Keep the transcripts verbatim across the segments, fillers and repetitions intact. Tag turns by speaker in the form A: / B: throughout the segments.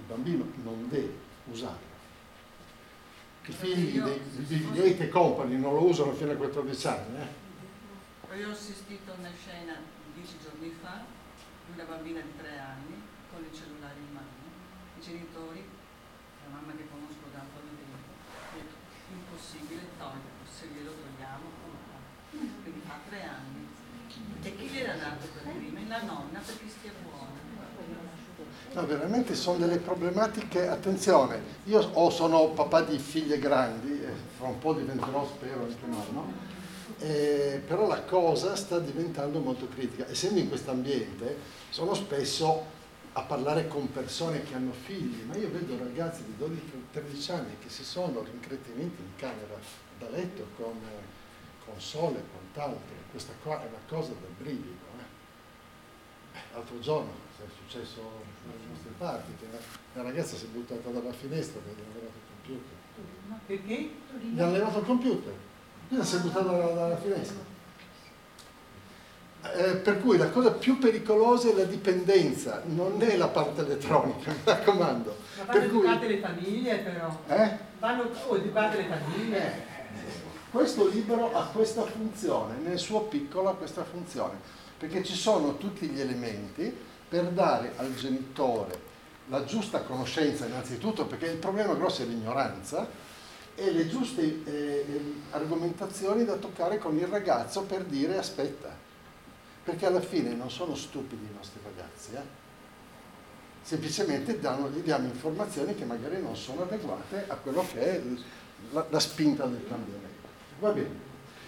A: bambino non deve usarlo. I figli dei, dei Date Company non lo usano fino a quattordici anni. Eh?
B: Io ho assistito a una scena dieci giorni fa di una bambina di tre anni con il cellulare in mano. I genitori, la mamma che conosco da un po' di tempo, ha detto impossibile toglierlo, se glielo togliamo, quindi ha tre anni. E chi gliel'ha dato per prima? La nonna, perché stia buona.
A: No, veramente sono delle problematiche. Attenzione, io ho, sono papà di figlie grandi, e fra un po' diventerò, spero, anche nonno, eh, però la cosa sta diventando molto critica. Essendo in questo ambiente, sono spesso a parlare con persone che hanno figli, ma io vedo ragazzi di dodici tredici anni che si sono rincretiniti in camera da letto con console e quant'altro. Questa qua è una cosa da brivido. Eh. L'altro giorno è successo nelle nostre parti che la ragazza si è buttata dalla finestra perché gli hanno levato il computer.
B: Perché?
A: Gli hanno levato il computer, quindi si è buttata dalla, dalla finestra. Eh, per cui la cosa più pericolosa è la dipendenza, non è la parte elettronica, mi raccomando.
C: Ma vanno
A: per
C: educate
A: cui...
C: le famiglie però.
A: Eh?
C: Vanno oh, educate le famiglie.
A: Eh, questo libro ha questa funzione, nel suo piccolo ha questa funzione, perché ci sono tutti gli elementi per dare al genitore la giusta conoscenza innanzitutto, perché il problema grosso è l'ignoranza, e le giuste eh, argomentazioni da toccare con il ragazzo per dire aspetta, perché alla fine non sono stupidi i nostri ragazzi, eh? Semplicemente danno, gli diamo informazioni che magari non sono adeguate a quello che è la, la spinta del cambiamento. Va bene.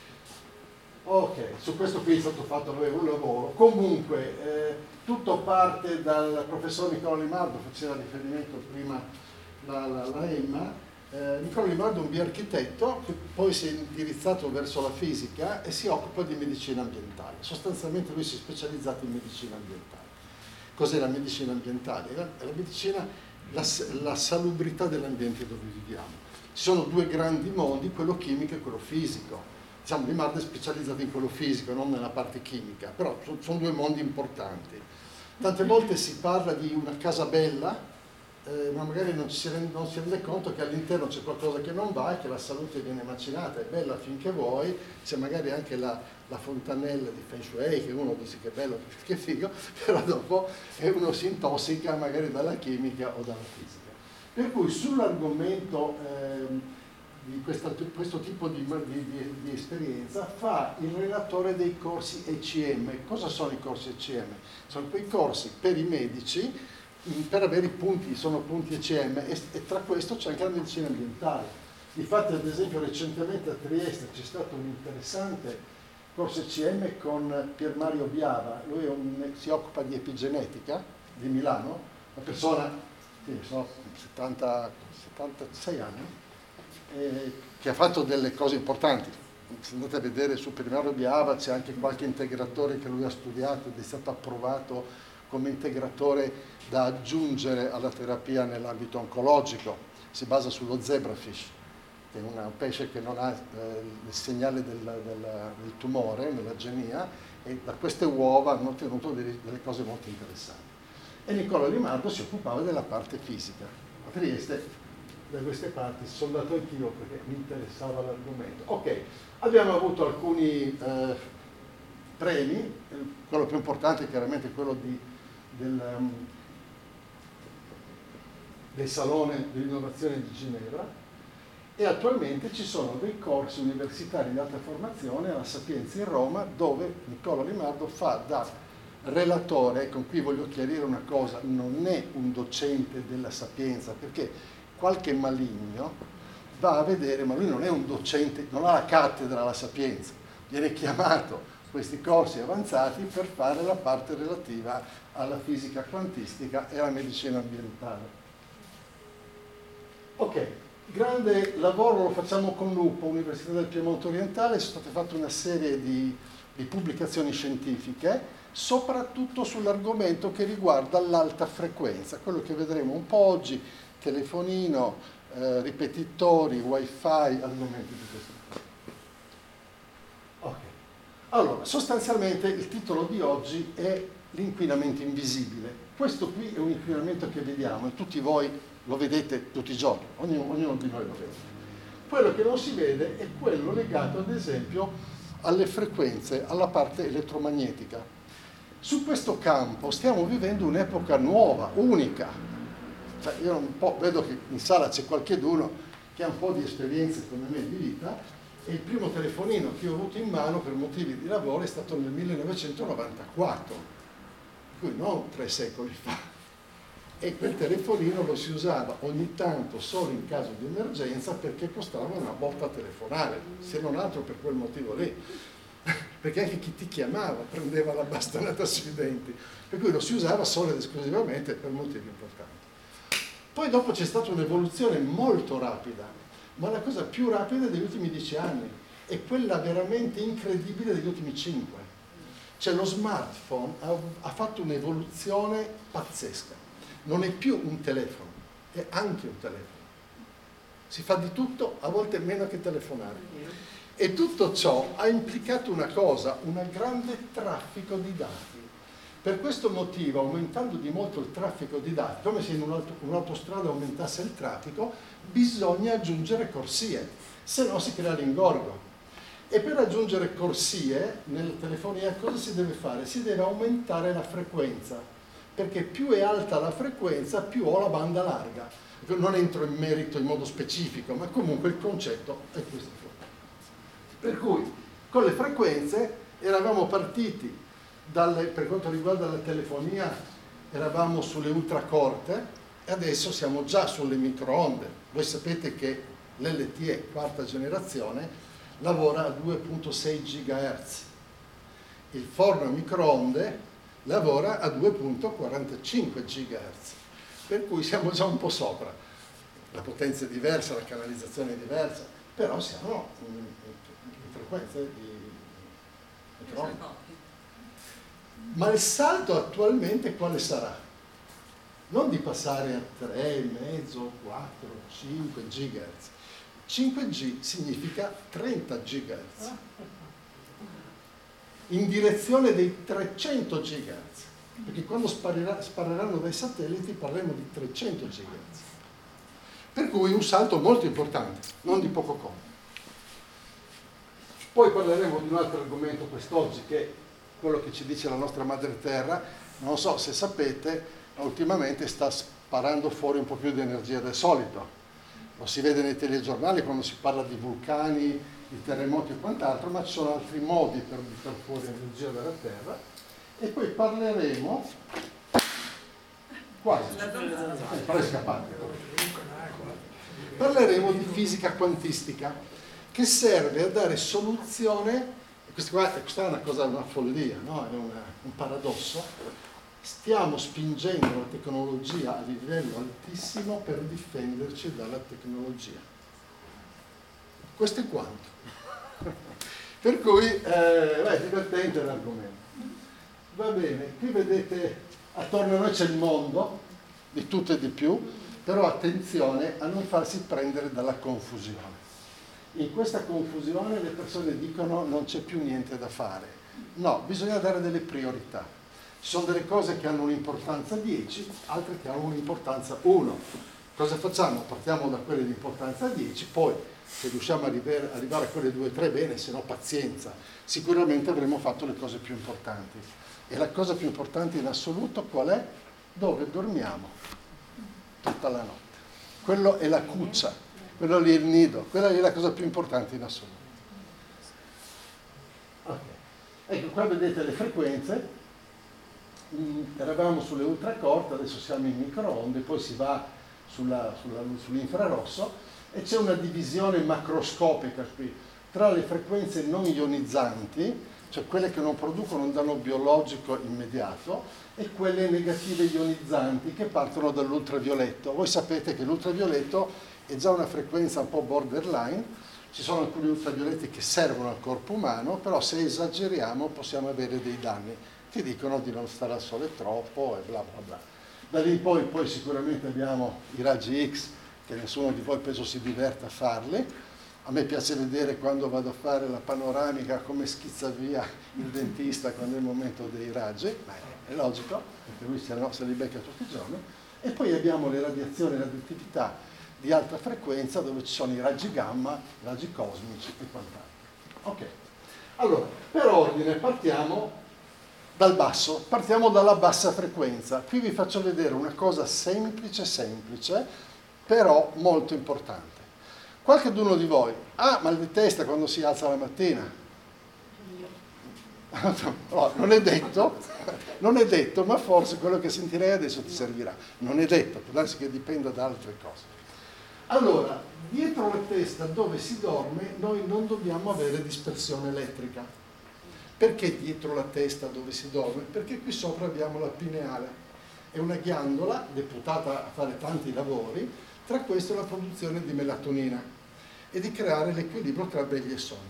A: Ok, su questo qui è stato fatto un lavoro. Comunque, eh, tutto parte dal professor Nicola Limardo, faceva riferimento prima la, la, la Emma. Eh, Nicola Limardo è un bioarchitetto che poi si è indirizzato verso la fisica e si occupa di medicina ambientale. Sostanzialmente lui si è specializzato in medicina ambientale. Cos'è la medicina ambientale? La, la medicina, la, la salubrità dell'ambiente dove viviamo. Ci sono due grandi mondi, quello chimico e quello fisico. Diciamo, Limardo è specializzato in quello fisico, non nella parte chimica, però sono due mondi importanti. Tante volte si parla di una casa bella, eh, ma magari non, ci si rende, non si rende conto che all'interno c'è qualcosa che non va e che la salute viene macinata. È bella finché vuoi, c'è magari anche la, la fontanella di Feng Shui, che uno dice che è bello, che figo, però dopo uno si intossica magari dalla chimica o dalla fisica. Per cui sull'argomento eh, di questa, questo tipo di, di, di, di esperienza fa il relatore dei corsi E C M. Cosa sono i corsi E C M? Sono quei corsi per i medici per avere i punti, sono punti E C M, e, e tra questo c'è anche la medicina ambientale. Infatti, ad esempio, recentemente a Trieste c'è stato un interessante corso E C M con Pier Mario Biava. Lui è un, si occupa di epigenetica di Milano, una persona che sono settanta, settantasei anni, Eh, che ha fatto delle cose importanti. Se andate a vedere su Pier Mario Biava c'è anche qualche integratore che lui ha studiato ed è stato approvato come integratore da aggiungere alla terapia nell'ambito oncologico. Si basa sullo zebrafish, che è un pesce che non ha eh, il segnale del, del, del tumore nella genia, e da queste uova hanno ottenuto delle, delle cose molto interessanti. E Nicola Limardo si occupava della parte fisica. A Trieste, da queste parti, sono andato anch'io perché mi interessava l'argomento. Ok, abbiamo avuto alcuni eh, premi, quello più importante è chiaramente quello di, del, um, del Salone dell'Innovazione di Ginevra, e attualmente ci sono dei corsi universitari di alta formazione alla Sapienza in Roma, dove Nicola Limardo fa da relatore. Con cui voglio chiarire una cosa: non è un docente della Sapienza, perché qualche maligno va a vedere, ma lui non è un docente, non ha la cattedra alla Sapienza, viene chiamato questi corsi avanzati per fare la parte relativa alla fisica quantistica e alla medicina ambientale. Ok, grande lavoro lo facciamo con Lupo, Università del Piemonte Orientale. Sono state fatte una serie di, di pubblicazioni scientifiche, soprattutto sull'argomento che riguarda l'alta frequenza, quello che vedremo un po' oggi: telefonino, eh, ripetitori, wifi, argomenti di questo tipo. Ok, allora, sostanzialmente il titolo di oggi è l'inquinamento invisibile. questo qui è un inquinamento che vediamo e tutti voi lo vedete tutti i giorni, ognuno, ognuno di noi lo vede. Quello che non si vede è quello legato ad esempio alle frequenze, alla parte elettromagnetica. Su questo campo stiamo vivendo un'epoca nuova, unica. Cioè, io un po' vedo che in sala c'è qualcheduno che ha un po' di esperienze come me di vita, e il primo telefonino che ho avuto in mano per motivi di lavoro è stato nel millenovecentonovantaquattro, per cui non tre secoli fa. E quel telefonino lo si usava ogni tanto solo in caso di emergenza perché costava una botta a telefonare, se non altro per quel motivo lì. Perché anche chi ti chiamava prendeva la bastonata sui denti, per cui lo si usava solo ed esclusivamente per motivi importanti. Poi dopo c'è stata un'evoluzione molto rapida, ma la cosa più rapida degli ultimi dieci anni è quella veramente incredibile degli ultimi cinque. Cioè lo smartphone ha, ha fatto un'evoluzione pazzesca. Non è più un telefono, è anche un telefono. Si fa di tutto, a volte meno che telefonare. E tutto ciò ha implicato una cosa, un grande traffico di dati. Per questo motivo, aumentando di molto il traffico di dati, come se in un'autostrada aumentasse il traffico, bisogna aggiungere corsie, se no si crea l'ingorgo. E per aggiungere corsie, nella telefonia cosa si deve fare? Si deve aumentare la frequenza, perché più è alta la frequenza, più ho la banda larga. Non entro in merito in modo specifico, ma comunque il concetto è questo. Per cui, con le frequenze, eravamo partiti Dalle, per quanto riguarda la telefonia, eravamo sulle ultracorte e adesso siamo già sulle microonde. Voi sapete che l'L T E, quarta generazione, lavora a due virgola sei gigahertz. Il forno a microonde lavora a due virgola quarantacinque gigahertz. Per cui siamo già un po' sopra. La potenza è diversa, la canalizzazione è diversa, però siamo in, in, in frequenze di microonde. Ma il salto attualmente quale sarà? Non di passare a tre, mezzo, quattro, cinque gigahertz. cinque G significa trenta gigahertz. In direzione dei trecento gigahertz. Perché quando sparerà, spareranno dai satelliti parleremo di trecento gigahertz. Per cui un salto molto importante, non di poco conto. Poi parleremo di un altro argomento quest'oggi che è quello che ci dice la nostra madre terra. Non so se sapete, ma ultimamente sta sparando fuori un po' più di energia del solito. Lo si vede nei telegiornali quando si parla di vulcani, di terremoti e quant'altro, ma ci sono altri modi per buttare fuori energia dalla terra. E poi parleremo, quasi, eh, però è scappato. Parleremo di fisica quantistica, che serve a dare soluzione. Questa, questa è una cosa, una follia, no? È una, un paradosso. Stiamo spingendo la tecnologia a livello altissimo per difenderci dalla tecnologia. Questo è quanto. Per cui eh, è divertente l'argomento. Va bene, qui vedete attorno a noi c'è il mondo, di tutto e di più, però attenzione a non farsi prendere dalla confusione. In questa confusione le persone dicono non c'è più niente da fare. No, bisogna dare delle priorità. Ci sono delle cose che hanno un'importanza dieci, altre che hanno un'importanza uno. Cosa facciamo? Partiamo da quelle di importanza dieci, poi se riusciamo a arrivare, arrivare a quelle due tre bene, se no pazienza. Sicuramente avremo fatto le cose più importanti. E la cosa più importante in assoluto qual è? Dove dormiamo tutta la notte. Quello è la cuccia. Quello lì è il nido, quella lì è la cosa più importante in assoluto. Okay. Ecco, qua vedete le frequenze. Mm, eravamo sulle ultracorte, adesso siamo in microonde, poi si va sulla, sulla, sull'infrarosso e c'è una divisione macroscopica qui tra le frequenze non ionizzanti, cioè quelle che non producono un danno biologico immediato, e quelle negative ionizzanti che partono dall'ultravioletto. Voi sapete che l'ultravioletto è già una frequenza un po' borderline, ci sono alcuni ultravioletti che servono al corpo umano, però se esageriamo possiamo avere dei danni. Ti dicono di non stare al sole troppo e bla bla bla. Da lì in poi, poi sicuramente abbiamo i raggi X, che nessuno di voi penso si diverte a farli. A me piace vedere quando vado a fare la panoramica come schizza via il dentista quando è il momento dei raggi. Beh, è logico, perché lui se no se li becca tutti i giorni, e poi abbiamo le radiazioni e radioattività di alta frequenza dove ci sono i raggi gamma, i raggi cosmici e quant'altro. Ok, allora, per ordine partiamo dal basso, partiamo dalla bassa frequenza. Qui vi faccio vedere una cosa semplice, semplice, però molto importante. Qualcuno di voi ha mal di testa quando si alza la mattina? No, non è detto, non è detto, ma forse quello che sentirei adesso ti servirà. Non è detto, può darsi che dipenda da altre cose. Allora, dietro la testa dove si dorme noi non dobbiamo avere dispersione elettrica. Perché dietro la testa dove si dorme? Perché qui sopra abbiamo la pineale. È una ghiandola deputata a fare tanti lavori, tra questo la produzione di melatonina e di creare l'equilibrio tra veglia e sonno.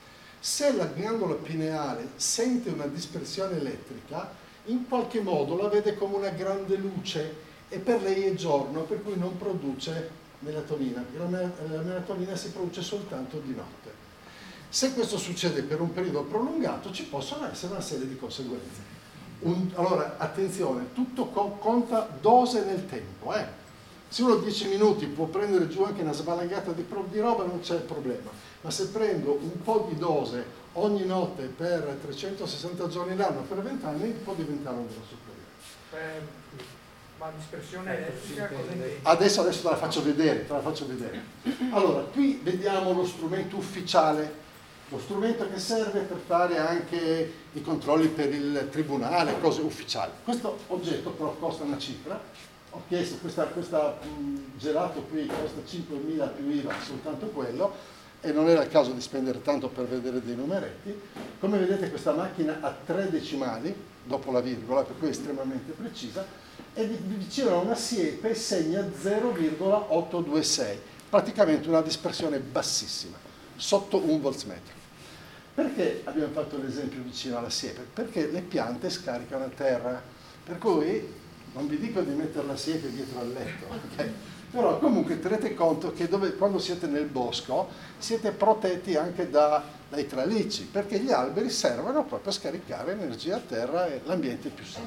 A: Se la ghiandola pineale sente una dispersione elettrica, in qualche modo la vede come una grande luce e per lei è giorno, per cui non produce melatonina, perché la melatonina si produce soltanto di notte. Se questo succede per un periodo prolungato ci possono essere una serie di conseguenze. Un, allora, attenzione, tutto co conta dose nel tempo. Eh? Se uno dieci minuti può prendere giù anche una svalangata di, di roba non c'è problema, ma se prendo un po' di dose ogni notte per trecentosessanta giorni l'anno per venti anni può diventare un grosso problema.
C: Eh, ma dispersione elettrica cosa intendi?
A: Adesso, adesso te la faccio vedere, te la faccio vedere. Allora, qui vediamo lo strumento ufficiale, lo strumento che serve per fare anche i controlli per il tribunale, cose ufficiali. Questo oggetto però costa una cifra. Ho chiesto, questa, questa mh, gelato qui costa cinquemila più I V A, soltanto quello, e non era il caso di spendere tanto per vedere dei numeretti. Come vedete questa macchina ha tre decimali, dopo la virgola, per cui è estremamente precisa, e vicino a una siepe segna zero virgola ottocentoventisei, praticamente una dispersione bassissima, sotto un voltsmetro. Perché abbiamo fatto l'esempio vicino alla siepe? Perché le piante scaricano a terra, per cui non vi dico di mettere la siepe dietro al letto, okay? Però comunque tenete conto che dove, quando siete nel bosco siete protetti anche da, dai tralicci, perché gli alberi servono proprio a scaricare energia a terra e l'ambiente è più sano.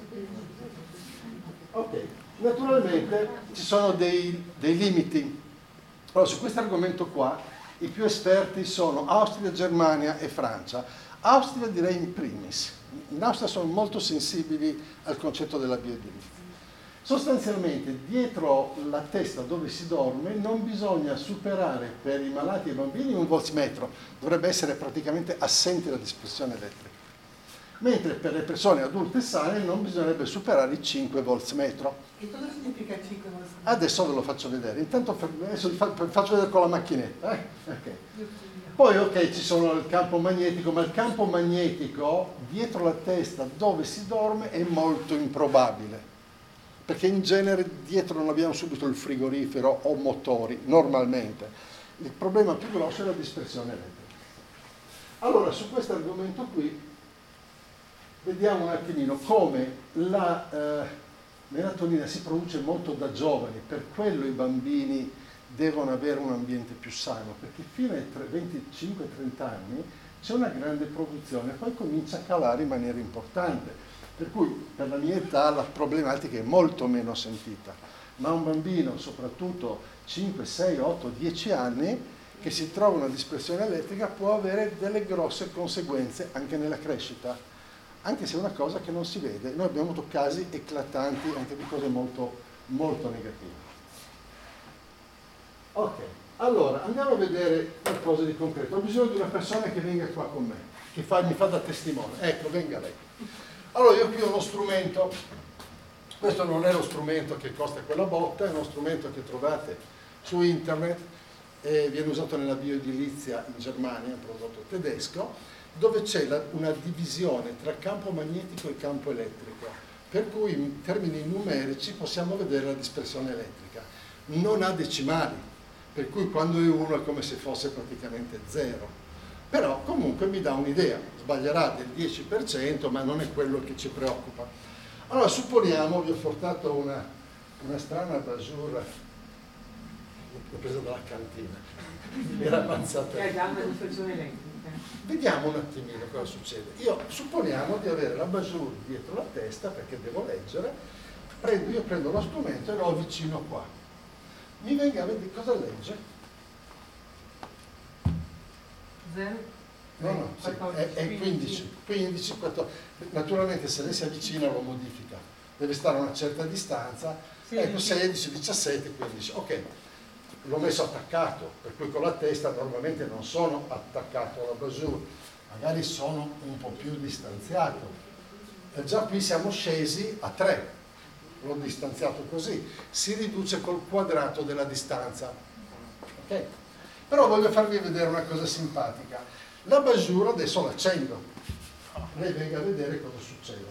A: Ok, naturalmente ci sono dei, dei limiti. Allora, su questo argomento qua i più esperti sono Austria, Germania e Francia. Austria direi in primis. In Austria sono molto sensibili al concetto della bioedilizia. Sostanzialmente dietro la testa dove si dorme non bisogna superare per i malati e i bambini un voltsmetro, dovrebbe essere praticamente assente la dispersione elettrica. Mentre per le persone adulte e sane non bisognerebbe superare i cinque voltsmetro.
C: Che cosa significa cinque voltsmetro?
A: Adesso ve lo faccio vedere. Intanto adesso vi faccio vedere con la macchinetta. Eh? Okay. Poi ok, ci sono il campo magnetico, ma il campo magnetico dietro la testa dove si dorme è molto improbabile, perché in genere dietro non abbiamo subito il frigorifero o motori, normalmente. Il problema più grosso è la dispersione elettrica. Allora, su questo argomento qui vediamo un attimino come la eh, melatonina si produce molto da giovani, per quello i bambini devono avere un ambiente più sano, perché fino ai venticinque trenta anni c'è una grande produzione, poi comincia a calare in maniera importante, per cui per la mia età la problematica è molto meno sentita, ma un bambino, soprattutto cinque, sei, otto, dieci anni, che si trova una dispersione elettrica può avere delle grosse conseguenze anche nella crescita, anche se è una cosa che non si vede. Noi abbiamo avuto casi eclatanti anche di cose molto, molto negative. Ok, allora andiamo a vedere qualcosa di concreto. Ho bisogno di una persona che venga qua con me, che fa, mi fa da testimone. Ecco, venga lei. Allora io qui ho uno strumento, questo non è lo strumento che costa quella botta, è uno strumento che trovate su internet, e viene usato nella bioedilizia in Germania, è un prodotto tedesco, dove c'è una divisione tra campo magnetico e campo elettrico, per cui in termini numerici possiamo vedere la dispersione elettrica. Non ha decimali, per cui quando è uno è come se fosse praticamente zero, però comunque mi dà un'idea, sbaglierà del dieci per cento, ma non è quello che ci preoccupa. Allora supponiamo, vi ho portato una, una strana basura, l'ho presa dalla cantina, era avanzata.
C: Che ha già una dispersione elettrica.
A: Vediamo un attimino cosa succede. Io supponiamo di avere la basura dietro la testa perché devo leggere, prendo, io prendo lo strumento e lo avvicino qua. Mi venga a vedere cosa legge?
C: Zero.
A: No, no, sì, è, è quindici, quindici, quattordici. Naturalmente se lei si avvicina lo modifica, deve stare a una certa distanza,
C: Sì,
A: ecco
C: sì.
A: sedici, diciassette, quindici, ok. L'ho messo attaccato, per cui con la testa normalmente non sono attaccato alla basura, magari sono un po' più distanziato. E già qui siamo scesi a tre, l'ho distanziato così, si riduce col quadrato della distanza. Ok? Però voglio farvi vedere una cosa simpatica. La basura adesso l'accendo, lei venga a vedere cosa succede.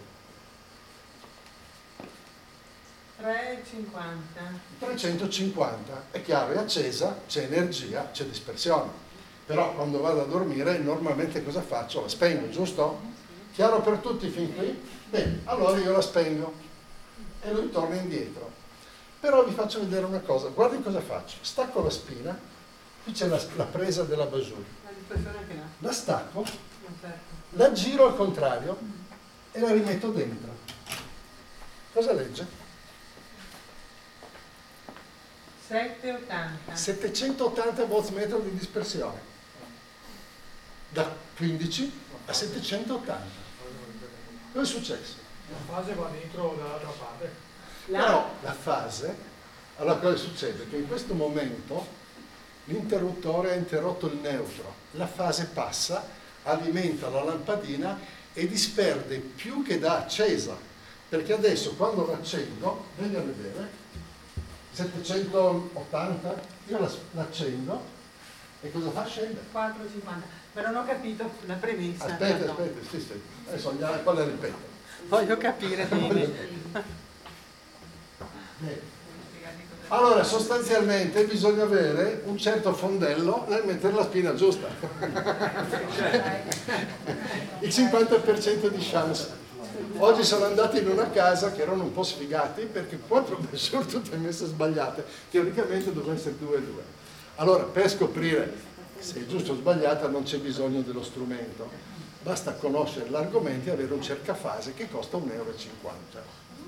C: tre e cinquanta.
A: trecentocinquanta, è chiaro, è accesa, c'è energia, c'è dispersione. Però quando vado a dormire normalmente cosa faccio? La spengo, giusto? Chiaro per tutti fin qui? Bene, allora io la spengo e lui torna indietro. Però vi faccio vedere una cosa, guardi cosa faccio. Stacco la spina, qui c'è la, la presa della basura.
C: La dispersione che ha.
A: La stacco,
C: Certo.
A: la giro al contrario e la rimetto dentro. Cosa legge?
C: sette e ottanta.
A: settecentottanta voltmetro di dispersione. Da quindici a settecentottanta. Cosa è successo?
D: La fase va dentro dall'altra parte.
A: Però la fase, allora cosa succede? Che in questo momento l'interruttore ha interrotto il neutro, la fase passa, alimenta la lampadina e disperde più che da accesa, perché adesso quando l'accendo, venga a vedere, settecentottanta, io la- l'accendo e cosa fa? Scende.
C: quattro e cinquanta. Però non ho capito la premessa.
A: Aspetta,
C: no.
A: aspetta, sì, sì. Adesso andiamo, poi la ripeto.
C: Voglio capire bene.
A: Bene. Allora, sostanzialmente bisogna avere un certo fondello nel mettere la spina giusta. Il cinquanta per cento di chance. Oggi sono andati in una casa che erano un po' sfigati perché quattro persone tutte messe sbagliate. Teoricamente dovevano essere due e due. Allora, per scoprire se è giusto o sbagliata non c'è bisogno dello strumento. Basta conoscere l'argomento e avere un cercafase che costa un euro e cinquanta.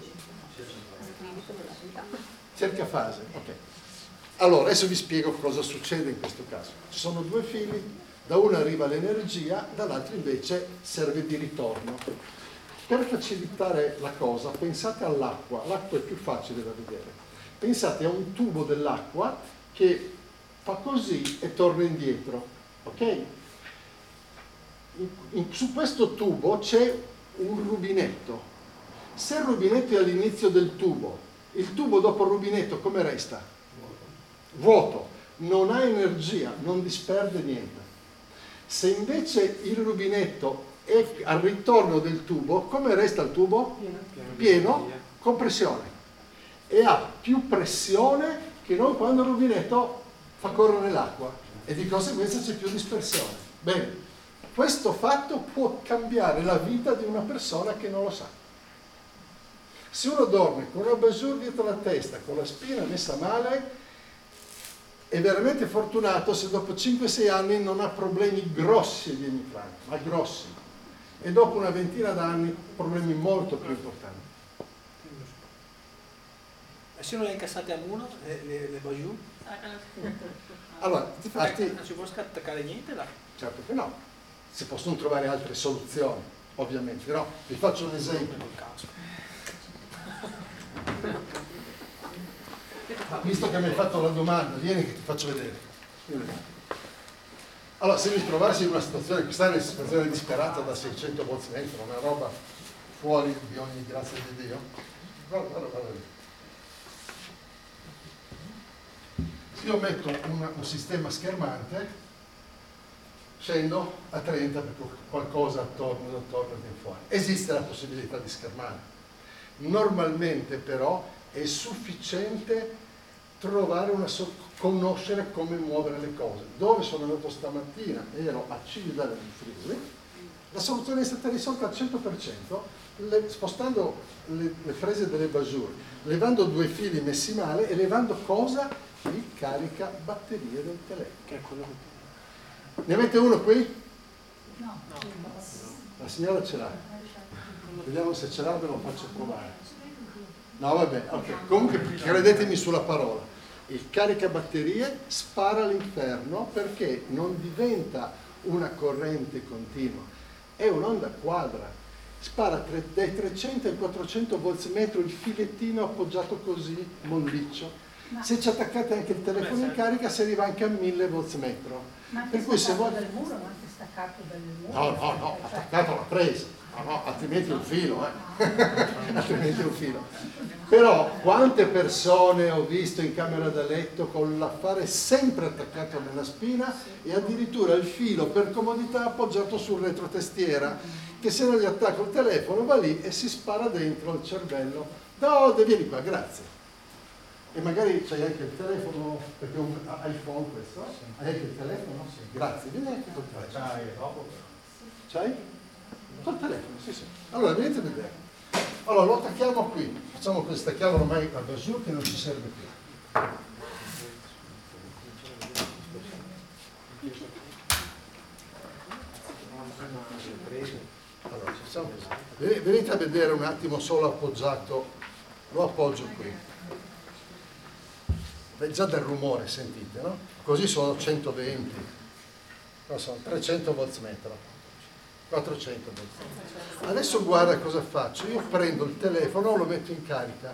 A: Cercafase, ok. Allora, adesso vi spiego cosa succede in questo caso. Ci sono due fili, da uno arriva l'energia, dall'altro invece serve di ritorno. Per facilitare la cosa, pensate all'acqua, l'acqua è più facile da vedere. Pensate a un tubo dell'acqua che fa così e torna indietro, ok? In, in, su questo tubo c'è un rubinetto. Se il rubinetto è all'inizio del tubo, il tubo dopo il rubinetto come resta? Vuoto, non ha energia, non disperde niente. Se invece il rubinetto è al ritorno del tubo, come resta il tubo? Pieno, con pressione. E ha più pressione che non quando il rubinetto fa correre l'acqua e di conseguenza c'è più dispersione. Bene, questo fatto può cambiare la vita di una persona che non lo sa. Se uno dorme con una basura dietro la testa, con la spina messa male, è veramente fortunato se dopo cinque sei anni non ha problemi grossi di emicrania, ma grossi. E dopo una ventina d'anni problemi molto più importanti.
E: E se non le incassate a uno, le, le, le bajou?
A: Allora, infatti,
E: Non si può attaccare niente là?
A: certo che no, si possono trovare altre soluzioni, ovviamente, però vi faccio un esempio.
E: Nel caso.
A: Visto che mi hai fatto la domanda, vieni che ti faccio vedere. Allora, se mi trovassi in una situazione, questa è una situazione disperata da seicento voltmetro, una roba fuori di ogni grazia di Dio, guarda, guarda, guarda lì. Se io metto una, un sistema schermante, scendo a trenta perché ho qualcosa attorno, attorno e fuori. Esiste la possibilità di schermare. Normalmente però è sufficiente trovare una so- conoscere come muovere le cose. Dove sono andato stamattina ero a Cividale di Friuli, la soluzione è stata risolta al cento per cento le, spostando le, le prese delle basure, levando due fili messi male e levando cosa? Il carica batterie del telefono.
E: Che è quello che...
A: Ne avete uno qui?
C: No.
A: La signora ce l'ha. Vediamo se ce l'ha, ve lo faccio provare. No, vabbè, ok. Comunque credetemi sulla parola. Il caricabatterie spara all'inferno perché non diventa una corrente continua, è un'onda quadra. Spara tre, dai trecento ai quattrocento voltmetro il filettino appoggiato così, molliccio. Se ci attaccate anche il telefono in carica si arriva anche a mille voltmetro.
F: Ma
A: Per cui se vuoi...
F: dal muro, ma anche staccato dal muro.
A: No, no, no, attaccato alla presa. No, no, altrimenti un filo, eh. altrimenti un filo. Però quante persone ho visto in camera da letto con l'affare sempre attaccato nella spina e addirittura il filo per comodità appoggiato sul retrotestiera, che se non gli attacco il telefono va lì e si spara dentro il cervello. No, vieni qua, grazie. E magari c'hai anche il telefono, perché è un iPhone questo? Hai anche il telefono? Sì. Grazie, vieni anche col telefono. C'hai? Col telefono, sì sì. Allora, venite a vedere. Allora, lo attacchiamo qui. Facciamo questo, stacchiamo ormai a basura che non ci serve più. Allora, facciamo così. Venite a vedere un attimo solo appoggiato. Lo appoggio qui. Beh, già del rumore, sentite, no? Così sono centoventi. Non so, trecento voltmetro. quattrocento voltmetro. Adesso guarda cosa faccio. Io prendo il telefono e lo metto in carica.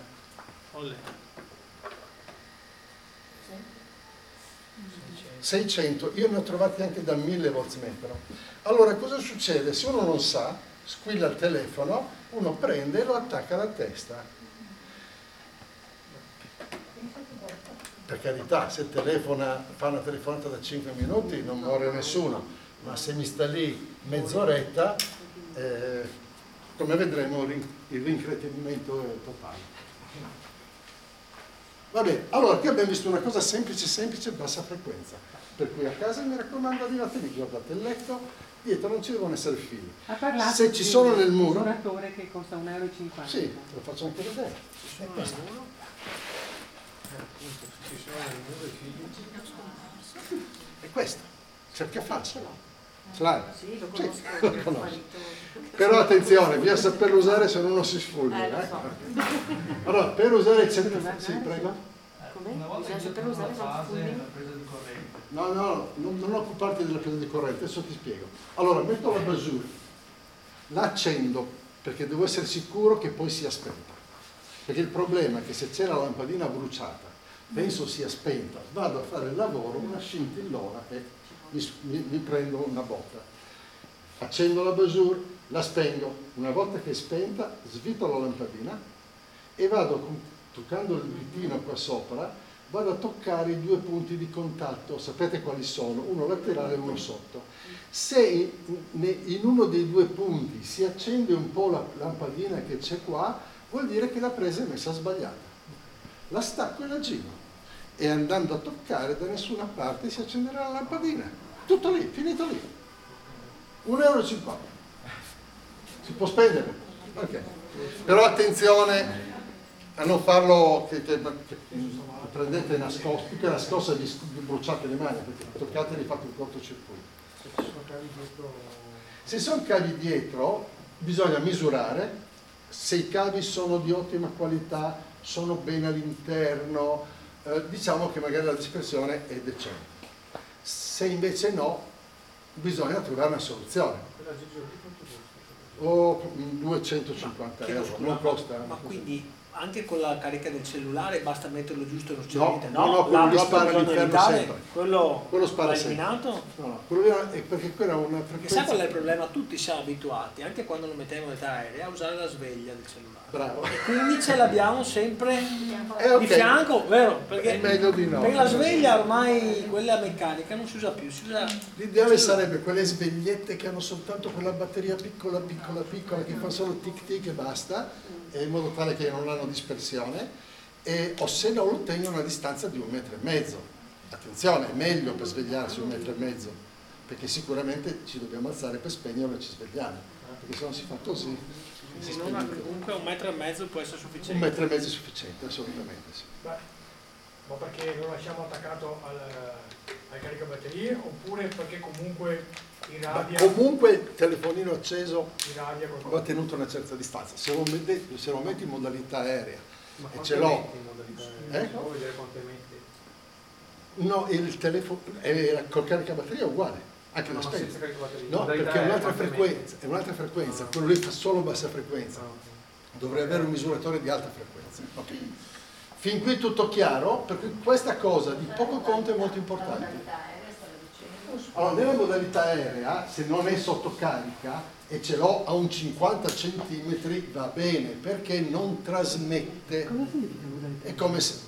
A: seicento, io ne ho trovati anche da mille voltmetro. Allora cosa succede? Se uno non sa, squilla il telefono, uno prende e lo attacca alla testa. Per carità, se telefona, fa una telefonata da cinque minuti non muore nessuno, ma se mi sta lì mezz'oretta, eh, come vedremo il rincretinimento è totale. Va bene, allora qui abbiamo visto una cosa semplice, semplice, bassa frequenza, per cui a casa mi raccomando arrivate lì, guardate il letto, dietro non ci devono essere fili.
C: Ha parlato
A: se ci sono nel muro,
C: un misuratore che costa un euro e cinquanta.
A: Sì, lo faccio anche vedere. È questo. È questo, cerca facile. Ce l'hai?
B: Sì, lo
A: Sì,
B: conosco.
A: lo conosco. Però attenzione, bisogna saperlo usare se no non si sfugge.
B: Eh, lo
A: Eh?
B: so.
A: Allora, per usare il centro... Sì, prego.
B: Come? Bisogna saper usare il fulmine?
A: No, no, non, non occuparti della presa di corrente, adesso ti spiego. Allora, metto la basura, la accendo perché devo essere sicuro che poi sia spenta. Perché il problema è che se c'è la lampadina bruciata, penso sia spenta, vado a fare il lavoro, una scintillona e mi, mi, mi prendo una botta. Accendo la basura, la spengo. Una volta che è spenta, svito la lampadina e vado, toccando il ditino qua sopra, vado a toccare i due punti di contatto. Sapete quali sono? Uno laterale e uno sotto. Se in, in uno dei due punti si accende un po' la lampadina che c'è qua, vuol dire che la presa è messa sbagliata. La stacco e la giro. E andando a toccare da nessuna parte si accenderà la lampadina. Tutto lì, finito lì. un euro e cinquanta. Si può spendere. Okay. Però attenzione a non farlo che, che, che prendete nascosto, più che nascosto vi, vi bruciate le mani, perché toccate e vi fate un cortocircuito. Se sono cavi dietro, bisogna misurare se i cavi sono di ottima qualità, sono bene all'interno, eh, diciamo che magari la dispersione è decente. Se invece no, bisogna trovare una soluzione. O duecentocinquanta euro, non costa.
E: Ma quindi anche con la carica del cellulare basta metterlo giusto nello
A: No,
E: cellulare?
A: no, no, quello lì
E: là
A: spara
E: bisogna
A: all'interno
E: evitare,
A: sempre.
E: Quello,
A: Quello spara
E: l'ha
A: sempre.
E: eliminato?
A: No, no, quello lì è perché quella è una
E: Perché
A: frequenza.
E: sai qual è il problema? Tutti siamo abituati, anche quando non mettiamo l'età aerea, a usare la sveglia del cellulare.
A: Bravo.
E: E quindi ce l'abbiamo sempre
A: Eh, ok.
E: di fianco, vero? Perché,
A: È meglio di no.
E: perché la sveglia ormai, quella meccanica, non si usa più, si usa...
A: L'ideale sarebbe quelle svegliette che hanno soltanto quella batteria piccola, piccola, piccola, che fa solo tic tic e basta, in modo tale che non hanno dispersione, e, o se no lo tengono a distanza di un metro e mezzo. Attenzione, è meglio per svegliarsi un metro e mezzo, perché sicuramente ci dobbiamo alzare per spegnerlo e ci svegliamo, perché se no si fa così. Si
E: Se non,
A: spegne.
E: comunque un metro e mezzo può essere
A: Un
E: sufficiente.
A: metro e mezzo è sufficiente, assolutamente sì.
D: Beh, ma perché lo lasciamo attaccato al, al caricabatterie oppure perché comunque Irradia,
A: Comunque il telefonino acceso
D: irradia col
A: va tenuto a una certa distanza. Se lo metti, se lo metti in modalità aerea
C: Ma
A: e
C: quanto
A: ce l'ho,
C: metti in modalità?
A: Eh?
C: Vuoi vedere quanto metti?
A: no, il telefono eh, col caricabatteria è uguale, anche
C: No,
A: lo
C: ma
A: spento.
C: senza caricabatteria.
A: No,
C: Modalità
A: perché è un'altra
C: aerea, quanto
A: frequenza, è un'altra frequenza,
C: Ah.
A: quello lì fa solo bassa frequenza.
C: metti? Ah, ok.
A: Dovrei avere un misuratore di alta frequenza. Ok. Fin qui tutto chiaro? Per cui questa cosa di poco conto è molto importante. Allora, nella modalità aerea, se non è sotto carica e ce l'ho a un cinquanta centimetri, va bene, perché non trasmette.
C: Cosa significa modalità?
A: È come se...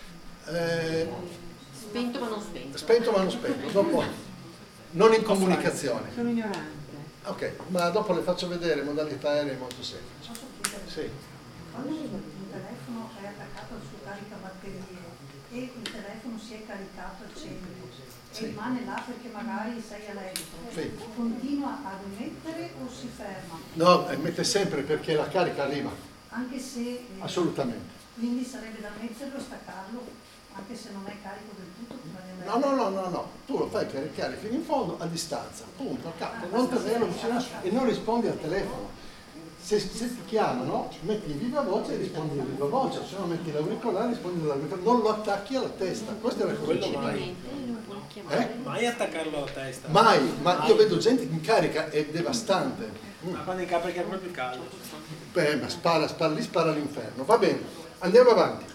A: eh,
G: Spento ma non spento.
A: spento ma non spento. Dopo, non in comunicazione.
C: Sono ignorante.
A: Ok, ma dopo le faccio vedere, modalità aerea è molto semplice.
F: Posso chiedere?
A: Sì.
F: Quando il telefono è attaccato al suo caricabatterie e il telefono si è caricato al centro
A: Sì.
F: e rimane là perché magari sei a letto,
A: Sì.
F: continua ad emettere o si ferma?
A: No, mette sempre perché la carica arriva,
F: Anche se eh,
A: assolutamente.
F: quindi sarebbe da metterlo e staccarlo, anche se non è carico del tutto, rimane a
A: No,
F: letto.
A: no, no, no, no, tu lo fai caricare fino in fondo a distanza, punto, a capo, non tenerlo vicino e non rispondi al telefono. Se, se ti chiamano, metti in viva voce e rispondi in viva voce, se no metti l'auricolare e rispondi all'auricolare, non lo attacchi alla testa, questa è la cosa
E: Quello
A: principale.
E: mai.
G: Non puoi chiamare.
A: Eh?
E: Mai attaccarlo alla testa.
A: Mai, ma io vedo gente che in carica, è devastante. Mm.
E: Ma quando in carica è proprio caldo.
A: Beh, ma spara, spara, lì spara all'inferno. Va bene, andiamo avanti.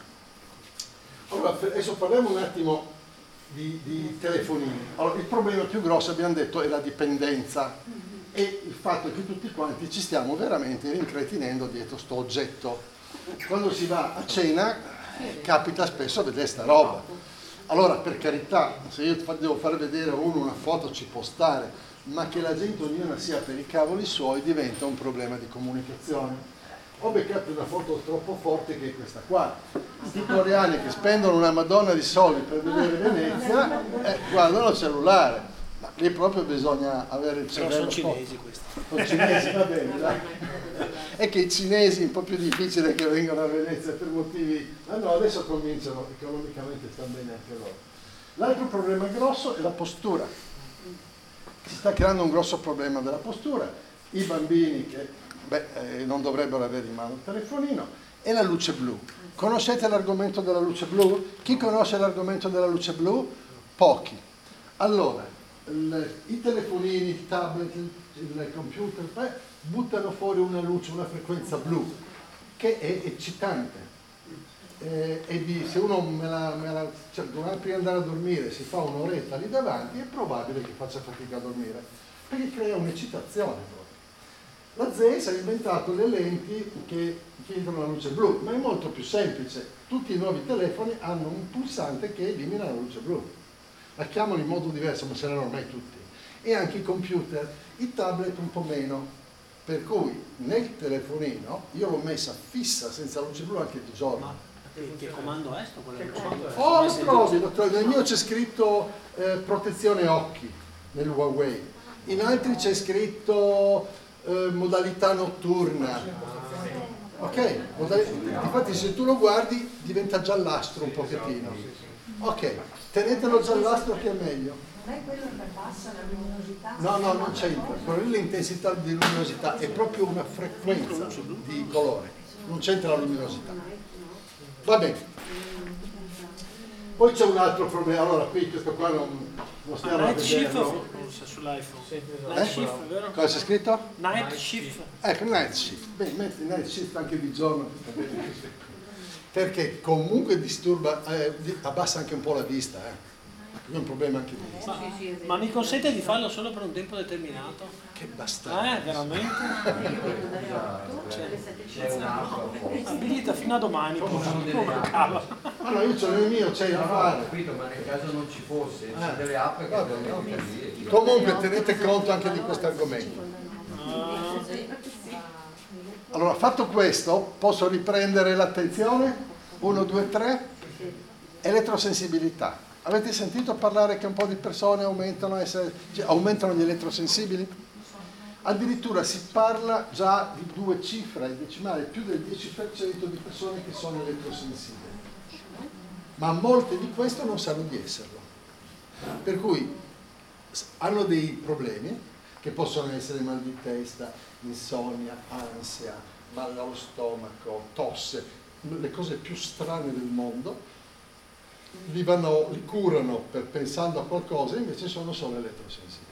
A: Allora, adesso parliamo un attimo di, di telefonini. Allora, il problema più grosso, abbiamo detto, è la dipendenza e il fatto che tutti quanti ci stiamo veramente rincretinendo dietro sto oggetto. Quando si va a cena capita spesso a vedere sta roba. Allora, per carità, se io devo far vedere a uno una foto ci può stare, ma che la gente ognuna sia per i cavoli suoi diventa un problema di comunicazione. Ho beccato una foto troppo forte che è questa qua. I coreani che spendono una madonna di soldi per vedere Venezia, eh, guardano il cellulare. Ma lì proprio bisogna avere il
E: Però
A: cervello
E: sono
A: forte.
E: cinesi questi.
A: Sono cinesi, va bene, dai. È che i cinesi è un po' più difficile che vengano a Venezia per motivi... Ma no, adesso cominciano, economicamente stanno bene anche loro. L'altro problema grosso è la postura. Si sta creando un grosso problema della postura. I bambini che beh, eh, non dovrebbero avere in mano il telefonino e la luce blu. Conoscete l'argomento della luce blu? Chi conosce l'argomento della luce blu? Pochi. Allora, il, i telefonini, il tablet, il, il computer beh, buttano fuori una luce, una frequenza blu che è eccitante. Eh, e di, se uno me la, me la, cioè, prima di andare a dormire si fa un'oretta lì davanti è probabile che faccia fatica a dormire perché crea un'eccitazione. La Zeiss ha inventato le lenti che filtrano la luce blu, ma è molto più semplice. Tutti i nuovi telefoni hanno un pulsante che elimina la luce blu. La chiamano in modo diverso, ma ce l'hanno ormai tutti. E anche i computer, i tablet un po' meno. Per cui nel telefonino io l'ho messa fissa senza luce blu anche di giorno.
E: Che, che comando è sto? Quello comando è?
A: Oh, lo trovi, lo trovi. Nel mio c'è scritto eh, protezione occhi, nel Huawei. In altri c'è scritto eh, modalità notturna. Ok, modalità, infatti se tu lo guardi diventa giallastro un pochettino. Ok, tenetelo giallastro che è meglio.
F: Non è quello che abbassa la luminosità?
A: No, no, non c'entra. Quello lì l'intensità di luminosità è proprio una frequenza di colore, non c'entra la luminosità. Va bene. Poi c'è un altro problema. Allora, qui questo qua non, non stiamo a
E: Night shift
A: vederlo.
E: forse sull'iPhone.
A: Eh?
E: Night shift, vero?
A: Cosa c'è scritto?
E: Night shift.
A: Ecco, night shift. Beh, metti night shift anche di giorno. Sta bene così. Perché comunque disturba, eh, di- abbassa anche un po' la vista. Eh. È un problema anche di vista.
E: Ma, ma mi consente di farlo solo per un tempo determinato?
A: Che bastardo.
E: Eh, veramente? Abilita fino a domani. Povero cavolo.
A: Ah no, io c'ho il mio, c'è da
H: Ho
A: fare.
H: capito, ma nel caso non ci fosse, ci
A: Ah,
H: sono delle app che
A: va bene,
H: vengono
A: ok.
H: lì e ti-
A: Comunque tenete conto anche di questo argomento. Allora, fatto questo, posso riprendere l'attenzione? uno, due, tre. Elettrosensibilità. Avete sentito parlare che un po' di persone aumentano, essere, cioè, aumentano gli elettrosensibili? Addirittura si parla già di due cifre decimali, più del dieci per cento di persone che sono elettrosensibili. Ma molte di queste non sanno di esserlo. Per cui hanno dei problemi che possono essere mal di testa, insonnia, ansia, mal allo stomaco, tosse, le cose più strane del mondo, li, vanno, li curano per, pensando a qualcosa, invece sono solo elettrosensibili.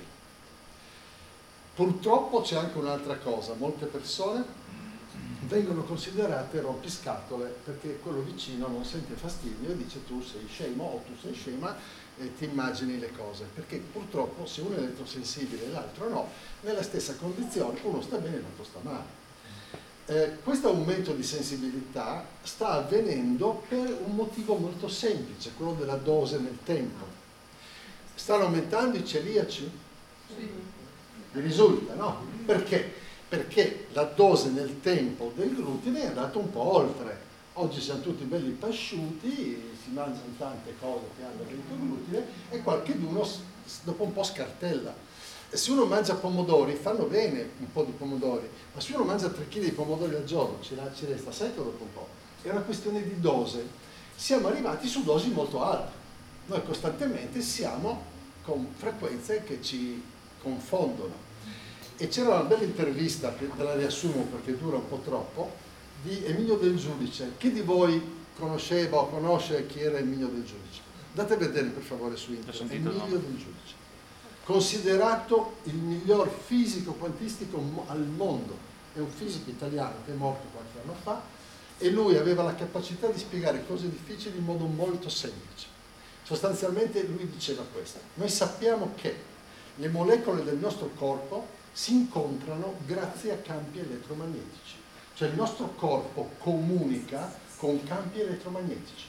A: Purtroppo c'è anche un'altra cosa, molte persone vengono considerate rompiscatole perché quello vicino non sente fastidio e dice tu sei scemo o tu sei scema e ti immagini le cose, perché purtroppo se uno è elettrosensibile e l'altro no, nella stessa condizione uno sta bene e l'altro sta male. Eh, questo aumento di sensibilità sta avvenendo per un motivo molto semplice, quello della dose nel tempo. Stanno aumentando i celiaci? Sì. Vi risulta, no? Perché? Perché la dose nel tempo del glutine è andata un po' oltre. Oggi siamo tutti belli pasciuti, si mangiano tante cose che hanno dentro il glutine e qualcheduno dopo un po' scartella. E se uno mangia pomodori, fanno bene un po' di pomodori, ma se uno mangia tre chili di pomodori al giorno, ci, ci resta secco dopo un po'. È una questione di dose. Siamo arrivati su dosi molto alte. Noi costantemente siamo con frequenze che ci confondono. E c'era una bella intervista, che te la riassumo perché dura un po' troppo, di Emilio Del Giudice. Chi di voi conosceva o conosce chi era Emilio Del Giudice? Andate a vedere per favore su internet. Emilio Del Giudice. Considerato il miglior fisico quantistico al mondo. È un fisico italiano che è morto qualche anno fa e lui aveva la capacità di spiegare cose difficili in modo molto semplice. Sostanzialmente lui diceva questo. Noi sappiamo che le molecole del nostro corpo si incontrano grazie a campi elettromagnetici. Cioè il nostro corpo comunica con campi elettromagnetici.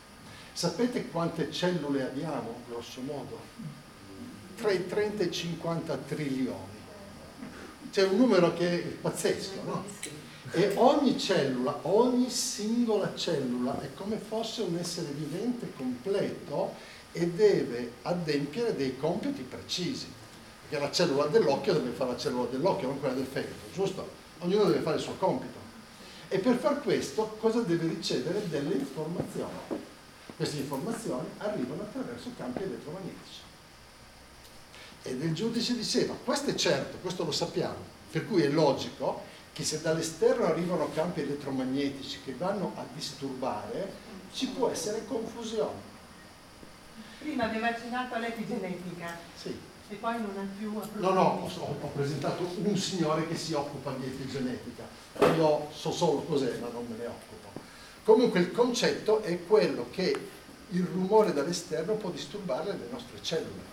A: Sapete quante cellule abbiamo, grosso modo? Tra i trenta e i cinquanta trilioni. C'è un numero che è pazzesco, no? E ogni cellula, ogni singola cellula è come fosse un essere vivente completo e deve adempiere dei compiti precisi. Perché la cellula dell'occhio deve fare la cellula dell'occhio, non quella del fegato, giusto? Ognuno deve fare il suo compito. E per far questo cosa deve ricevere? Delle informazioni. Queste informazioni arrivano attraverso campi elettromagnetici. E Del Giudice diceva, questo è certo, questo lo sappiamo, per cui è logico che se dall'esterno arrivano campi elettromagnetici che vanno a disturbare, ci può essere confusione.
I: Prima aveva accennato all'epigenetica.
A: Sì.
I: E poi non ha più
A: No, no, ho, ho presentato un signore che si occupa di epigenetica. Io so solo cos'è, ma non me ne occupo. Comunque il concetto è quello che il rumore dall'esterno può disturbare le nostre cellule.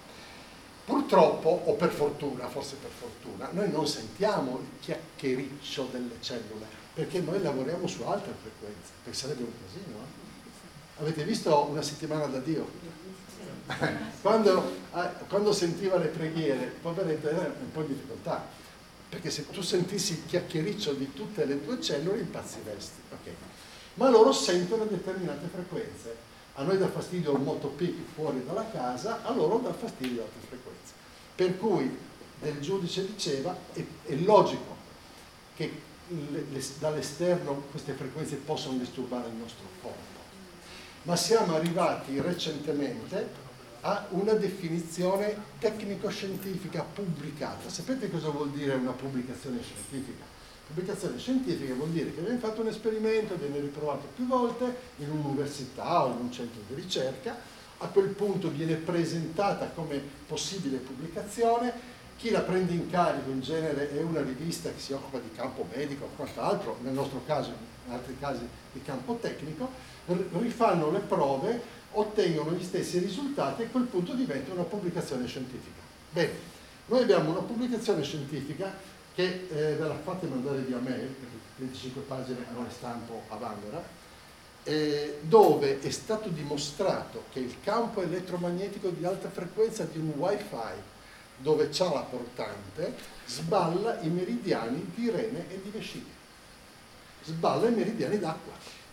A: Purtroppo, o per fortuna, forse per fortuna, noi non sentiamo il chiacchiericcio delle cellule, perché noi lavoriamo su altre frequenze, perché sarebbe un casino. Eh? Avete visto Una settimana da Dio? Quando, quando sentiva le preghiere, poveretto, era un po' in difficoltà, perché se tu sentissi il chiacchiericcio di tutte le tue cellule impazziresti. Okay. Ma loro sentono determinate frequenze. A noi dà fastidio il motopic fuori dalla casa, a loro dà fastidio altre frequenze. Per cui Del Giudice diceva, è, è logico che dall'esterno queste frequenze possono disturbare il nostro corpo. Ma siamo arrivati recentemente a una definizione tecnico-scientifica pubblicata. Sapete cosa vuol dire una pubblicazione scientifica? Pubblicazione scientifica vuol dire che viene fatto un esperimento, viene riprovato più volte in un'università o in un centro di ricerca, a quel punto viene presentata come possibile pubblicazione, chi la prende in carico in genere è una rivista che si occupa di campo medico o quant'altro, nel nostro caso, in altri casi di campo tecnico, rifanno le prove, ottengono gli stessi risultati e a quel punto diventa una pubblicazione scientifica. Bene, noi abbiamo una pubblicazione scientifica che eh, ve la fate mandare via mail, perché venticinque pagine non le stampo a Vanvera, eh, dove è stato dimostrato che il campo elettromagnetico di alta frequenza di un wifi, dove c'ha la portante, sballa i meridiani di rene e di vesciche. Sballa i meridiani d'acqua,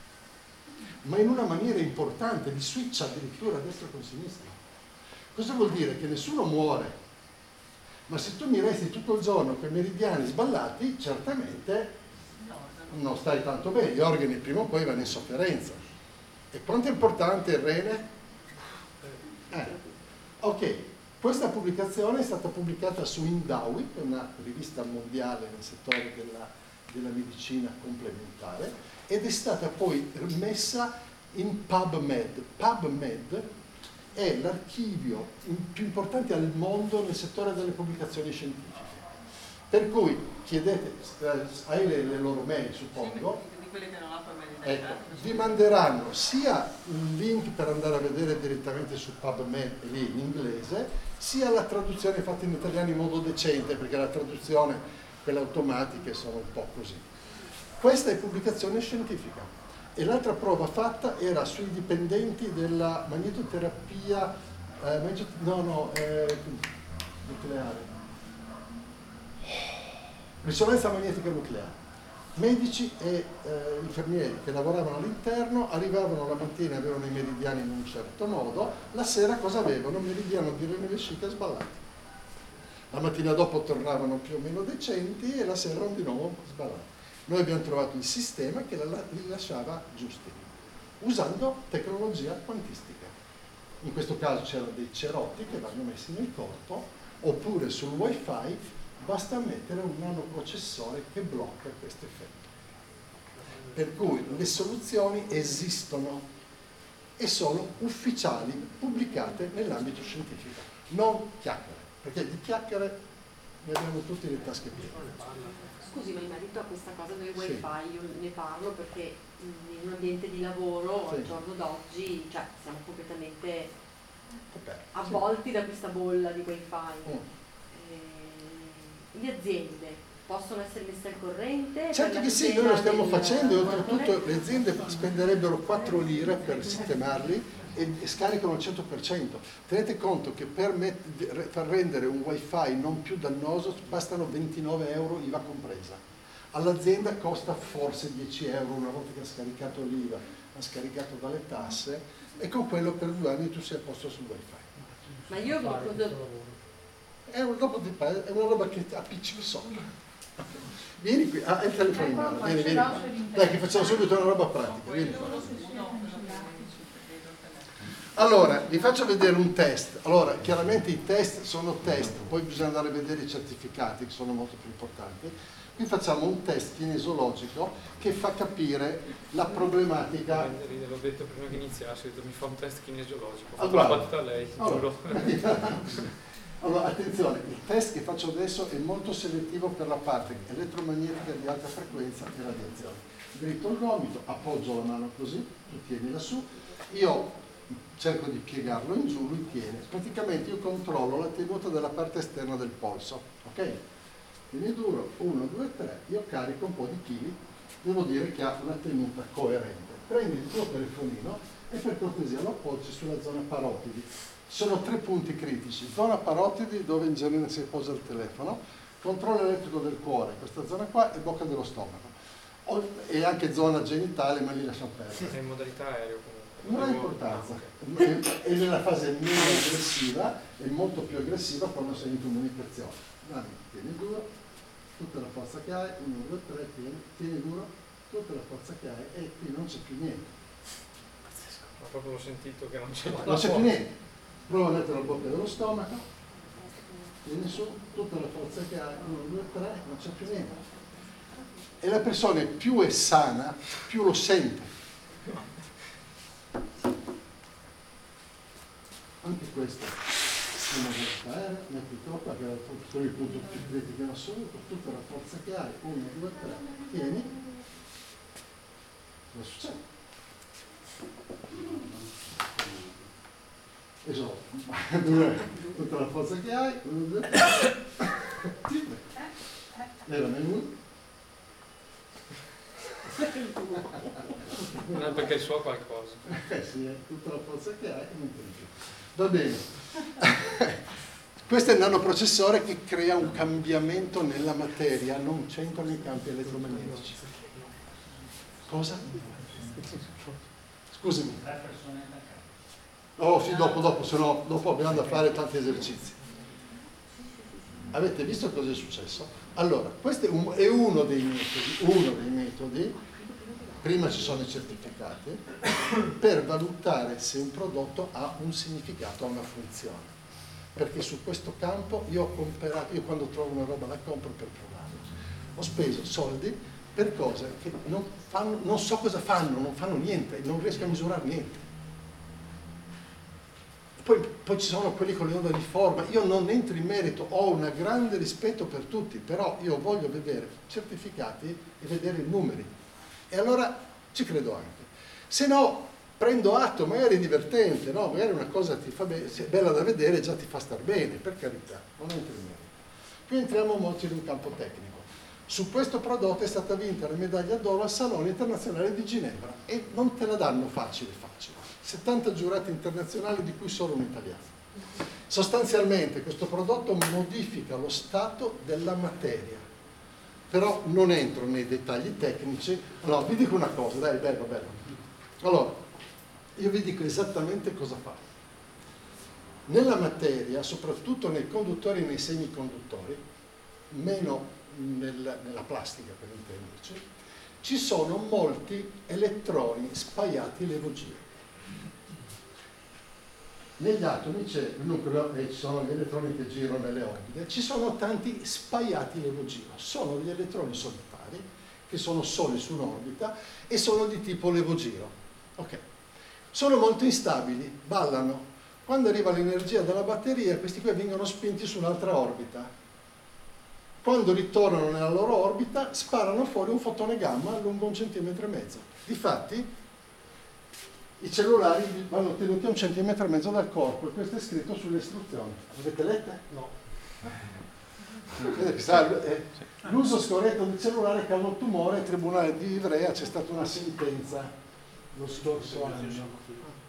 A: ma in una maniera importante, li switcha addirittura a destra con sinistra. Cosa vuol dire? Che nessuno muore. Ma se tu mi resti tutto il giorno con i meridiani sballati, certamente non stai tanto bene, gli organi prima o poi vanno in sofferenza. E quanto è importante il rene? Eh. Ok, Questa pubblicazione è stata pubblicata su Indawi, una rivista mondiale nel settore della, della medicina complementare, ed è stata poi messa in PubMed. PubMed è l'archivio più importante al mondo nel settore delle pubblicazioni scientifiche. Per cui chiedete, hai le, le loro mail, suppongo,
B: Sì, di quelle che non apro me li dai
A: ecco,
B: tanto.
A: vi manderanno sia un link per andare a vedere direttamente su PubMed, lì in inglese, sia la traduzione fatta in italiano in modo decente, perché la traduzione, quelle automatiche, sono un po' così. Questa è pubblicazione scientifica. E l'altra prova fatta era sui dipendenti della magnetoterapia, eh, magnet- no, no, eh, nucleare. Risonanza magnetica nucleare. Medici e eh, infermieri che lavoravano all'interno, arrivavano la mattina, avevano i meridiani in un certo modo, la sera cosa avevano? Meridiano di rene vesciche sballati. La mattina dopo tornavano più o meno decenti e la sera erano di nuovo sballati. Noi abbiamo trovato il sistema che li lasciava giusti, usando tecnologia quantistica. In questo caso c'erano dei cerotti che vanno messi nel corpo, oppure sul wifi basta mettere un nanoprocessore che blocca questo effetto. Per cui le soluzioni esistono e sono ufficiali, pubblicate nell'ambito scientifico, non chiacchiere, perché di chiacchiere ne abbiamo tutti le tasche piene.
G: Scusi, ma in merito a questa cosa del wifi, sì, io ne parlo perché in un ambiente di lavoro, sì, al giorno d'oggi, cioè, siamo completamente okay, avvolti, sì, da questa bolla di wifi. Mm. Le aziende possono essere messe al corrente?
A: Certo che sì, noi lo stiamo del, facendo e oltretutto le aziende spenderebbero quattro lire per sistemarli e, e scaricano al cento per cento. Tenete conto che per met- far rendere un wifi non più dannoso bastano ventinove euro I V A compresa. All'azienda costa forse dieci euro una volta che ha scaricato l'I V A, ha scaricato dalle tasse e con quello per due anni tu sei a posto sul wifi.
G: Ma io cosa...
A: È, un, dopo ti, è una roba che appiccica sopra. Vieni qui, ah, è il telefonino, vieni, vieni. Dai che facciamo subito una roba pratica. Vieni. Allora, vi faccio vedere un test. Allora, chiaramente i test sono test, poi bisogna andare a vedere i certificati che sono molto più importanti. Qui facciamo un test kinesologico che fa capire la problematica.
C: L'ho detto prima che iniziassi, ho detto mi fa un test kinesologico. Ho
A: allora,
C: fatto a lei,
A: allora,
C: giuro.
A: Allora, attenzione, il test che faccio adesso è molto selettivo per la parte elettromagnetica di alta frequenza e radiazione. Dritto al gomito, appoggio la mano così, tu tienila su, io cerco di piegarlo in giù, lui tiene. Praticamente io controllo la tenuta della parte esterna del polso, ok? Tieni duro, uno, due, tre, io carico un po' di chili, devo dire che ha una tenuta coerente. Prendi il tuo telefonino e per cortesia lo appoggi sulla zona parotidi. Sono tre punti critici, zona parotidi dove in genere si posa il telefono, controllo elettrico del cuore, questa zona qua, e bocca dello stomaco. O, e anche zona genitale, ma li lasciamo perdere.
C: È in modalità aereo comunque.
A: Non ha importanza, è nella fase meno aggressiva e molto più aggressiva quando sei in comunicazione. Dai, tieni duro, tutta la forza che hai, uno, due, tre, tieni, tieni duro, tutta la forza che hai e qui non c'è più niente.
C: Ma proprio ho sentito che non c'è più.
A: Non c'è più niente. Prova a mettere la bocca dello stomaco, vieni su, tutta la forza che hai, uno, due, tre, non c'è più niente. E la persona più è sana, più lo sente. Anche questo è una volta aerea, mettitelo qua, che sono il punto più critico in assoluto, tutta la forza che hai, uno, due, tre, tieni. Cosa succede? Esatto, tutta la forza che hai, uno, due, tre, era meglio.
C: Non è perché so qualcosa.
A: Eh sì, è tutta la forza che hai e non tieni più. Va bene. Questo è il nanoprocessore che crea un cambiamento nella materia, non c'entrano i campi elettromagnetici. Cosa? Scusami. Oh sì, dopo, dopo, se no dopo abbiamo da fare tanti esercizi. Avete visto cosa è successo? Allora, questo è, un, è uno dei metodi, uno dei metodi, prima ci sono i certificati, per valutare se un prodotto ha un significato, ha una funzione. perché su questo campo io ho comprato, io quando trovo una roba la compro per provarla. Ho speso soldi per cose che non, fanno, non so cosa fanno, non fanno niente, non riesco a misurare niente. Poi, poi ci sono quelli con le onde di forma, io non entro in merito, ho un grande rispetto per tutti, però io voglio vedere certificati e vedere i numeri. E allora ci credo anche. Se no, prendo atto, magari è divertente, no? Magari una cosa ti fa be- è bella da vedere e già ti fa star bene, per carità, non entro in merito. Qui entriamo molto in un campo tecnico. Su questo prodotto è stata vinta la medaglia d'oro al Salone Internazionale di Ginevra e non te la danno facile facile. settanta giurati internazionali di cui solo un italiano. Sostanzialmente questo prodotto modifica lo stato della materia, però non entro nei dettagli tecnici. No, vi dico una cosa, dai, bello, bello. Allora, io vi dico esattamente cosa fa. Nella materia, soprattutto nei conduttori e nei semiconduttori, meno nel, nella plastica per intenderci, ci sono molti elettroni spaiati levogiri. Negli atomi c'è il nucleo e ci sono gli elettroni che girano nelle orbite, ci sono tanti spaiati levogiro, sono gli elettroni solitari che sono soli su un'orbita e sono di tipo levogiro. Ok. Sono molto instabili, ballano. Quando arriva l'energia dalla batteria, questi qui vengono spinti su un'altra orbita. Quando ritornano nella loro orbita, sparano fuori un fotone gamma lungo un centimetro e mezzo. Difatti, i cellulari vanno tenuti a un centimetro e mezzo dal corpo e questo è scritto sulle istruzioni. Avete lette? No. L'uso scorretto del cellulare causa un tumore. Al Tribunale di Ivrea c'è stata una sentenza lo scorso anno.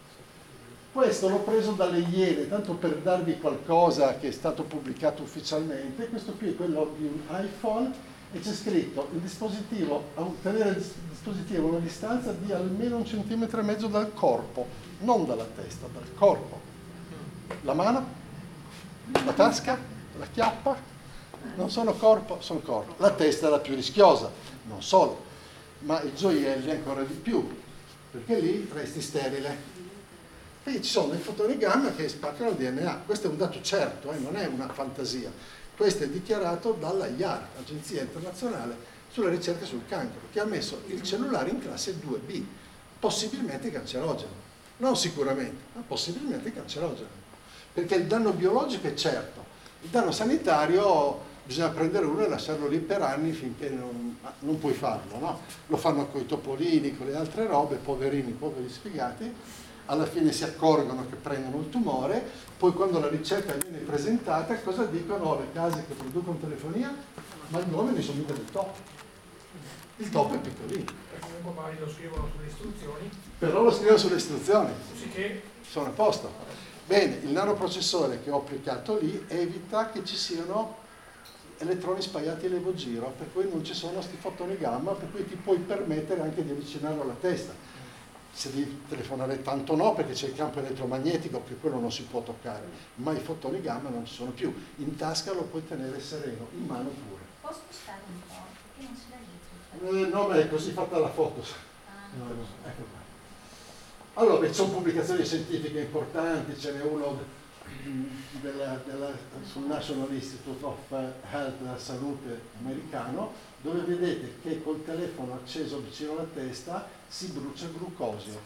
A: Questo l'ho preso dalle Iene, tanto per darvi qualcosa che è stato pubblicato ufficialmente. Questo qui è quello di un iPhone e c'è scritto il dispositivo, a tenere il dispositivo a una distanza di almeno un centimetro e mezzo dal corpo, non dalla testa, dal corpo. La mano, la tasca, la chiappa, non sono corpo, sono corpo. La testa è la più rischiosa, non solo, ma i gioielli ancora di più, perché lì resti sterile. E ci sono dei fotoni gamma che spaccano il D N A, questo è un dato certo, eh, non è una fantasia. Questo è dichiarato dalla I A R, Agenzia Internazionale sulla ricerca sul cancro, che ha messo il cellulare in classe due B, possibilmente cancerogeno. Non sicuramente, ma possibilmente cancerogeno. Perché il danno biologico è certo, il danno sanitario bisogna prendere uno e lasciarlo lì per anni finché non, non puoi farlo, no? Lo fanno con i topolini, con le altre robe, poverini, poveri sfigati. Alla fine si accorgono che prendono il tumore, poi quando la ricerca viene presentata, cosa dicono le case che producono telefonia? Ma gli uomini sono mica del top. Il top è piccolino.
D: E comunque magari lo scrivono sulle istruzioni.
A: Però lo scrivono sulle istruzioni.
D: Così che...
A: Sono a posto. Bene, il nanoprocessore che ho applicato lì evita che ci siano elettroni spaiati a levogiro, per cui non ci sono questi fotoni gamma, per cui ti puoi permettere anche di avvicinarlo alla testa. Se devi telefonare tanto no, perché c'è il campo elettromagnetico, che quello non si può toccare, ma i fotoni gamma non ci sono più. In tasca lo puoi tenere sereno, in mano pure.
J: Posso spostare un po'? Perché non si legge?
A: Eh, no, ma è così fatta la foto. Ah. No, no, ecco qua. Allora, beh, ci sono pubblicazioni scientifiche importanti, ce n'è uno della, della, sul National Institute of Health, della salute americano, dove vedete che col telefono acceso vicino alla testa si brucia glucosio,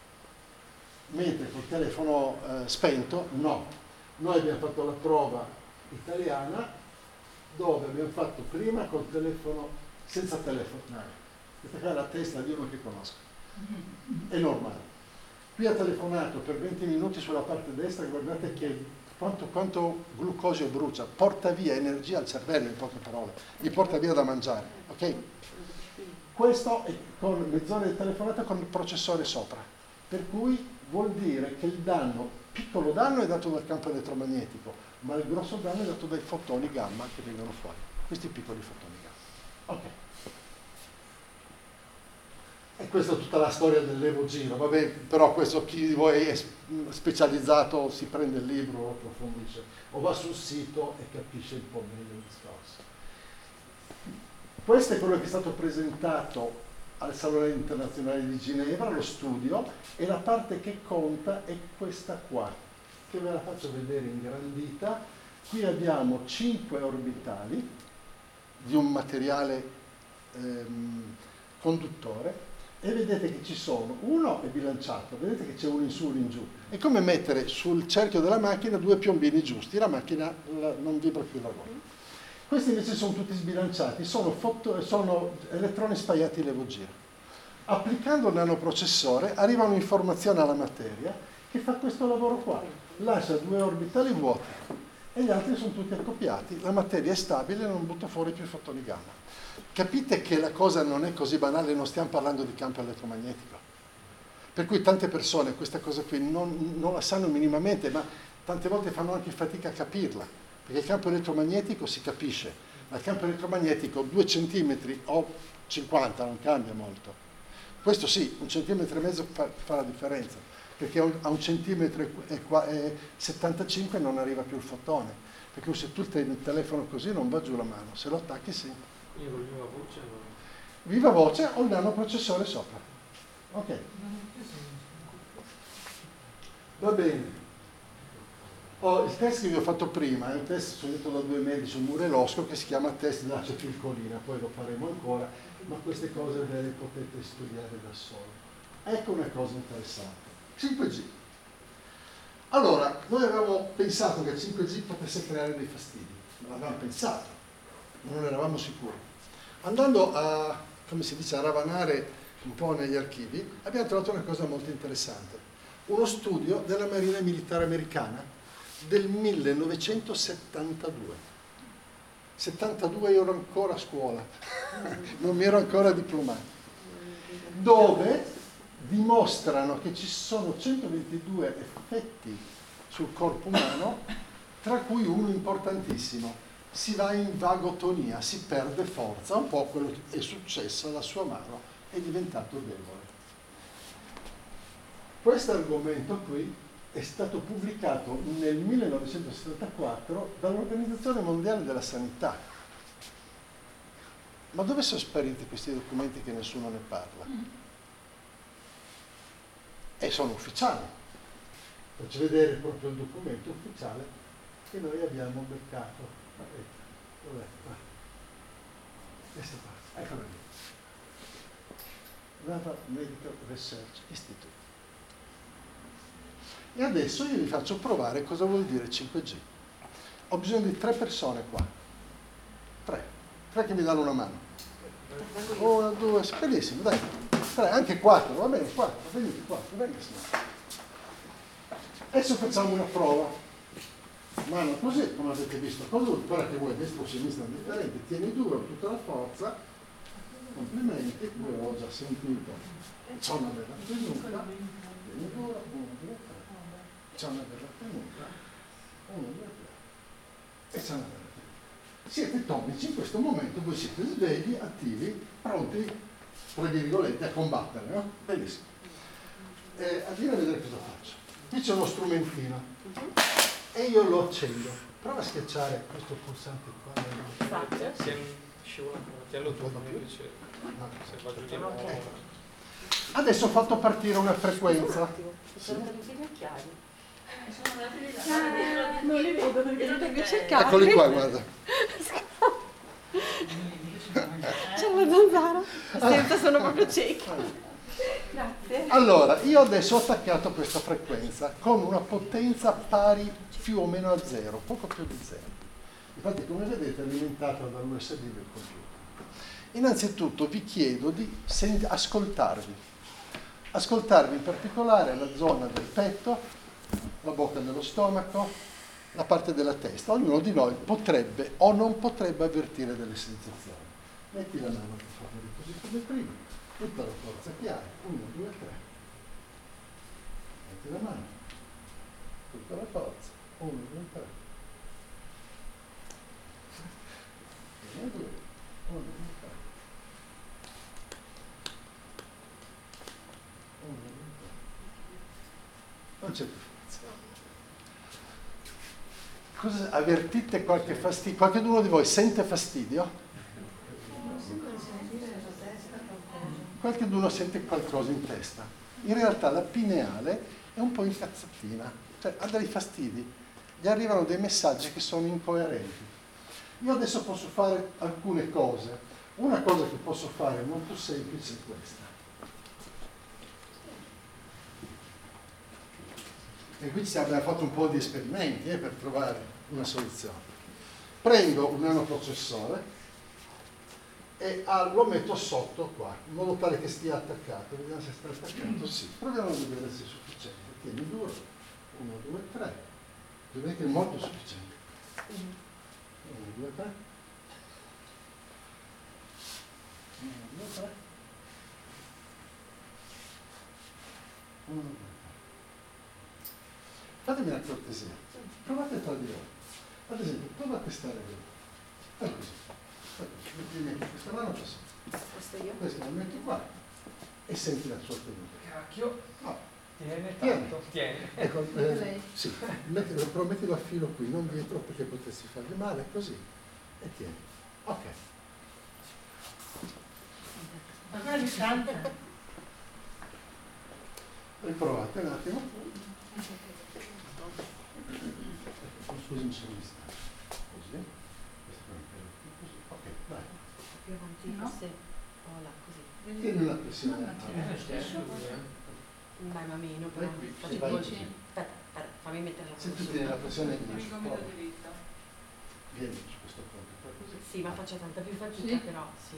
A: mentre col telefono eh, spento no. Noi abbiamo fatto la prova italiana dove abbiamo fatto prima col telefono senza telefonare. Questa qua è la testa di uno che conosco, è normale. Qui ha telefonato per venti minuti sulla parte destra, guardate che quanto, quanto glucosio brucia, porta via energia al cervello, in poche parole, gli porta via da mangiare, ok? Questo è con mezz'ora di telefonata con il processore sopra, per cui vuol dire che il danno, piccolo danno è dato dal campo elettromagnetico, ma il grosso danno è dato dai fotoni gamma che vengono fuori, questi piccoli fotoni gamma. Ok. E questa è tutta la storia del levogiro, vabbè, però questo chi di voi è specializzato si prende il libro, lo approfondisce, o va sul sito e capisce un po' meglio il discorso. Questo è quello che è stato presentato al Salone Internazionale di Ginevra, lo studio, e la parte che conta è questa qua. che ve la faccio vedere ingrandita. Qui abbiamo cinque orbitali di un materiale ehm, conduttore e vedete che ci sono, uno è bilanciato, vedete che c'è uno in su e uno in giù. È come mettere sul cerchio della macchina due piombini giusti, la macchina la, non vibra più la ruota. Questi invece sono tutti sbilanciati, sono, foto, sono elettroni spaiati levogiro. Applicando il nanoprocessore arriva un'informazione alla materia che fa questo lavoro qua, lascia due orbitali vuoti e gli altri sono tutti accoppiati, la materia è stabile e non butta fuori più fotoni gamma. Capite che la cosa non è così banale, non stiamo parlando di campo elettromagnetico. Per cui tante persone questa cosa qui non, non la sanno minimamente, ma tante volte fanno anche fatica a capirla, perché il campo elettromagnetico si capisce, ma il campo elettromagnetico due centimetri o cinquanta non cambia molto. Questo sì, un centimetro e mezzo fa, fa la differenza, perché a un centimetro e, e settantacinque non arriva più il fotone, perché se tu tieni il telefono così non va giù la mano, se lo attacchi sì.
C: Io con viva voce no.
A: Viva voce o il nanoprocessore sopra. Ok. Va bene. Oh, il test che vi ho fatto prima è un test studiato da due medici, un murelosco, che si chiama test dell'acetilcolina, poi lo faremo ancora, ma queste cose ve le potete studiare da soli. Ecco una cosa interessante. cinque G. Allora, noi avevamo pensato che il cinque G potesse creare dei fastidi, ma l'avevamo pensato, non eravamo sicuri. Andando a, come si dice, a ravanare un po' negli archivi, abbiamo trovato una cosa molto interessante. Uno studio della Marina Militare Americana del millenovecentosettantadue. settantadue io ero ancora a scuola, non mi ero ancora diplomato, dove dimostrano che ci sono centoventidue effetti sul corpo umano, tra cui uno importantissimo. Si va in vagotonia, si perde forza, un po' quello che è successo alla sua mano, è diventato debole. Questo argomento qui è stato pubblicato nel millenovecentosettantaquattro dall'Organizzazione Mondiale della Sanità. Ma dove sono spariti questi documenti che nessuno ne parla? E sono ufficiali. Faccio vedere proprio il documento ufficiale che noi abbiamo beccato. Dov'è? Questa parte, eccola lì. Naval Medical Research Institute. E adesso io vi faccio provare cosa vuol dire cinque G. Ho bisogno di tre persone qua. Tre. Tre che mi danno una mano. Una, due, benissimo, dai. Tre, anche quattro, va bene, quattro, venite quattro, benissimo. Adesso facciamo una prova. Mano così, come avete visto, guarda che vuoi, destra o sinistra indifferente, tieni duro tutta la forza, complimenti, io l'ho già sentito, c'è una bella tenuta, tieni duro, uno, due, tre, c'è una bella tenuta, uno, due, tre, e c'è una bella tenuta. Siete tonici in questo momento, voi siete svegli, attivi, pronti, tra virgolette, a combattere, no? Benissimo. Eh, a dire a vedere cosa faccio. Qui c'è uno strumentino. E io lo accendo. Prova a schiacciare questo pulsante qua.
C: Si scivola ancora, tienilo tu, fammi piacere. Se va giù di nuovo.
A: Adesso ho fatto partire una frequenza.
G: Sono caduti gli occhiali.
B: Ah,
G: non li vedo perché li devi cercare.
A: Eccoli qua, guarda.
G: C'è la zanzara. Senza, sono proprio ciechi. Grazie.
A: Allora, io adesso ho attaccato questa frequenza con una potenza pari più o meno a zero, poco più di zero. Infatti, come vedete, è alimentata dall'U S B del computer. Innanzitutto vi chiedo di ascoltarvi. Ascoltarvi in particolare la zona del petto, la bocca dello stomaco, la parte della testa. Ognuno di noi potrebbe o non potrebbe avvertire delle sensazioni. Metti la mano per favore, così come prima. Tutta la forza che hai, uno, due, tre. Metti la mano, tutta la forza, uno, due, tre. Uno, due, uno, due, tre. Uno, due, tre. Non c'è più forza. Cosa, avvertite qualche fastidio? Qualcuno di voi sente fastidio? Qualcuno sente qualcosa in testa. In realtà la pineale è un po' incazzatina, cioè ha dei fastidi, gli arrivano dei messaggi che sono incoerenti. Io adesso posso fare alcune cose. Una cosa che posso fare molto semplice è questa. E qui abbiamo fatto un po' di esperimenti eh, per trovare una soluzione. Prendo un nanoprocessore e ah, lo metto sotto qua, in modo tale che stia attaccato. Vediamo se sta attaccato. Sì, proviamo a vedere se è sufficiente. Tieni duro, uno, due, tre. Vedete che è molto sufficiente. uno, due, tre. uno, due, tre. uno, due, tre. Fatemi una cortesia, provate tra di voi. Ad esempio, provate a stare qui. Fai così. Fai così. Metti questa mano così.
G: Questo io?
A: Questo lo metti qua e senti la sua tenuta.
C: Cacchio.
A: No.
C: Tiene
A: Tieni.
C: tanto. Tiene.
A: Ecco, eh, sì, mettilo, però mettilo a filo qui, non dietro perché potresti fargli male, così. E tieni. Ok.
I: Ma guarda di tanta.
A: Riprovate un attimo. Scusi, mi sono vista. Così. Ok, vai.
G: Più avanti,
F: No.
G: forse. Oh là, così.
A: Tieni una pressione.
G: Dai, ma meno, però.
A: Vai qui,
G: Faccio
A: vai
G: due.
A: così.
G: Aspetta, aspetta, fammi mettere la
A: Se tu
G: pressione.
A: tieni la pressione
B: Con
A: in
B: il
A: su,
B: gomito
A: prova.
B: diritto.
A: Vieni su questo punto, fai così.
G: Sì, ma faccio tanta più fatica,
F: Sì?
G: però. Sì.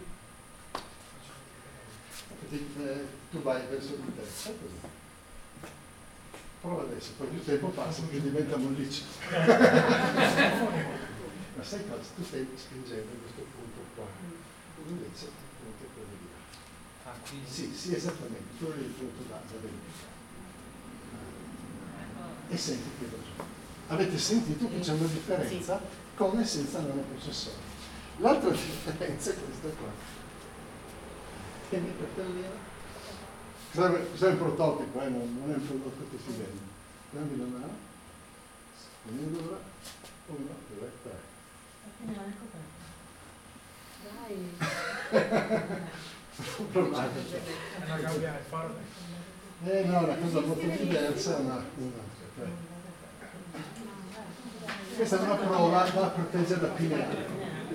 A: Ti- eh, tu vai verso di te, fai così. Prova adesso, poi più tempo passa, più diventa molliccio. Ma sai cosa? Tu stai spingendo in questo punto qua, invece il punto è quello di là.
C: Ah, qui.
A: Sì, sì, esattamente, quello è il punto da, da dentro. E senti che va giù. Avete sentito che c'è una differenza con e senza nanoprocessore. L'altra differenza è questa qua. Tieni per terreno. Cos'è un prototipo, eh? non, non è un prodotto che si vende. Dammi la mano, tieni dura, uno, due, tre.
G: Dai.
A: Provate.
D: È una cambiare, farlo.
A: Eh no, è una cosa molto diversa, ma una, tre. Questa è una prova da proteggere da pineale.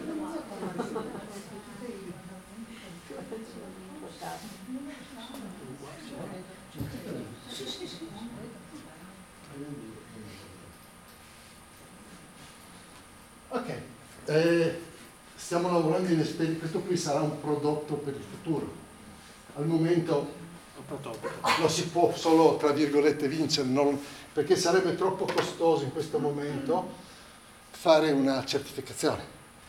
A: Ok, eh, stiamo lavorando in esperimenti, questo qui sarà un prodotto per il futuro. Al momento lo si può solo, tra virgolette, vincere, non, perché sarebbe troppo costoso in questo momento fare una certificazione.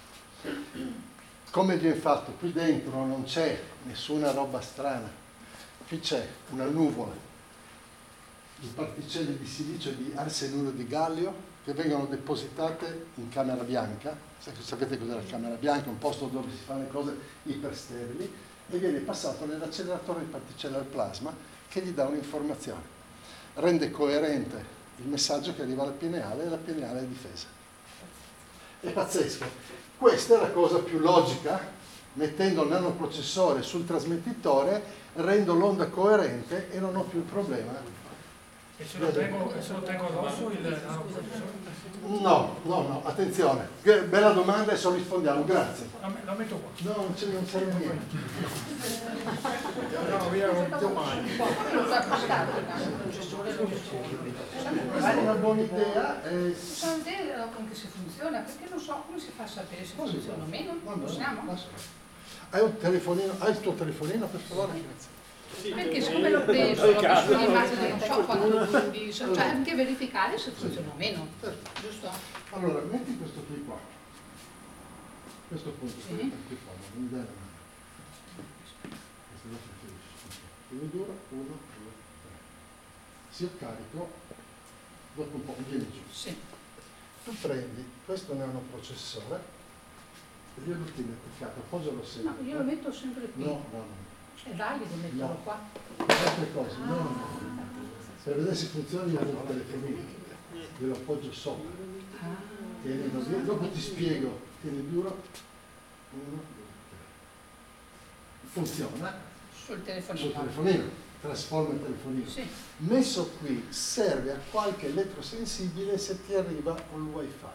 A: Come viene fatto? Qui dentro non c'è nessuna roba strana, qui c'è una nuvola di particelle di silicio e di arsenuro di gallio che vengono depositate in camera bianca. Sapete cos'è la camera bianca? Un posto dove si fanno le cose ipersterili, e viene passato nell'acceleratore di particelle al plasma che gli dà un'informazione. Rende coerente il messaggio che arriva alla pineale e la pineale è difesa. È pazzesco. Questa è la cosa più logica. Mettendo il nanoprocessore sul trasmettitore rendo l'onda coerente e non ho più il problema.
D: E se lo tengo, e se lo tengo addosso il nanoprocessore?
A: No, no, no, attenzione. Bella domanda e so rispondiamo, grazie.
D: Lo, lo metto qua.
A: No, non c'è, non serve niente.
D: No, via domani.
A: Questa è una buona idea. Eh,
K: Possiamo vedere anche se funziona, perché non so come si fa a sapere se
A: Così,
K: funziona o meno.
A: va bene,
K: Possiamo?
A: va bene. Hai un telefonino? Hai il tuo telefonino, per favore? Grazie.
K: Perché siccome l'ho preso, l'ho preso un'immagine, non so quanto quindi, cioè anche verificare se funziona o meno, giusto?
A: Allora, metti questo qui qua. Questo punto,
K: Sì.
A: qui qua, non mi dai la mano. Questo lo preferisci. Uno duro, uno, due, tre. Se io carico, dopo un po' vieni giù.
K: Sì.
A: Tu prendi questo nanoprocessore, e io lo tieni attaccato, appoggialo sempre.
K: No, io lo metto sempre qui.
A: No, no, no.
K: È valido metterlo
A: No.
K: qua.
A: Altre cose, no, no. Per vedere se funziona io ho il telefonino, glielo appoggio sopra.
K: Ah.
A: Tienilo via, dopo ti spiego, tieni duro, uno, due, tre. Funziona
K: Sul
A: sul
K: telefonino.
A: telefonino. trasforma il telefonino.
K: Sì.
A: Messo qui serve a qualche elettrosensibile se ti arriva col wifi.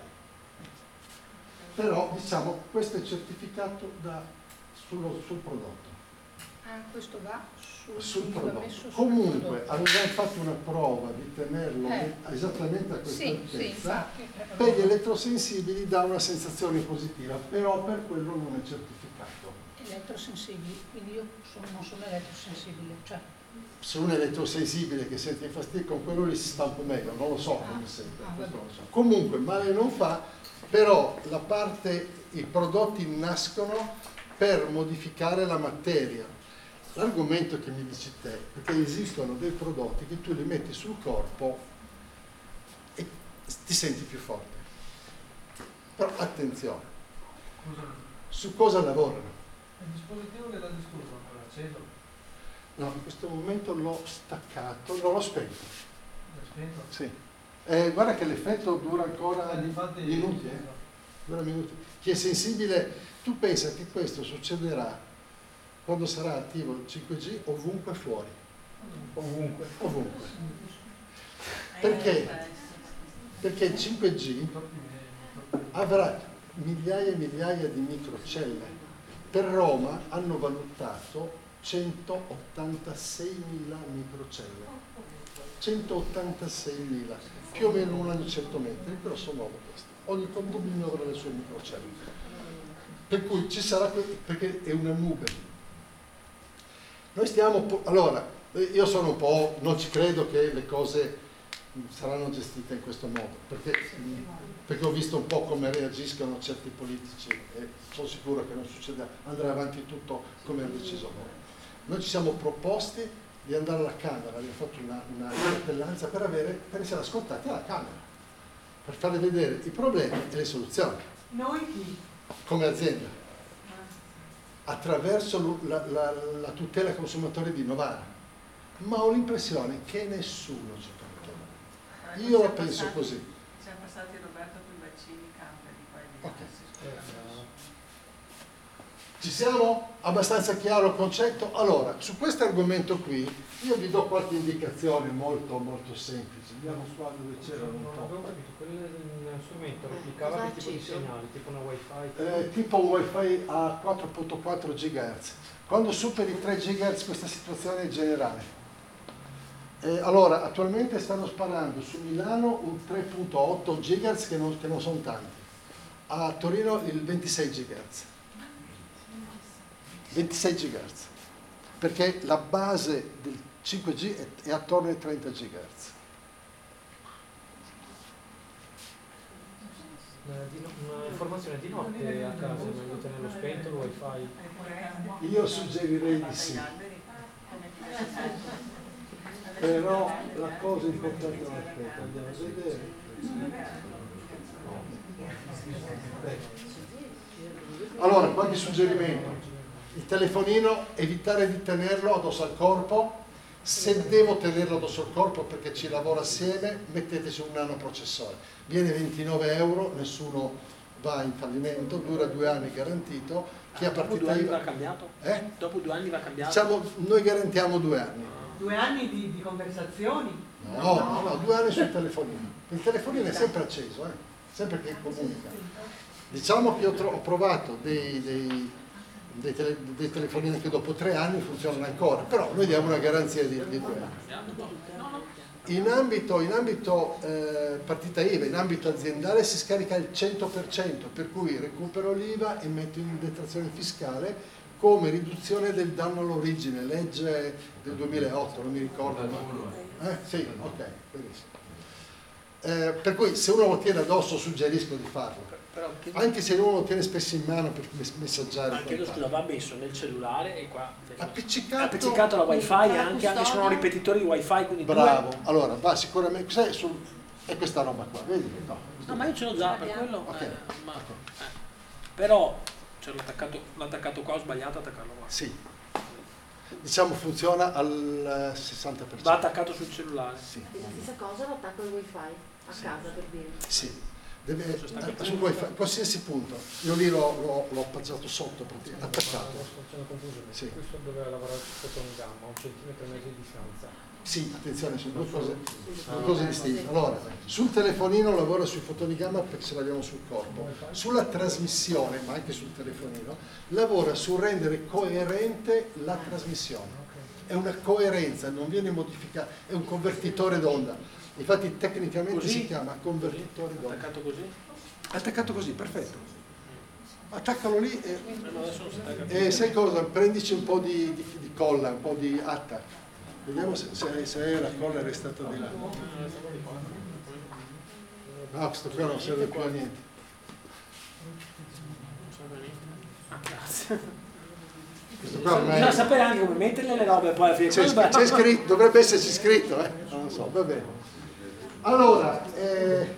A: Però diciamo questo è certificato da, sullo, sul prodotto.
K: Ah, questo va sul,
A: Sul
K: va
A: prodotto.
K: messo sul
A: Comunque
K: prodotto.
A: avevamo fatto una prova di tenerlo
K: Eh.
A: esattamente a questa
K: Sì,
A: altezza.
K: sì, infatti. eh,
A: Per gli elettrosensibili dà una sensazione positiva, però per quello non è certificato.
K: Elettrosensibili, quindi io sono- non sono elettrosensibile, cioè
A: Se un elettrosensibile che sente i fastidi con quello lì si sta un po' meglio, non lo so come sente,
K: Ah,
A: questo
K: vabbè.
A: non lo so. Comunque male non fa, però la parte, i prodotti nascono per modificare la materia. L'argomento che mi dici te, perché esistono dei prodotti che tu li metti sul corpo e ti senti più forte. Però attenzione,
D: Scusami,
A: su cosa lavorano?
D: il dispositivo che l'ha distrutto ancora acceso?
A: No, in questo momento l'ho staccato, no, l'ho spento.
D: L'ha spento?
A: Sì. Eh, guarda che l'effetto dura ancora
D: Eh, difatti-
A: minuti, eh? Dura minuti. Chi è sensibile, tu pensa che questo succederà quando sarà attivo il cinque G ovunque fuori.
C: Ovunque.
A: Ovunque. Perché? Perché il cinque G avrà migliaia e migliaia di microcelle. Per Roma hanno valutato centottantaseimila microcelle. centottantaseimila, più o meno un anno cento metri, però sono nuovo questo. Ogni condominio avrà le sue microcelle. Per cui ci sarà, perché è una nube. Noi stiamo, allora, io sono un po', non ci credo che le cose saranno gestite in questo modo, perché, perché ho visto un po' come reagiscono certi politici e sono sicuro che non succederà, andrà avanti tutto come hanno deciso loro. Noi ci siamo proposti di andare alla Camera, abbiamo fatto una, una interpellanza per, avere, per essere ascoltati alla Camera, per farle vedere i problemi e le soluzioni.
I: Noi chi?
A: Come azienda, attraverso la, la, la tutela consumatori di Novara, ma ho l'impressione che nessuno ci parla. Io la penso
B: passati,
A: così.
B: Siamo passati Roberto con i vaccini, camper di qua e di là.
A: Ok.
B: si scusa.
A: Ci siamo? Abbastanza chiaro il concetto? Allora, su questo argomento qui io vi do qualche indicazione molto molto semplice. Andiamo qua dove c'erano un
C: Non
A: po'.
C: avevo capito, quel strumento replicava che tipo di segnali, tipo una wifi?
A: Eh, tipo un wifi a quattro virgola quattro gigahertz. Quando superi i tre gigahertz questa situazione è generale. Eh, allora, attualmente stanno sparando su Milano un tre virgola otto gigahertz che non, che non sono tanti, a Torino il ventisei gigahertz. ventisei gigahertz, perché la base del cinque G è, è attorno ai trenta gigahertz.
C: Una, di no- una informazione di notte a casa, è meglio tenerlo spento il wifi?
A: Io suggerirei di sì, però la cosa importante è aspetta, andiamo a vedere. Allora, qualche suggerimento. Il telefonino, evitare di tenerlo addosso al corpo. Se devo tenerlo addosso al corpo perché ci lavora assieme, metteteci un nanoprocessore. Viene ventinove euro, nessuno va in fallimento, dura due anni garantito. Chi ha
E: Dopo due
A: partita
E: anni
A: I V A
E: va cambiato?
A: Eh?
E: Dopo due anni va cambiato?
A: Diciamo, noi garantiamo due anni.
I: Due anni di, di conversazioni?
A: No, no, no, due anni sul telefonino. Il telefonino è sempre acceso, eh? Sempre che comunica. Diciamo che io ho provato dei, dei, dei, tele, dei telefonini che dopo tre anni funzionano ancora, però noi diamo una garanzia di, di due anni. In ambito, in ambito eh, partita I V A, in ambito aziendale si scarica il cento per cento, per cui recupero l'I V A e metto in detrazione fiscale come riduzione del danno all'origine, legge del duemilaotto, non mi ricordo. Ma... Eh? Sì, ok, benissimo. Eh, per cui se uno lo tiene addosso suggerisco di farlo,
E: Però, che...
A: anche se uno lo tiene spesso in mano per messaggiare.
E: Anche lo scusa, va messo nel cellulare e qua
A: appiccicato,
E: appiccicato alla wifi, anche, anche se sono ripetitori di wifi, quindi
A: bravo,
E: due...
A: allora va sicuramente, sai, su, è questa roba qua, vedi? No,
E: no, ma io ce l'ho già per quello,
A: okay.
E: eh, ma, eh. Però cioè, l'ho attaccato, l'ho attaccato qua, ho sbagliato a attaccarlo qua.
A: Sì, diciamo funziona al sessanta per cento.
E: Va attaccato sul cellulare.
A: Sì.
G: La stessa cosa l'attacco al wifi a
A: sì.
G: casa per dire.
A: Sì, deve, sul wifi, qualsiasi punto. Io lì l'ho appoggiato sotto, attaccato.
C: C'è una confusione.
A: Sì.
C: Questo doveva lavorare su fotogamma a un centimetro e mezzo di distanza.
A: Sì, attenzione, sono due cose, due cose distinte. Allora, sul telefonino lavora sui fotoni gamma perché ce l'abbiamo sul corpo. Sulla trasmissione, ma anche sul telefonino, lavora sul rendere coerente la trasmissione. È una coerenza, non viene modificata, è un convertitore d'onda. Infatti tecnicamente
E: Così?
A: si chiama convertitore d'onda.
E: Attaccato così?
A: Attaccato così, perfetto. Attaccalo lì e,
E: Adesso non si attacca più.
A: e sai cosa? Prendici un po' di, di, di colla, un po' di atta. Vediamo se, se, se la colla è restata di là. No, questo qua non serve più a niente.
E: Grazie.
A: Questo qua ormai...
E: Bisogna sapere anche come metterle le robe poi alla fine.
A: C'è, c'è scritto, dovrebbe esserci scritto, eh? Non lo so, va bene. Allora, eh,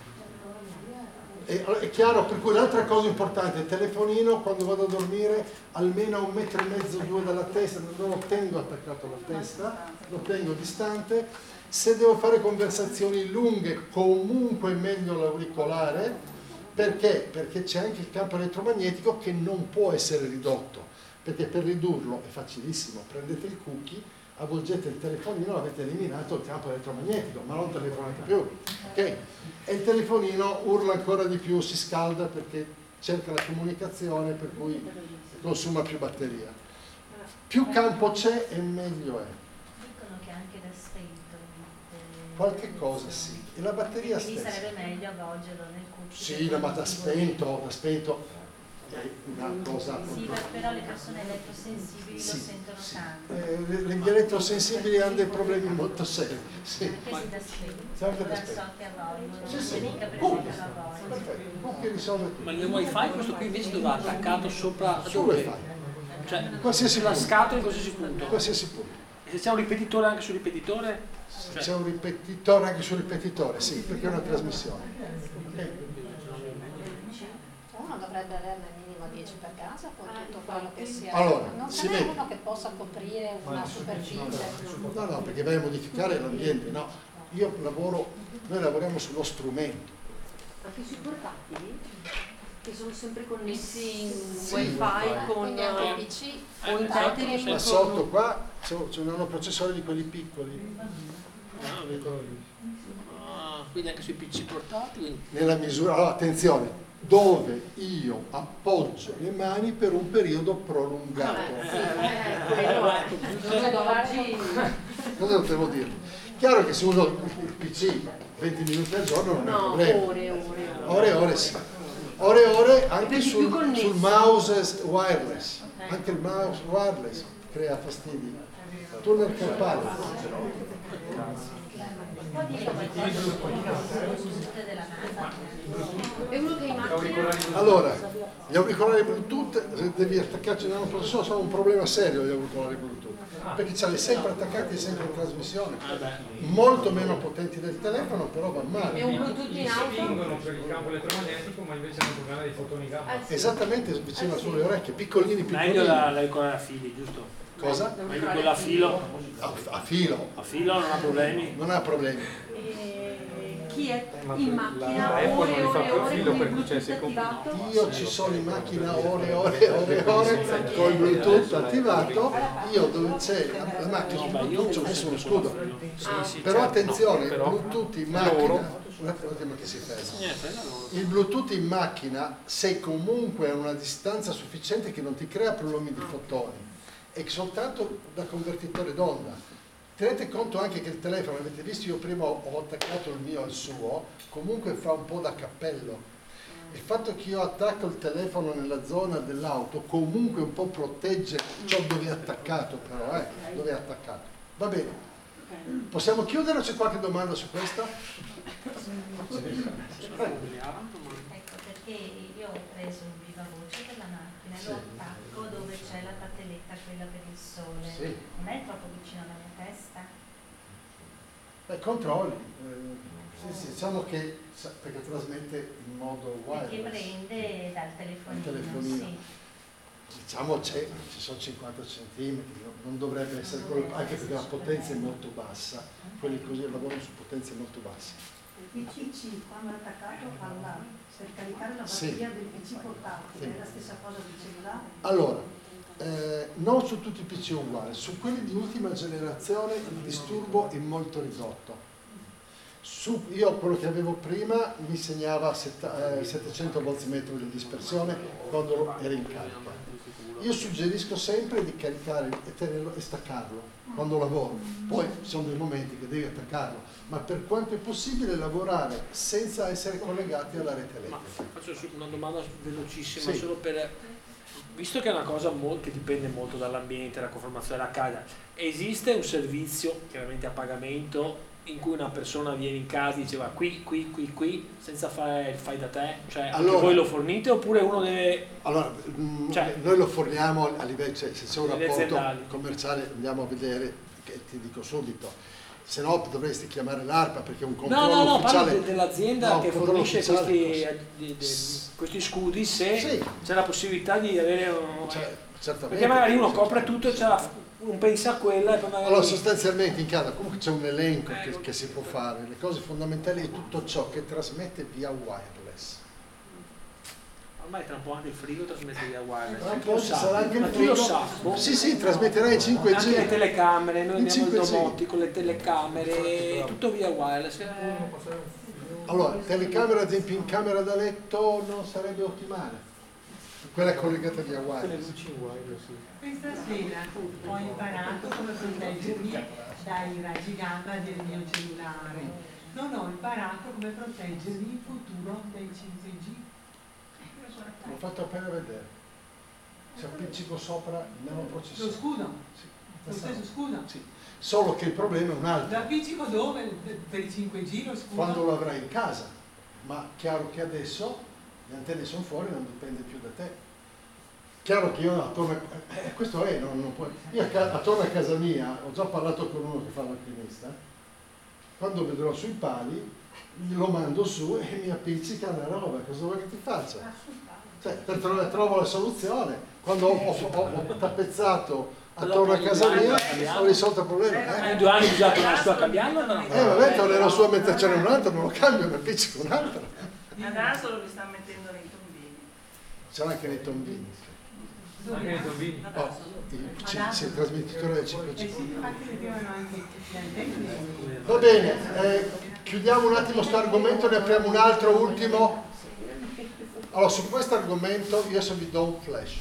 A: è, è chiaro, per cui l'altra cosa importante, il telefonino quando vado a dormire almeno a un metro e mezzo, due dalla testa, non lo tengo attaccato alla testa, lo tengo distante. Se devo fare conversazioni lunghe, comunque è meglio l'auricolare, perché? Perché c'è anche il campo elettromagnetico che non può essere ridotto, perché per ridurlo è facilissimo, prendete il cookie, avvolgete il telefonino, avete eliminato il campo elettromagnetico, ma non telefonate più, ok? E il telefonino urla ancora di più, si scalda perché cerca la comunicazione, per cui consuma più batteria. Più campo c'è e meglio è.
J: Dicono che anche da spento. eh,
A: Qualche cosa sì, e la batteria
J: Quindi
A: stessa.
J: sarebbe meglio avvolgerlo nel cookie.
A: Sì, no, ma da spento, da spento è una cosa...
J: Sì, per- però le persone elettrosensibili
A: Sì,
J: lo sentono
A: sì.
J: tanto.
A: Eh, le- gli elettrosensibili hanno dei problemi molto seri. Sì.
J: Anche se da spento.
A: Sì, anche da
J: Da
A: spento.
J: so che avvolgono,
A: Sì,
J: non
A: sì.
J: c'è mica per
A: Cookie.
J: esempio l'avvolgere.
A: Perfetto, cookie risolve tutto.
E: Ma nel wifi questo qui invece dove va attaccato sopra
A: Sul
E: dove?
A: wifi,
E: Cioè,
A: qualsiasi
E: sulla
A: punto.
E: scatola in qualsiasi punto.
A: Qualsiasi punto.
E: E se c'è un ripetitore anche sul ripetitore? Cioè,
A: C'è un ripetitore anche sul ripetitore, sì, perché è una trasmissione. Ok?
K: Uno dovrebbe averne minimo dieci per casa con tutto quello che sia.
A: Allora,
K: non
A: si
K: ce n'è
A: vede.
K: uno che possa coprire una superficie.
A: No, no, perché vai a modificare l'ambiente, no. Io lavoro, noi lavoriamo sullo strumento.
G: Anche sui portatili, che sono sempre connessi in
A: Sì.
G: wifi con
K: Quindi anche i P C
G: o in
E: Esatto,
G: Tetris
A: Ma
G: con-
A: sotto qua c'è c'è un nanoprocessore di quelli piccoli,
E: ah, vedo. Ah, quindi anche sui P C portatili.
A: nella misura, allora attenzione, dove io appoggio le mani per un periodo prolungato.
G: Eh, quello è. Giorno d'oggi
A: Cosa devo dire? Chiaro che se uso il P C venti minuti al giorno non è un
G: no,
A: problema.
G: ore, ore, ore.
A: Ore e ore sì. Ore e ore anche
G: Perché più
A: sul,
G: connessi.
A: sul mouse wireless. Anche il mouse wireless crea fastidi. Tunnel carpale.
J: Può dire qualcosa sull'uso della macchina?
G: È uno che in macchina
A: Allora, gli auricolari Bluetooth, devi attaccarci al nanoprocessore, sono un problema serio gli auricolari Bluetooth, perché ce li sempre attaccati e sempre in trasmissione. Molto meno potenti del telefono, però va
G: è
A: male.
G: un Bluetooth
C: Li
G: in auto.
C: spingono per il campo elettromagnetico, ma invece hanno un problema di fotoni gamma.
G: Eh sì.
A: Esattamente vicino sulle orecchie, piccolini
E: Meglio
A: piccolini.
E: la, la ricorrere a fili, giusto?
A: Cosa?
E: Meglio quella a filo.
A: A, a filo,
E: A filo non ha problemi.
A: non ha problemi.
G: E chi è
C: Ma
G: in
C: la-
G: macchina
C: la Apple
G: ore
C: non
G: e
C: li fa
G: ore e
C: più a
G: ore
C: filo
G: con il
C: perché
G: Bluetooth
C: c'è, si
G: attivato?
A: Io ci sono in macchina ore e ore e ore e ore con il Bluetooth attivato, io dove c'è la, la macchina sul Bluetooth ci ho messo uno scudo. Però attenzione, il Bluetooth in macchina, un attimo che si ferma. Il Bluetooth in macchina, se comunque a una distanza sufficiente che non ti crea problemi di fotoni, è soltanto da convertitore d'onda. Tenete conto anche che il telefono, avete visto, io prima ho attaccato il mio al suo, comunque fa un po' da cappello. Il fatto che io attacco il telefono nella zona dell'auto comunque un po' protegge ciò dove è attaccato, però, eh, dove è attaccato. Va bene. Possiamo chiudere o c'è qualche domanda su questa?
J: Ecco, perché io ho preso un viva voce per la macchina e
A: Sì.
J: lo attacco dove c'è la tateletta, quella per il sole.
A: Sì.
J: Non è troppo vicino alla mia testa?
A: Beh, controlli. Eh, sì, sì, diciamo che sa- perché trasmette in modo
J: Perché
A: wireless.
J: prende dal telefonino,
A: Dal telefonino.
J: sì.
A: Diciamo c'è, ci sono cinquanta centimetri, non- non dovrebbe essere quello, anche perché la potenza è molto bassa, quelli così lavorano su potenze molto basse.
F: Il P C quando è attaccato alla, per caricare la batteria
A: Sì.
F: del P C portatile,
A: Sì.
F: è la stessa cosa del cellulare?
A: Allora, eh, non su tutti i P C uguali, su quelli di ultima generazione il disturbo è molto ridotto. Su, io quello che avevo prima mi segnava setta, eh, settecento volt metro di dispersione quando ero in carica. Io suggerisco sempre di caricare e tenerlo e staccarlo quando lavoro. Poi ci sono dei momenti che devi attaccarlo, ma per quanto è possibile lavorare senza essere collegati alla rete
E: Ma
A: elettrica.
E: faccio su- una domanda velocissima,
A: Sì.
E: solo per... Visto che è una cosa mo- che dipende molto dall'ambiente, la conformazione della casa, esiste un servizio, chiaramente a pagamento, in cui una persona viene in casa e diceva qui, qui, qui, qui, senza fare il fai da te? Cioè, anche
A: Allora-
E: voi lo fornite oppure uno deve...
A: Allora, mh,
E: Cioè-
A: noi lo forniamo a livello, cioè, se c'è un
E: Nelle
A: rapporto
E: aziendali.
A: commerciale andiamo a vedere, che ti dico subito, se no dovresti chiamare l'ARPA perché è un
E: No,
A: controllo
E: no, no,
A: ufficiale.
E: parlo de- dell'azienda
A: No,
E: che
A: controllo
E: fornisce
A: ufficiale,
E: questi,
A: cosa.
E: eh, di- di- questi scudi, se
A: Sì.
E: c'è la possibilità di avere un...
A: Cioè, certamente.
E: perché magari uno copre tutto e c'è la- un pensa a quella e poi magari...
A: Allora, sostanzialmente in casa comunque c'è un elenco
E: Ecco.
A: che, che si può fare, le cose fondamentali è tutto ciò che trasmette via wireless.
E: Ormai tra un po' anche il frigo trasmette via wireless.
A: Tra un
E: Chi
A: po'
E: lo
A: ci
E: sa?
A: sarà anche il
E: Ma chi lo
A: frigo.
E: sa? Boh.
A: Sì, sì, trasmetterà in cinque G.
E: Anche le telecamere, noi
A: In
E: andiamo al
A: cinque G.
E: domotico, le telecamere, tutto via wireless.
A: Allora, telecamera ad esempio in camera da letto non sarebbe ottimale. Quella è collegata via
C: Le
A: wireless.
C: luci in wireless, sì.
I: Questa sera ho imparato come proteggermi dai raggi gamma del mio cellulare. Non ho imparato come proteggermi in futuro dai cinque G.
A: L'ho fatto appena vedere. Ci appiccico sopra il
I: Lo
A: nanoprocessore.
I: scudo?
A: Sì.
I: Lo stesso scudo?
A: Sì. Solo che il problema è un
I: Lo
A: altro.
I: appiccico dove? Per i cinque G lo scudo?
A: Quando lo avrai in casa. Ma chiaro che adesso le antenne sono fuori, non dipende più da te. Chiaro che io attorno a, eh, questo è, non, non puoi. Io a ca- attorno a casa mia ho già parlato con uno che fa il macchinista. Quando vedrò sui pali lo mando su e mi appiccica la roba, cosa vuoi che ti faccia? Cioè, per trovare, trovo la soluzione. Quando ho, ho- ho- ho tappezzato attorno a casa mia ho risolto il problema.
E: In
A: Eh,
E: due anni bisogna tornare su a cambiarlo o no?
A: eh vabbè, tornerò su a mettercene un altro, non lo cambio, mi appiccico un altro.
B: Adesso lo sta mettendo nei tombini.
A: C'è anche nei tombini.
C: Anche nei tombini.
A: Oh, il, C- sì, il trasmettitore del cinque
I: Eh
A: G.
I: sì, infatti mettevano anche le antenne.
A: Va bene, eh, chiudiamo un attimo questo argomento, ne apriamo un altro ultimo. Allora, su questo argomento io adesso vi do un flash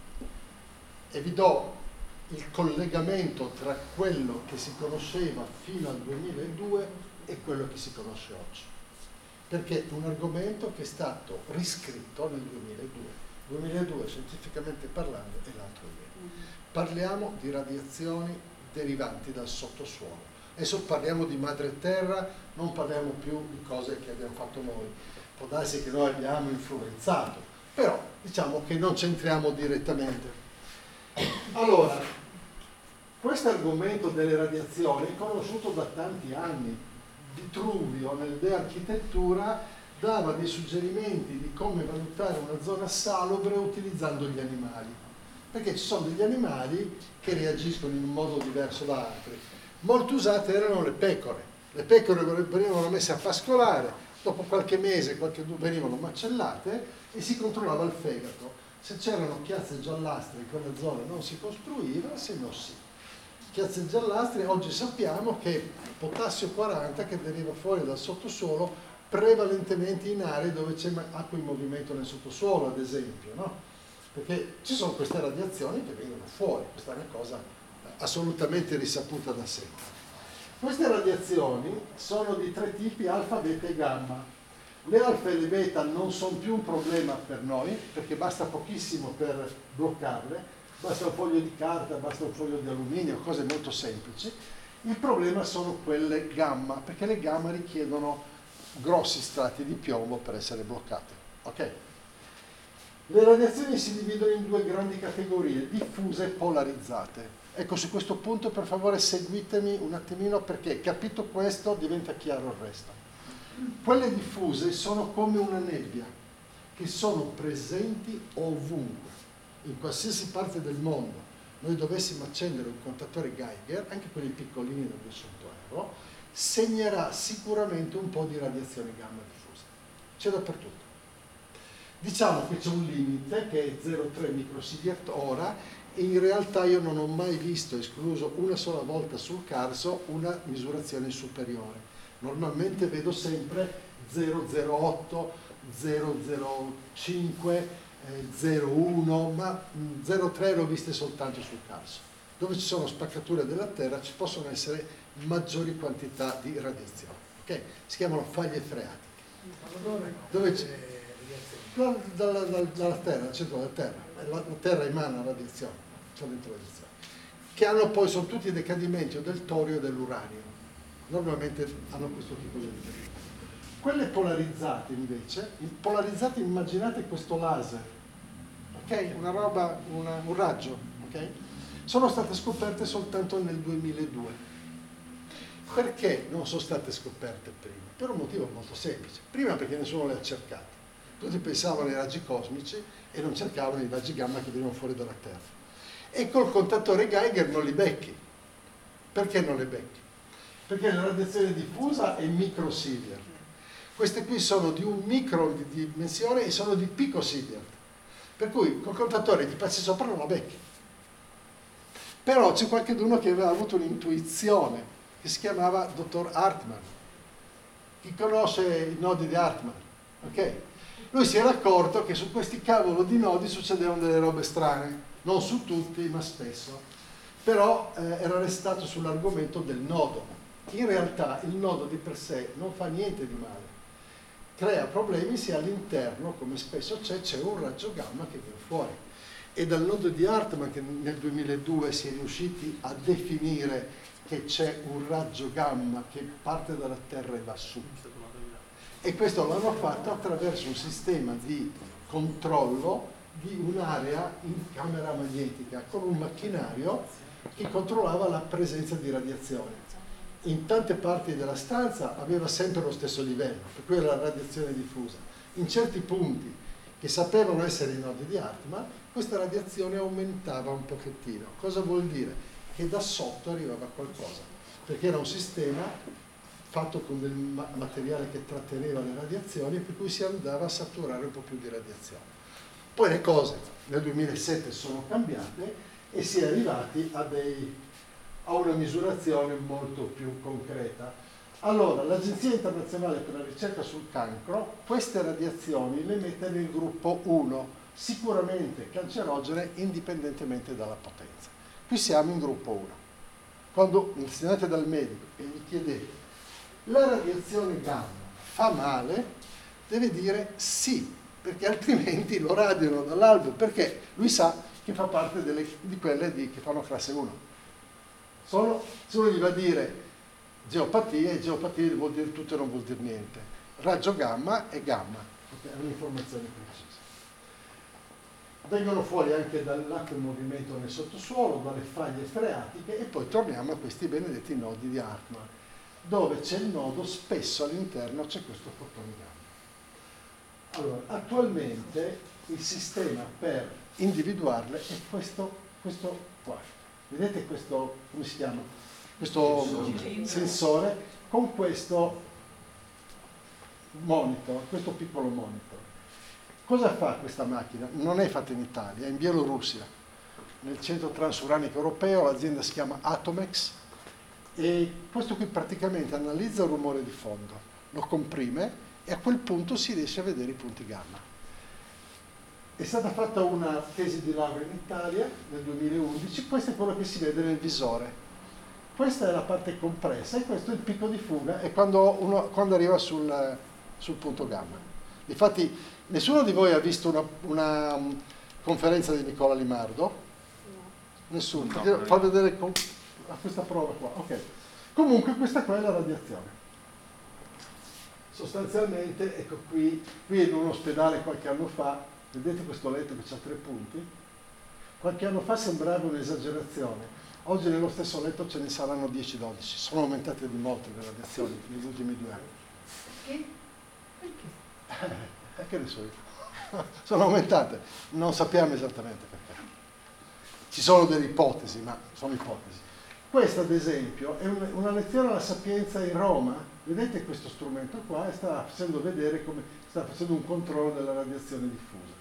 A: e vi do il collegamento tra quello che si conosceva fino al duemiladue e quello che si conosce oggi. Perché è un argomento che è stato riscritto nel duemiladue. duemiladue scientificamente parlando è l'altro ieri. Parliamo di radiazioni derivanti dal sottosuolo. Adesso parliamo di madre terra, non parliamo più di cose che abbiamo fatto noi. Può darsi che noi abbiamo influenzato, però diciamo che non c'entriamo direttamente. Allora, questo argomento delle radiazioni è conosciuto da tanti anni. Vitruvio nel De Architettura dava dei suggerimenti di come valutare una zona salubre utilizzando gli animali, perché ci sono degli animali che reagiscono in un modo diverso da altri. Molto usate erano le pecore. Le pecore venivano messe a pascolare, dopo qualche mese qualche, venivano macellate e si controllava il fegato. Se c'erano chiazze giallastre in quella zona non si costruiva, se no sì. Chiazze giallastre, oggi sappiamo che potassio quaranta che deriva fuori dal sottosuolo prevalentemente in aree dove c'è acqua in movimento nel sottosuolo, ad esempio, no? Perché ci sono queste radiazioni che vengono fuori, questa è una cosa assolutamente risaputa da sempre. Queste radiazioni sono di tre tipi, alfa, beta e gamma. Le alfa e le beta non sono più un problema per noi, perché basta pochissimo per bloccarle, basta un foglio di carta, basta un foglio di alluminio, cose molto semplici. Il problema sono quelle gamma, perché le gamma richiedono grossi strati di piombo per essere bloccate. Ok? Le radiazioni si dividono in due grandi categorie, diffuse e polarizzate. Ecco, su questo punto per favore seguitemi un attimino, perché capito questo diventa chiaro il resto. Quelle diffuse sono come una nebbia, che sono presenti ovunque, in qualsiasi parte del mondo. Noi dovessimo accendere un contatore Geiger, anche quelli piccolini da duecento euro, segnerà sicuramente un po' di radiazione gamma diffusa. C'è dappertutto. Diciamo che c'è un limite che è zero virgola tre microsievert ora, e in realtà io non ho mai visto, escluso una sola volta sul Carso, una misurazione superiore. Normalmente vedo sempre zero virgola zero otto, zero virgola zero cinque, eh, zero virgola uno, ma zero virgola tre l'ho viste soltanto sul Carso. Dove ci sono spaccature della Terra ci possono essere maggiori quantità di radiazione. Okay? Si chiamano faglie freatiche. Dove c'è? Dalla, dalla, dalla Terra, dal centro della Terra. La, la Terra emana radiazione, c'è dentro radiazione, che hanno poi, sono tutti decadimenti o del torio o dell'uranio. Normalmente hanno questo tipo di decadimento. Quelle polarizzate invece, polarizzate immaginate questo laser, ok? Una roba, una, un raggio, ok? Sono state scoperte soltanto nel duemiladue. Perché non sono state scoperte prima? Per un motivo molto semplice. Prima perché nessuno le ha cercate. Tutti pensavano ai raggi cosmici e non cercavano i raggi gamma che venivano fuori dalla Terra. E col contatore Geiger non li becchi. Perché non li becchi? Perché la radiazione diffusa è microsievert. Queste qui sono di un micron di dimensione e sono di picosievert. Per cui col contatore gli passi sopra non la becchi. Però c'è qualcuno che aveva avuto un'intuizione, che si chiamava dottor Hartmann. Chi conosce i nodi di Hartmann? Ok? Lui si era accorto che su questi cavolo di nodi succedevano delle robe strane, non su tutti, ma spesso. Però eh, era restato sull'argomento del nodo. In realtà il nodo di per sé non fa niente di male. Crea problemi se all'interno, come spesso c'è, c'è un raggio gamma che viene fuori. E dal nodo di Hartmann, che nel duemiladue si è riusciti a definire che c'è un raggio gamma che parte dalla Terra e va su. E questo l'hanno fatto attraverso un sistema di controllo di un'area in camera magnetica con un macchinario che controllava la presenza di radiazione. In tante parti della stanza aveva sempre lo stesso livello, per cui era la radiazione diffusa. In certi punti che sapevano essere i nodi di Hartmann, questa radiazione aumentava un pochettino. Cosa vuol dire? Che da sotto arrivava qualcosa, perché era un sistema fatto con del materiale che tratteneva le radiazioni, per cui si andava a saturare un po' più di radiazione. Poi le cose nel duemilasette sono cambiate e si è arrivati a, dei, a una misurazione molto più concreta. Allora, l'Agenzia Internazionale per la Ricerca sul Cancro queste radiazioni le mette nel gruppo uno, sicuramente cancerogene indipendentemente dalla potenza. Qui siamo in gruppo uno. Quando andate dal medico e gli chiedete la radiazione gamma fa male, deve dire sì, perché altrimenti lo radiano dall'albo, perché lui sa che fa parte delle, di quelle di, che fanno classe uno. Solo se uno gli va a dire geopatia, e geopatia vuol dire tutto e non vuol dire niente. Raggio gamma è gamma, è un'informazione precisa. Vengono fuori anche dall'acqua in movimento nel sottosuolo, dalle faglie freatiche, e poi torniamo a questi benedetti nodi di Hartmann. Dove c'è il nodo, spesso all'interno c'è questo fotone gamma. Allora, attualmente il sistema per individuarle è questo, questo qua. Vedete questo, come si chiama? Questo sensore, sensore con questo monitor, questo piccolo monitor. Cosa fa questa macchina? Non è fatta in Italia, è in Bielorussia, nel centro transuranico europeo, l'azienda si chiama Atomex. E questo qui praticamente analizza il rumore di fondo, lo comprime e a quel punto si riesce a vedere i punti gamma. È stata fatta una tesi di laurea in Italia nel duemilaundici, questo è quello che si vede nel visore. Questa è la parte compressa e questo è il picco di fuga, è quando, uno, quando arriva sul, sul punto gamma. Infatti nessuno di voi ha visto una, una um, conferenza di Nicola Limardo? No. Nessuno? No, fa vedere con, a questa prova qua. Ok. Comunque questa qua è la radiazione. Sostanzialmente, ecco qui, qui in un ospedale qualche anno fa, vedete questo letto che ha tre punti? Qualche anno fa sembrava un'esagerazione. Oggi nello stesso letto ce ne saranno dieci dodici. Sono aumentate di molto le radiazioni negli ultimi due anni.
K: Perché? Perché?
A: Eh, che ne so io. Sono aumentate. Non sappiamo esattamente perché. Ci sono delle ipotesi, ma sono ipotesi. Questa, ad esempio, è una, una lezione alla Sapienza in Roma. Vedete questo strumento qua e sta facendo vedere come sta facendo un controllo della radiazione diffusa.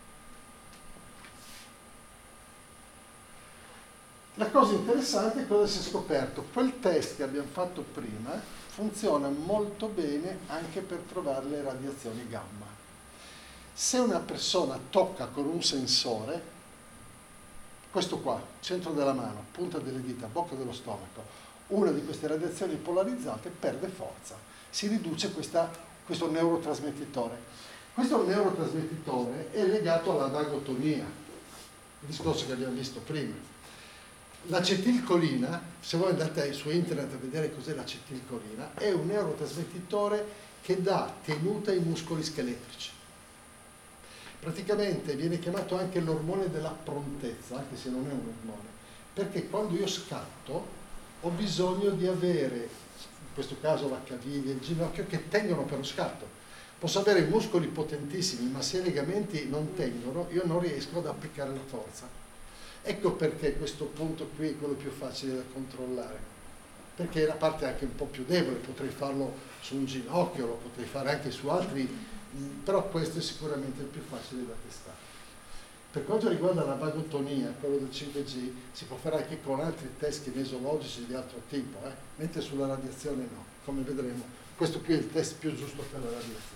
A: La cosa interessante è cosa si è scoperto. Quel test che abbiamo fatto prima funziona molto bene anche per trovare le radiazioni gamma. Se una persona tocca con un sensore, questo qua, centro della mano, punta delle dita, bocca dello stomaco, una di queste radiazioni polarizzate perde forza, si riduce questa, questo neurotrasmettitore. Questo neurotrasmettitore è legato alla vagotonia, il discorso che abbiamo visto prima. L'acetilcolina, se voi andate su internet a vedere cos'è l'acetilcolina, è un neurotrasmettitore che dà tenuta ai muscoli scheletrici. Praticamente viene chiamato anche l'ormone della prontezza, anche se non è un ormone, perché quando io scatto ho bisogno di avere, in questo caso la caviglia e il ginocchio, che tengono per lo scatto. Posso avere muscoli potentissimi, ma se i legamenti non tengono, io non riesco ad applicare la forza. Ecco perché questo punto qui è quello più facile da controllare, perché è la parte anche un po' più debole, potrei farlo su un ginocchio, lo potrei fare anche su altri, però questo è sicuramente il più facile da testare. Per quanto riguarda la vagotonia, quello del cinque G, si può fare anche con altri test kinesiologici di altro tipo, eh? mentre sulla radiazione no, come vedremo. Questo qui è il test più giusto per la radiazione.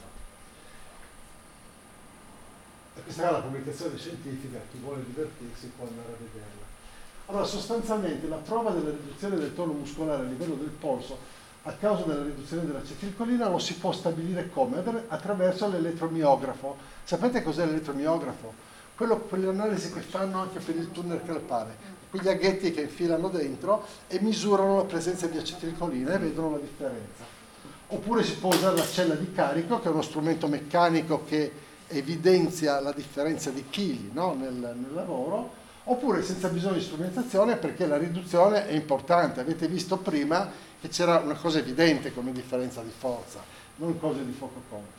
A: Questa è la pubblicazione scientifica, chi vuole divertirsi può andare a vederla. Allora, sostanzialmente la prova della riduzione del tono muscolare a livello del polso a causa della riduzione dell'acetilcolina lo si può stabilire come? Attraverso l'elettromiografo. Sapete cos'è l'elettromiografo? Quello, quell'analisi che fanno anche per il tunnel carpale, quegli aghetti che infilano dentro e misurano la presenza di acetilcolina e vedono la differenza. Oppure si può usare la cella di carico, che è uno strumento meccanico che evidenzia la differenza di chili, no? nel, nel lavoro, oppure senza bisogno di strumentazione, perché la riduzione è importante. Avete visto prima che c'era una cosa evidente come differenza di forza, non cose di poco conto.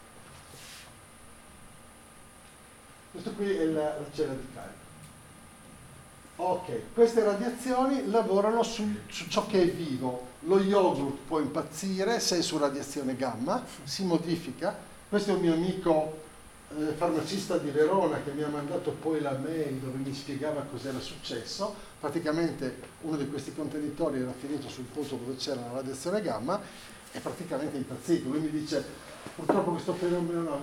A: Questo qui è la, la cella di carico. Ok, queste radiazioni lavorano su, su ciò che è vivo. Lo yogurt può impazzire se è su radiazione gamma, si modifica. Questo è un mio amico Eh, farmacista di Verona che mi ha mandato poi la mail dove mi spiegava cos'era successo. Praticamente uno di questi contenitori era finito sul punto dove c'era la radiazione gamma e praticamente impazzito. Lui mi dice: purtroppo questo fenomeno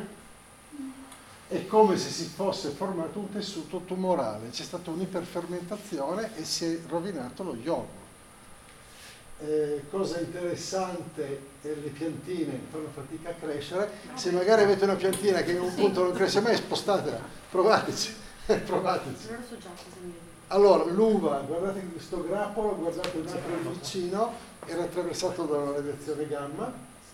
A: è come se si fosse formato un tessuto tumorale, c'è stata un'iperfermentazione e si è rovinato lo yogurt. Eh, cosa interessante, eh, le piantine fanno fatica a crescere. Se magari avete una piantina che in un punto non cresce mai, spostatela, provateci, provateci. Allora, l'uva, guardate questo grappolo, guardate il più vicino, era attraversato da una radiazione gamma.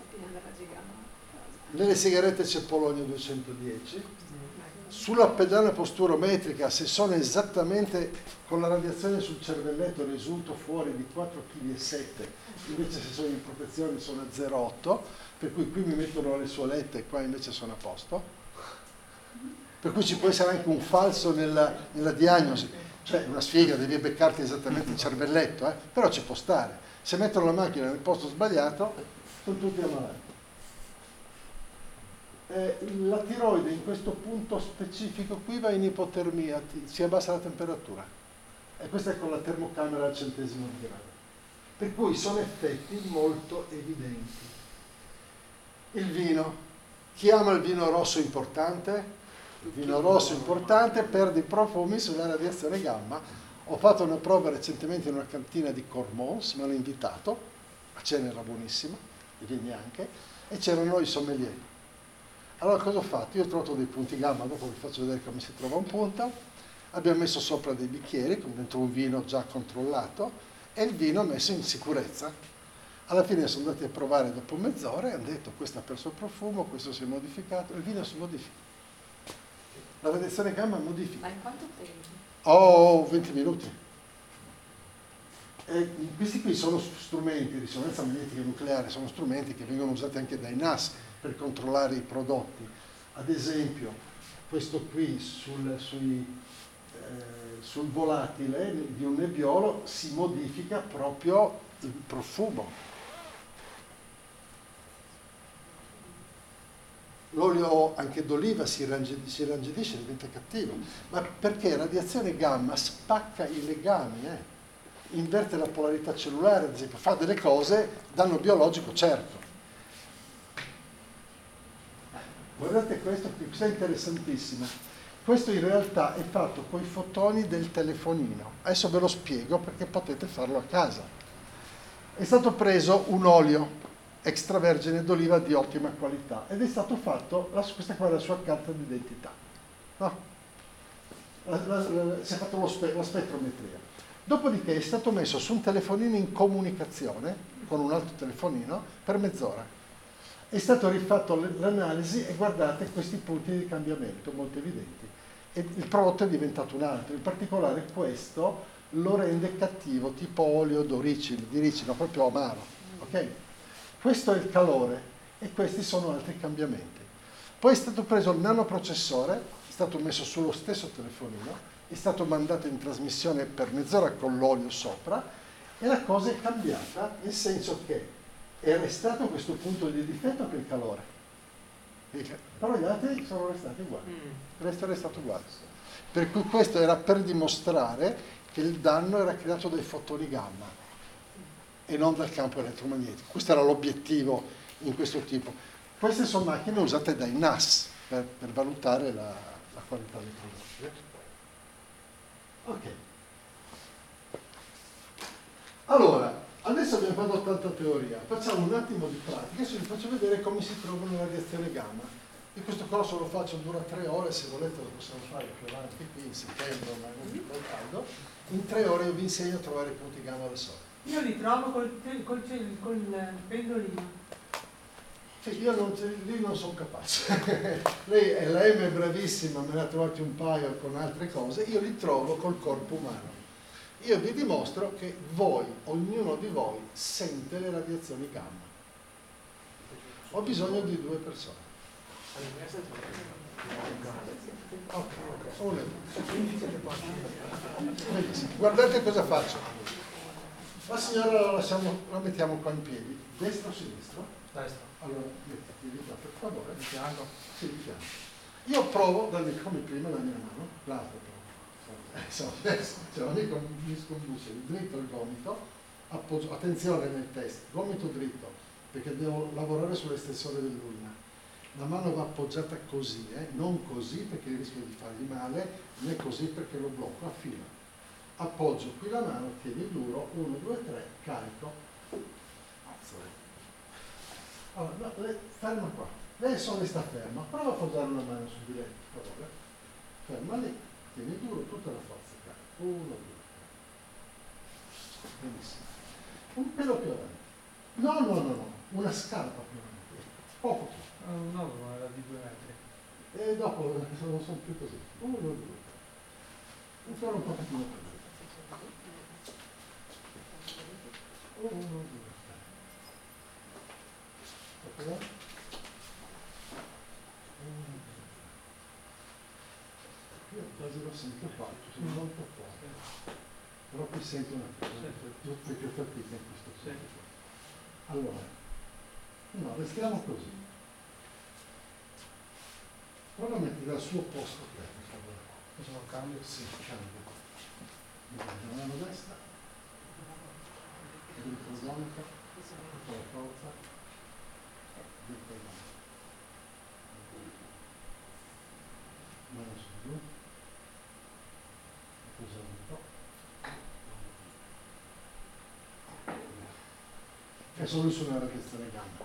A: Nelle sigarette c'è polonio duecentodieci. Sulla pedana posturometrica, se sono esattamente con la radiazione sul cervelletto, risulto fuori di quattro virgola sette chili, invece se sono in protezione sono a zero virgola otto, per cui qui mi mettono le suolette e qua invece sono a posto. Per cui ci può essere anche un falso nella, nella diagnosi, cioè una sfiga, devi beccarti esattamente il cervelletto, eh? Però ci può stare. Se mettono la macchina nel posto sbagliato, sono tutti ammalati. Eh, la tiroide in questo punto specifico qui va in ipotermia, si abbassa la temperatura e questa è con la termocamera al centesimo di grado, per cui sono effetti molto evidenti. Il vino, chi ama il vino rosso importante? Il vino rosso importante perde i profumi sulla radiazione gamma. Ho fatto una prova recentemente in una cantina di Cormons, mi hanno invitato, la cena era buonissima, e vieni anche, e c'erano i sommelier. Allora cosa ho fatto? Io ho trovato dei punti gamma, dopo vi faccio vedere come si trova un punto, abbiamo messo sopra dei bicchieri con dentro un vino già controllato e il vino messo in sicurezza. Alla fine sono andati a provare dopo mezz'ora e hanno detto: questo ha perso il profumo, questo si è modificato, il vino si modifica. La radiazione gamma modifica.
G: Ma in quanto tempo?
A: Oh, venti minuti. E questi qui sono strumenti, risonanza magnetica nucleare, sono strumenti che vengono usati anche dai N A S per controllare i prodotti. Ad esempio, questo qui sul, sui, eh, sul volatile di un nebbiolo si modifica proprio il profumo. L'olio anche d'oliva si irrigidisce, diventa cattivo, ma perché radiazione gamma spacca i legami, eh? Inverte la polarità cellulare, ad esempio, fa delle cose, danno biologico certo. Guardate questo qui, questo è interessantissimo. Questo in realtà è fatto con i fotoni del telefonino. Adesso ve lo spiego perché potete farlo a casa. È stato preso un olio extravergine d'oliva di ottima qualità ed è stato fatto, la, questa qua è la sua carta d'identità. No? La, la, la, si è fatto lo spe, la spettrometria. Dopodiché è stato messo su un telefonino in comunicazione con un altro telefonino per mezz'ora. È stato rifatto l'analisi e guardate questi punti di cambiamento molto evidenti. E il prodotto è diventato un altro, in particolare questo lo rende cattivo, tipo olio d'oricino, di ricino, proprio amaro. Ok? Questo è il calore e questi sono altri cambiamenti. Poi è stato preso il nanoprocessore, è stato messo sullo stesso telefonino, è stato mandato in trasmissione per mezz'ora con l'olio sopra e la cosa è cambiata, nel senso che è restato questo punto di difetto per il calore, però gli altri sono restati uguali, il resto è restato uguale. Per cui questo era per dimostrare che il danno era creato dai fotoni gamma e non dal campo elettromagnetico. Questo era l'obiettivo in questo tipo. Queste sono macchine usate dai N A S per, per valutare la, la qualità dei prodotti. Ok. Allora, adesso abbiamo fatto tanta teoria, facciamo un attimo di pratica, adesso vi faccio vedere come si trova una radiazione gamma. Io questo corso lo faccio, dura tre ore, se volete lo possiamo fare più avanti qui in settembre, ma non più caldo. In tre ore io vi insegno a trovare i punti gamma da sole.
I: Io li trovo col, col, col, col pendolino.
A: Sì, io non, lì non sono capace. lei, lei è bravissima, me ne ha trovati un paio con altre cose, io li trovo col corpo umano. Io vi dimostro che voi, ognuno di voi, sente le radiazioni gamma. Ho bisogno di due persone. Ok, una. Guardate cosa faccio. La signora la, lasciamo, la mettiamo qua in piedi, destra o sinistra?
C: Destra.
A: Allora, mettiti qua per favore, di fianco. Sì, di fianco. Io provo, come prima, la mia mano, l'altra provo. Adesso, cioè, la mia mi scombusce, dritto il gomito, appoggio, attenzione nel test, gomito dritto, perché devo lavorare sull'estensore dell'urina. La mano va appoggiata così, eh? Non così perché rischio di fargli male, né così perché lo blocco, a fila. Appoggio qui la mano, tieni duro, uno, due, tre, carico. Allora, no, lei, ferma qua. Lei solo sta ferma, prova a appoggiare una mano su di lei, per favore. Ferma lì, tieni duro, tutta la forza, carico. Uno, due, tre. Benissimo. Un pelo più avanti. No, no, no, no, una scarpa più avanti. Poco più.
C: No, no, era di due metri.
A: E dopo non sono più così. Uno, due, tre. Ancora un pochettino più. Uno, due, tre. Uno, io quasi lo sento qua, sono molto fuori. Però qui sento una cosa, tutte più fatica in questo senso. Allora, no, restiamo così. Prova a mettere al suo posto te, per favore. Facciamo un cambio? Sì, cambio. La mano destra, dritto il gomito, tutta la forza, dritto il gomito. Mano su giù, appoggiamo un po'. È solo su una radiazione gamma.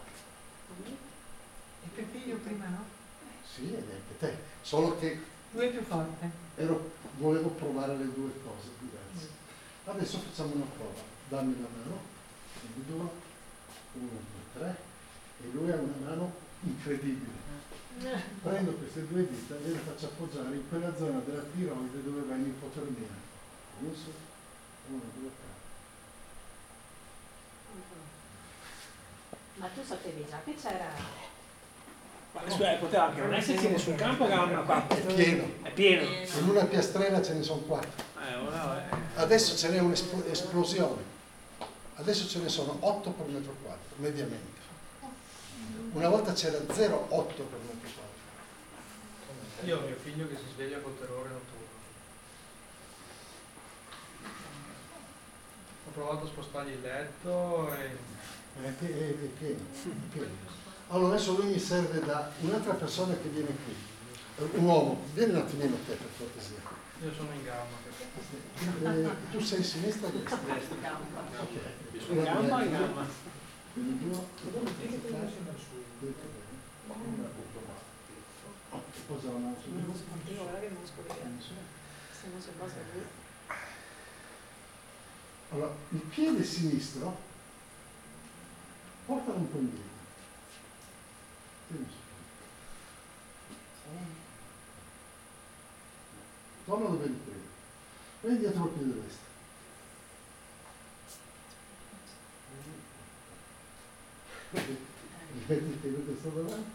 I: E perché io prima no?
A: Sì, e anche te, solo che
I: tu è più forte.
A: Ero, volevo provare le due cose diverse. Adesso facciamo una prova. Dammi la mano, quindi due, uno, due, tre, e lui ha una mano incredibile. Prendo queste due dita e le faccio appoggiare in quella zona della tiroide dove va in ipotermia. Uno su, uno, due, tre.
J: Ma tu sapevi già che c'era...
E: Scusa, poteva anche non esserci nessun campo gamma qua.
A: È pieno.
E: È pieno.
A: In una piastrella ce ne sono quattro.
E: Eh,
A: Adesso ce n'è un'esplosione. Adesso ce ne sono otto per metro quadro, mediamente. Una volta c'era zero virgola otto per metro quadro.
C: Io ho mio figlio che si sveglia col terrore notturno. Ho provato a spostargli il letto e...
A: È pieno, è pieno, è pieno. Allora adesso lui mi serve da un'altra persona che viene qui. Un uomo, vieni un attimino te per cortesia.
C: Io sono in gamma.
A: Eh, tu sei a sinistra o a destra?
C: Destra.
A: Ok.
E: In gamba o in gamba?
A: Quindi due. Posa la mano su di lui. Allora, il piede sinistro portalo un po' indietro. Torna dove eri prima. Prendi dietro il piede destro. Vedi il piede destro davanti?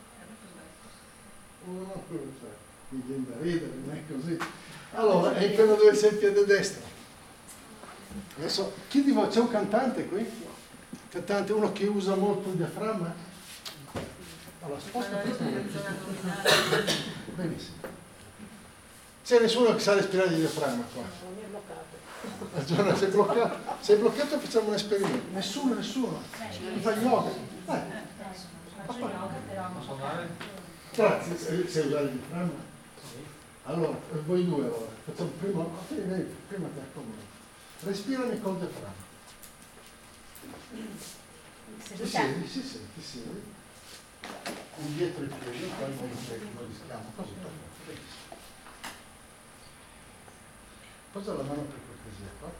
A: Oh, mi viene da ridere, non è così. Allora, è quello dove sei il piede destro. Adesso, chi di voi c'è un cantante qui? Cantante, uno che usa molto il diaframma? Allora, sposta questo. Benissimo. C'è nessuno che sa respirare di diaframma qua? Allora, sei bloccato, sei bloccato, facciamo un esperimento. Nessuno, nessuno. Mi fa yoga. Eh. Grazie, sai usare il diaframma? Allora, voi due allora, facciamo prima, prima te accomodi. Respirami col diaframma. Ti siedi, sì, sì, ti siedi. Indietro il piede, poi lo rischiamo così. Posa la mano per cortesia qua.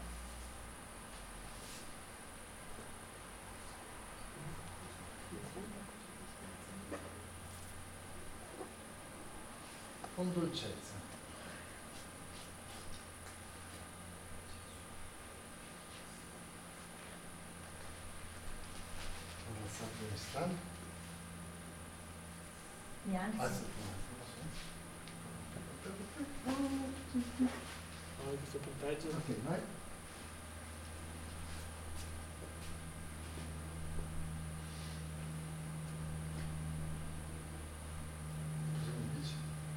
A: Con dolcezza. Alzate le spalle.
J: Mi alzo.
A: Alzati un attimo.
E: Allora, questo punteggio.
A: Ok, vai. Cosa mi dici?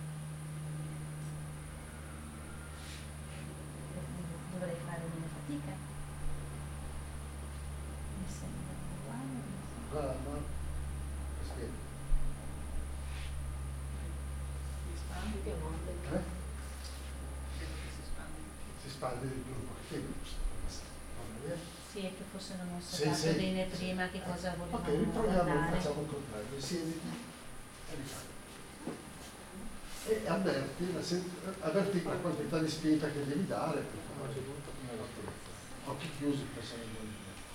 J: Dovrei fare meno fatica. Mi sembra uguale.
A: Guarda, ma aspetta. Eh? Si spande di più un pochettino.
J: Sì, è che forse non ho
A: Sì,
J: sappiato
A: sì.
J: bene prima che cosa volevamo
A: Ok, riproviamo,
J: guardare.
A: facciamo il contrario. Siediti e rifai. E avverti la, sen- avverti la quantità di spinta che devi dare per fare una lattezza. Occhi chiusi per essere buoni.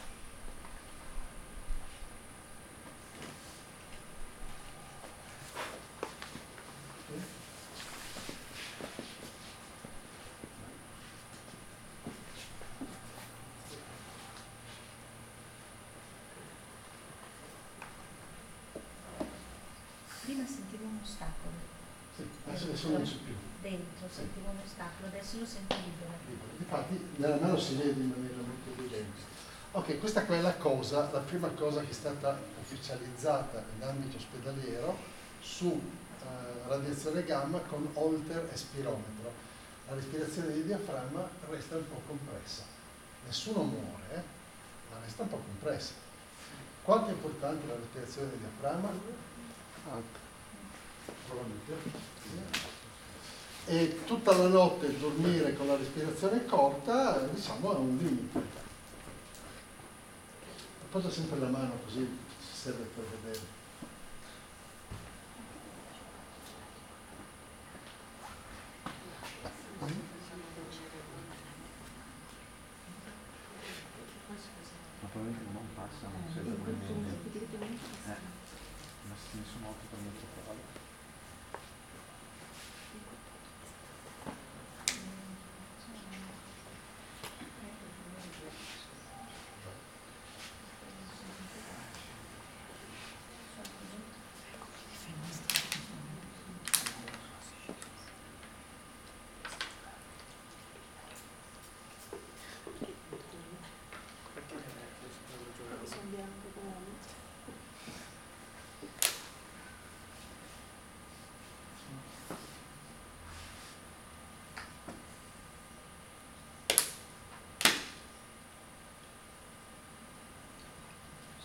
J: Prima sentivo un ostacolo.
A: Sì, adesso nessuno non c'è più.
J: Dentro sentivo un ostacolo, adesso lo sento libero.
A: Infatti nella mano si vede in maniera molto evidente. Ok, questa qua è la cosa, la prima cosa che è stata ufficializzata in ambito ospedaliero su eh, radiazione gamma con holter e spirometro. La respirazione di diaframma resta un po' compressa. Nessuno muore, eh, ma resta un po' compressa. Quanto è importante la respirazione di diaframma? Alta. E tutta la notte dormire con la respirazione corta, diciamo, è un limite. Posa sempre la mano così ci serve per vedere.
L: Ma probabilmente non passa, non si vede eh, ma se ne sono otto per metro quadro.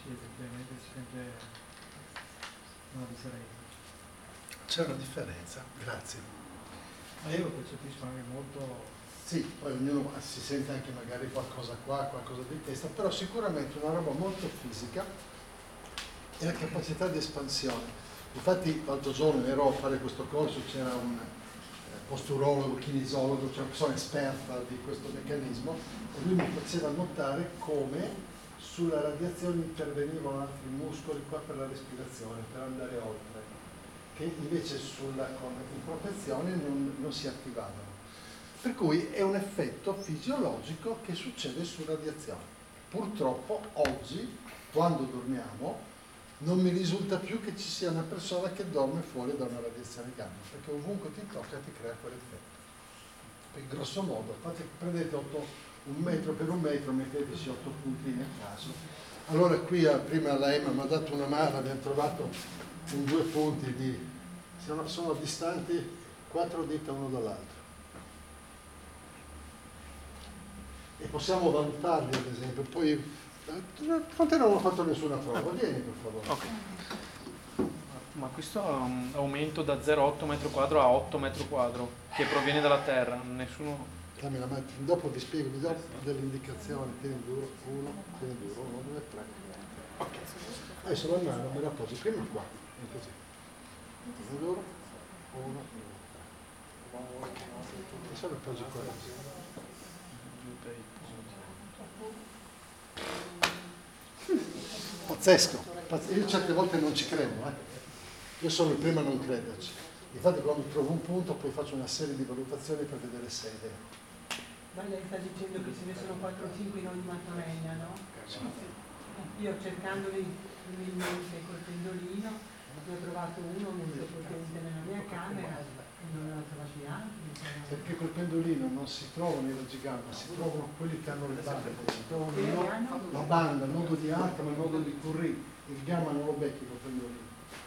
D: sì, effettivamente si sente una differenza.
A: C'è una differenza, grazie.
D: Ma io lo percepisco anche molto...
A: Sì, poi ognuno si sente anche magari qualcosa qua, qualcosa di testa, però sicuramente una roba molto fisica è la capacità di espansione. Infatti l'altro giorno ero a fare questo corso, c'era un posturologo, kinesiologo, cioè una persona esperta di questo meccanismo, e lui mi faceva notare come sulla radiazione intervenivano altri muscoli qua per la respirazione, per andare oltre, che invece sulla, con, in protezione non, non si attivavano. Per cui è un effetto fisiologico che succede su radiazione. Purtroppo oggi, quando dormiamo, non mi risulta più che ci sia una persona che dorme fuori da una radiazione gamma, perché ovunque ti tocca ti crea quell'effetto. Per grosso modo, fate, prendete otto, un metro per un metro, metteteci otto puntini a caso. Allora qui prima la Emma mi ha dato una mano, abbiamo trovato in due punti di, sono, sono distanti quattro dita uno dall'altro. E possiamo valutarli ad esempio, poi con te non ho fatto nessuna prova, vieni per favore.
C: Okay. Ma questo ha un aumento da zero virgola otto metro quadro a otto metro quadro che proviene dalla Terra, nessuno...
A: Dammi la mano, dopo vi spiego, vi do delle indicazioni, tieni duro, uno, tieni duro, uno, due, tre. Ok. Adesso la mano me la poso prima qua, e così. Tieni duro, uno, due, tre. Ok. Adesso la poso qua. Pazzesco, io certe volte non ci credo, eh. Io sono il primo a non crederci. Infatti quando trovo un punto poi faccio una serie di valutazioni per vedere se è vero.
I: Ma lei sta dicendo che ce ne sono quattro o cinque in ogni mattonella, no?
A: Sì.
I: Io cercandoli umilmente col pendolino, ne ho trovato uno molto potente nella mia camera e non ne ho trovati altri.
A: Perché col pendolino non si trovano i raggi gamma, si trovano quelli che hanno le bande, si trovano il no, la banda, il nodo di Hartmann, il nodo di Curie, il gamma non lo becchi col pendolino.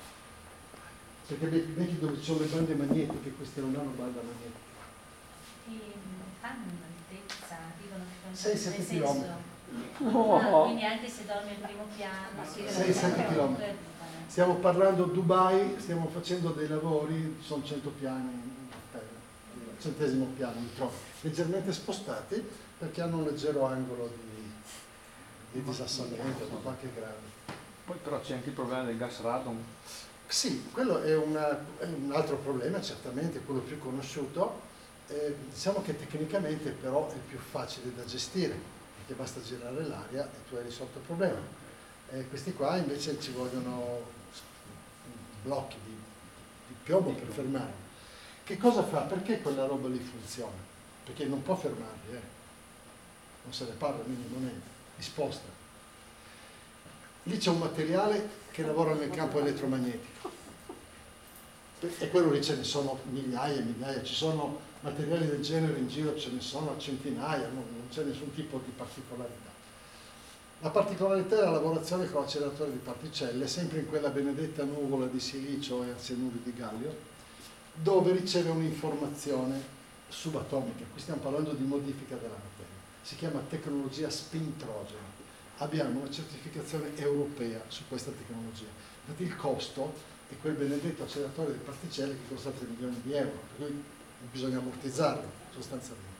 A: Perché becchi dove ci sono le bande magnetiche, queste non hanno banda magnetica.
J: E fanno un'altezza, dicono che
A: sei sette chilometri.
J: Ah, quindi anche se dormi al primo piano,
A: sei sette chilometri. Stiamo parlando Dubai, stiamo facendo dei lavori, sono cento piani. Centesimo piano mi trovo leggermente spostati perché hanno un leggero angolo di, di disassamento di qualche grado.
L: Poi però c'è anche il problema del gas radon.
A: Sì, quello è, una, è un altro problema, certamente quello più conosciuto. Eh, diciamo che tecnicamente però è più facile da gestire perché basta girare l'aria e tu hai risolto il problema. Eh, questi qua invece ci vogliono blocchi di, di piombo per fermare. Che cosa fa? Perché quella roba lì funziona? Perché non può fermarli, eh? Non se ne parla minimamente, li sposta. Lì c'è un materiale che lavora nel campo elettromagnetico e quello lì ce ne sono migliaia e migliaia, ci sono materiali del genere in giro, ce ne sono a centinaia, non, non c'è nessun tipo di particolarità. La particolarità è la lavorazione con l'acceleratore di particelle, sempre in quella benedetta nuvola di silicio e arsenuri di gallio, dove riceve un'informazione subatomica. Qui stiamo parlando di modifica della materia. Si chiama tecnologia spintrogena. Abbiamo una certificazione europea su questa tecnologia. Infatti il costo è quel benedetto acceleratore di particelle che costa tre milioni di euro, per cui bisogna ammortizzarlo sostanzialmente.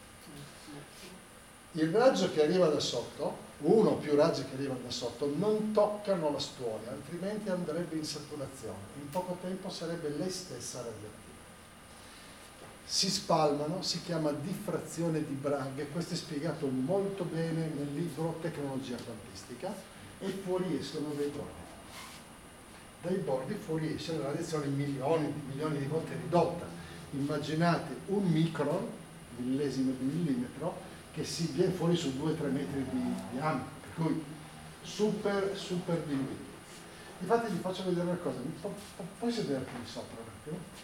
A: Il raggio che arriva da sotto, uno o più raggi che arrivano da sotto, non toccano la stuoia, altrimenti andrebbe in saturazione. In poco tempo sarebbe lei stessa radioattiva. Si spalmano, si chiama diffrazione di Bragg, questo è spiegato molto bene nel libro Tecnologia quantistica, e fuoriescono dei bordi. Dai bordi fuoriesce una radiazione milioni di milioni di volte ridotta. Immaginate un micron, millesimo di millimetro, che si viene fuori su due tre metri di diametro, per cui super, super diluito. Infatti vi faccio vedere una cosa, pu puoi sederti sopra un attimo?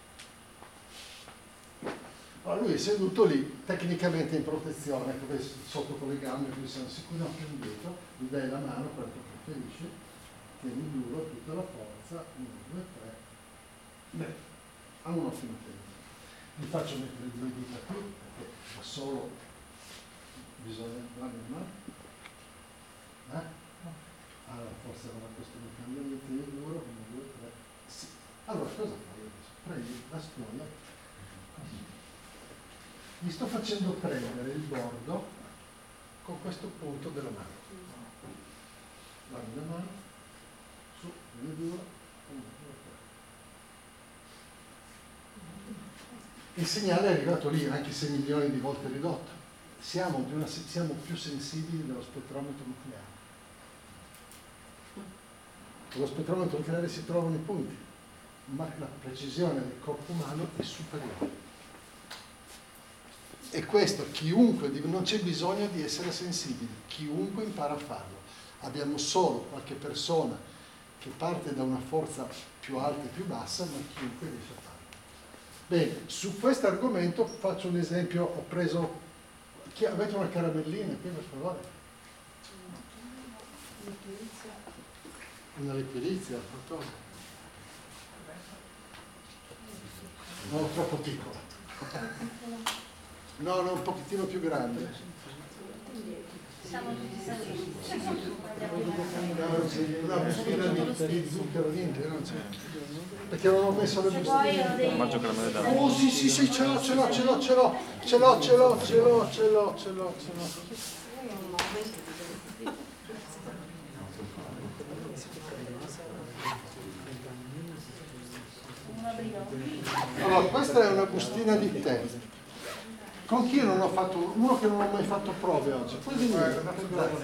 A: Allora, lui è seduto lì, tecnicamente in protezione, sotto con le gambe, quindi siamo sicuri un po' indietro, gli dai la mano, quello che preferisci, tieni duro, tutta la forza, uno, due, tre, beh, ha un ottimo tempo. Vi faccio mettere due dita qui, perché da solo bisogna, guarda, no? Eh? allora forse non ha questo cambiamento di duro, uno, due, tre, sì. Allora cosa fai adesso? Prendi la spugna, così. Gli sto facendo prendere il bordo con questo punto della mano. Dammi la mano, su, uno, due, uno, due, tre. Il segnale è arrivato lì, anche se milioni di volte ridotto. Siamo, di una, siamo più sensibili dello spettrometro nucleare. Lo spettrometro nucleare si trovano i punti, ma la precisione del corpo umano è superiore. E questo chiunque, non c'è bisogno di essere sensibili, chiunque impara a farlo. Abbiamo solo qualche persona che parte da una forza più alta e più bassa, ma chiunque riesce a farlo. Bene, su questo argomento faccio un esempio, ho preso, chi, avete una caramellina qui per favore? Una liquirizia, qualcosa? No, troppo piccola. No, no, un pochettino più grande.
J: Siamo tutti saliti.
A: Una bustina di zucchero niente, non c'è. Perché non ho messo le bustine.
C: Mangio caramelle da.
A: Oh sì sì sì, ce l'ho, ce l'ho, ce l'ho, ce l'ho, ce l'ho, ce l'ho, ce l'ho, ce l'ho, ce l'ho, ce l'ho. Allora, questa è una bustina di tè. Con chi non ho fatto, uno che non ho mai fatto prove oggi. Allora,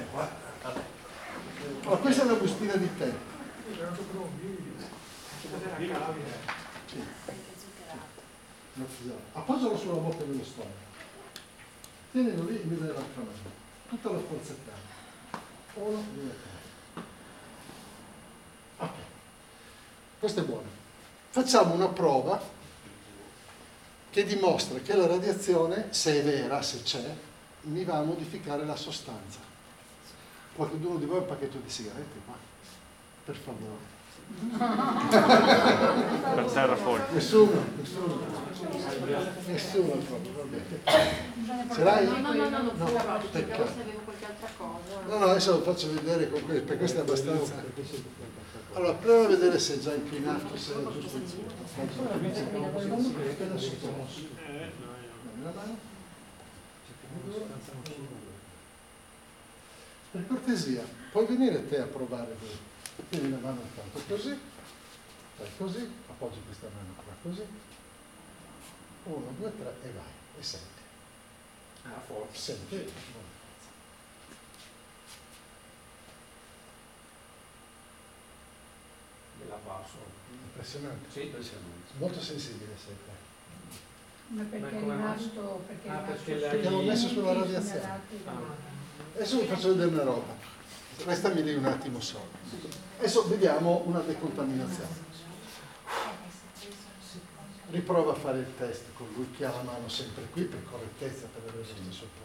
A: questa è una bustina di tè. Sì. Appoggialo sulla bocca dello stomaco. Tienilo lì e mi dai l'altra mano. Tutta la forzettata. Uno, due, tre. Ok. Questo è buono. Facciamo una prova che dimostra che la radiazione, se è vera, se c'è, mi va a modificare la sostanza. Qualcuno di voi ha un pacchetto di sigarette qua? Per favore.
C: Per terra fuori.
A: Nessuno, nessuno. Nessuno proprio, va bene. Ce l'hai?
G: No, no, no, no, no,
A: no,
G: cercavo se
A: peccato.
G: avevo qualche altra cosa.
A: No, no, adesso lo faccio vedere con questo, perché questo è abbastanza. Allora, prova a vedere se è già inclinato, se è giusto il punto. Per cortesia, puoi venire te a provare qui. Tieni la mano intanto così, fai così, appoggi questa mano qua così. Uno, due, tre e vai. E senti. Ah, forse. Senti.
E: La passo.
A: Impressionante.
E: Sì, impressionante.
A: Molto sensibile sei te.
I: Ma perché è rimasto, perché è
E: Ah,
I: rimasto
E: perché
A: Perché l'ho messo sulla
I: sui
A: radiazione.
I: segnalati da-
A: Adesso vi faccio vedere una roba. Restami lì un attimo solo. Adesso vediamo una decontaminazione. Riprova a fare il test con lui che ha la mano sempre qui per correttezza, per avere lo stesso punto.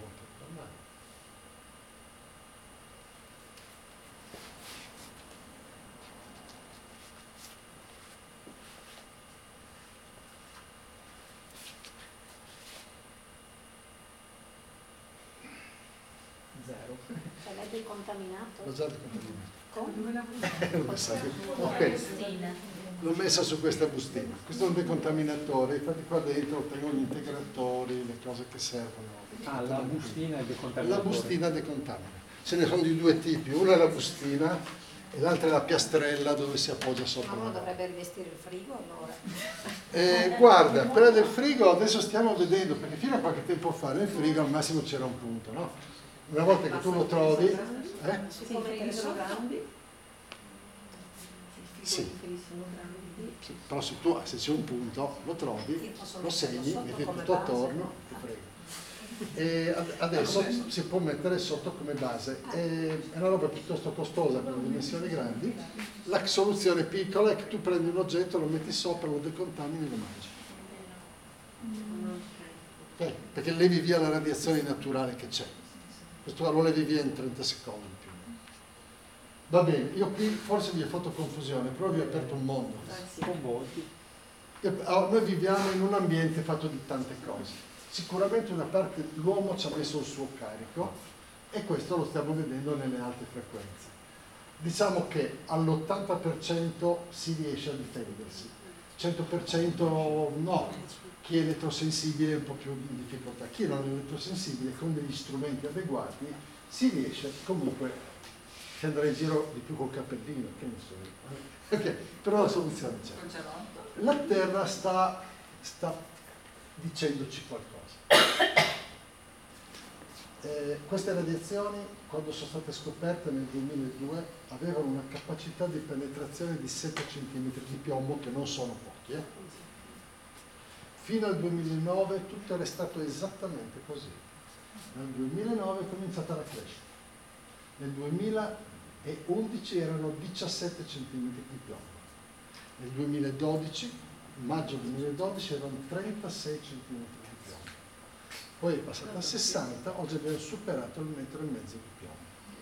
E: Zero.
G: Cioè l'hai decontaminato?
A: L'ho già decontaminato.
G: Come?
A: Ok, l'ho messa su questa bustina. Questo è un decontaminatore, infatti qua dentro tengo gli integratori, le cose che servono.
E: Ah, la bustina è decontaminatore.
A: La bustina decontamina. Ce ne sono di due tipi, una è la bustina e l'altra è la piastrella dove si appoggia sopra.
G: Ma uno
A: la
G: dovrebbe rivestire il frigo allora.
A: Eh, guarda, quella del frigo adesso stiamo vedendo, perché fino a qualche tempo fa nel frigo al massimo c'era un punto, no? Una volta che tu lo trovi, eh?
G: Si può mettere solo grandi?
A: Sì.
G: Sono grandi.
A: Sì, però se tu se c'è un punto lo trovi, lo segni, metti tutto attorno, ti prego. E ad- adesso si può mettere sotto come base. È è una roba piuttosto costosa per le dimensioni grandi. La soluzione piccola è che tu prendi un oggetto, lo metti sopra, lo decontamini e lo mangi. Ok? Perché levi via la radiazione naturale che c'è. Questo lo levi via in trenta secondi più. Va bene, io qui forse vi ho fatto confusione, però vi ho aperto un mondo.
E: Con molti.
A: Io- allora, noi viviamo in un ambiente fatto di tante cose. Sicuramente una parte l'uomo ci ha messo il suo carico e questo lo stiamo vedendo nelle alte frequenze. diciamo che all'ottanta per cento si riesce a difendersi, cento per cento no, chi è elettrosensibile è un po' più in difficoltà, chi non è elettrosensibile con degli strumenti adeguati si riesce comunque, si andrà in giro di più col cappellino, che ne so, okay, però la soluzione c'è. La Terra sta, sta dicendoci qualcosa. Eh, queste radiazioni, quando sono state scoperte nel duemiladue, avevano una capacità di penetrazione di sette centimetri di piombo, che non sono pochi. Eh? Fino al duemilanove tutto è restato esattamente così. Nel duemilanove è cominciata la crescita. Nel duemilaundici erano diciassette centimetri di piombo. Nel duemiladodici, maggio duemiladodici, erano trentasei centimetri di piombo. Poi è passata a sessanta, oggi abbiamo superato il metro e mezzo di piombo.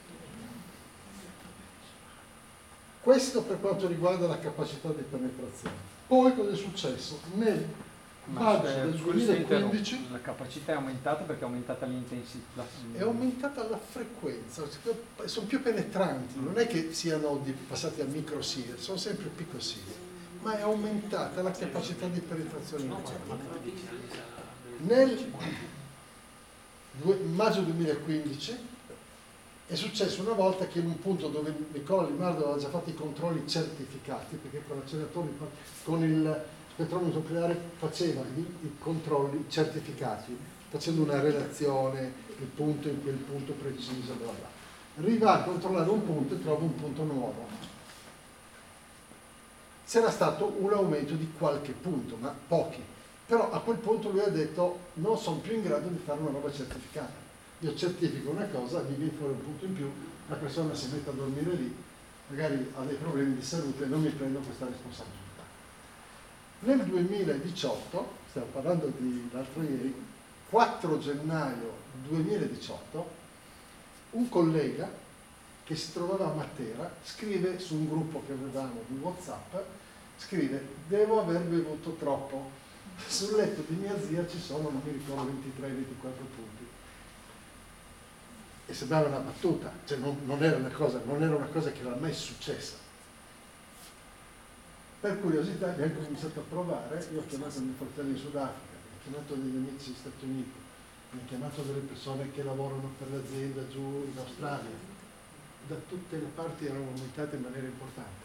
A: Questo per quanto riguarda la capacità di penetrazione. Poi cosa è successo? Nel maggio del duemilaquindici
L: la capacità è aumentata perché è aumentata l'intensità.
A: È aumentata la frequenza, sono più penetranti, non è che siano di, passati a microsile, sono sempre picosile, ma è aumentata la capacità di penetrazione interna. Nel maggio duemilaquindici è successo una volta che in un punto dove Nicola Limardo aveva già fatto i controlli certificati, perché con l'acceleratore, con il spettrometro nucleare faceva i, i controlli certificati, facendo una relazione, il punto in quel punto preciso, bla bla. Arriva a controllare un punto e trova un punto nuovo. C'era stato un aumento di qualche punto, ma pochi. Però a quel punto lui ha detto non sono più in grado di fare una roba certificata. Io certifico una cosa, mi viene fuori un punto in più, la persona si mette a dormire lì, magari ha dei problemi di salute e non mi prendo questa responsabilità. Nel duemiladiciotto, stiamo parlando di l'altro ieri, quattro gennaio duemiladiciotto, un collega che si trovava a Matera scrive su un gruppo che avevamo di WhatsApp, scrive devo aver bevuto troppo. Sul letto di mia zia ci sono, non mi ricordo, ventitré ventiquattro punti. E sembrava una battuta, cioè non, non, era una cosa, non era una cosa che era mai successa. Per curiosità abbiamo cominciato a provare, io ho chiamato i miei fratelli in Sudafrica, ho chiamato degli amici negli Stati Uniti, ho chiamato delle persone che lavorano per l'azienda giù in Australia. Da tutte le parti erano aumentate in maniera importante.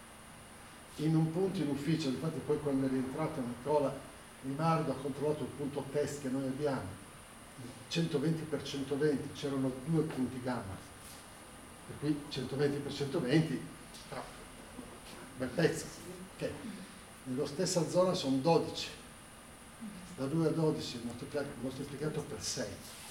A: In un punto in ufficio, infatti poi quando è rientrato Nicola Limardo ha controllato il punto test che noi abbiamo, centoventi per centoventi, c'erano due punti gamma, per cui centoventi per centoventi, però bel pezzo. Okay. Nella stessa zona sono dodici, da due a dodici moltiplicato, moltiplicato per sei.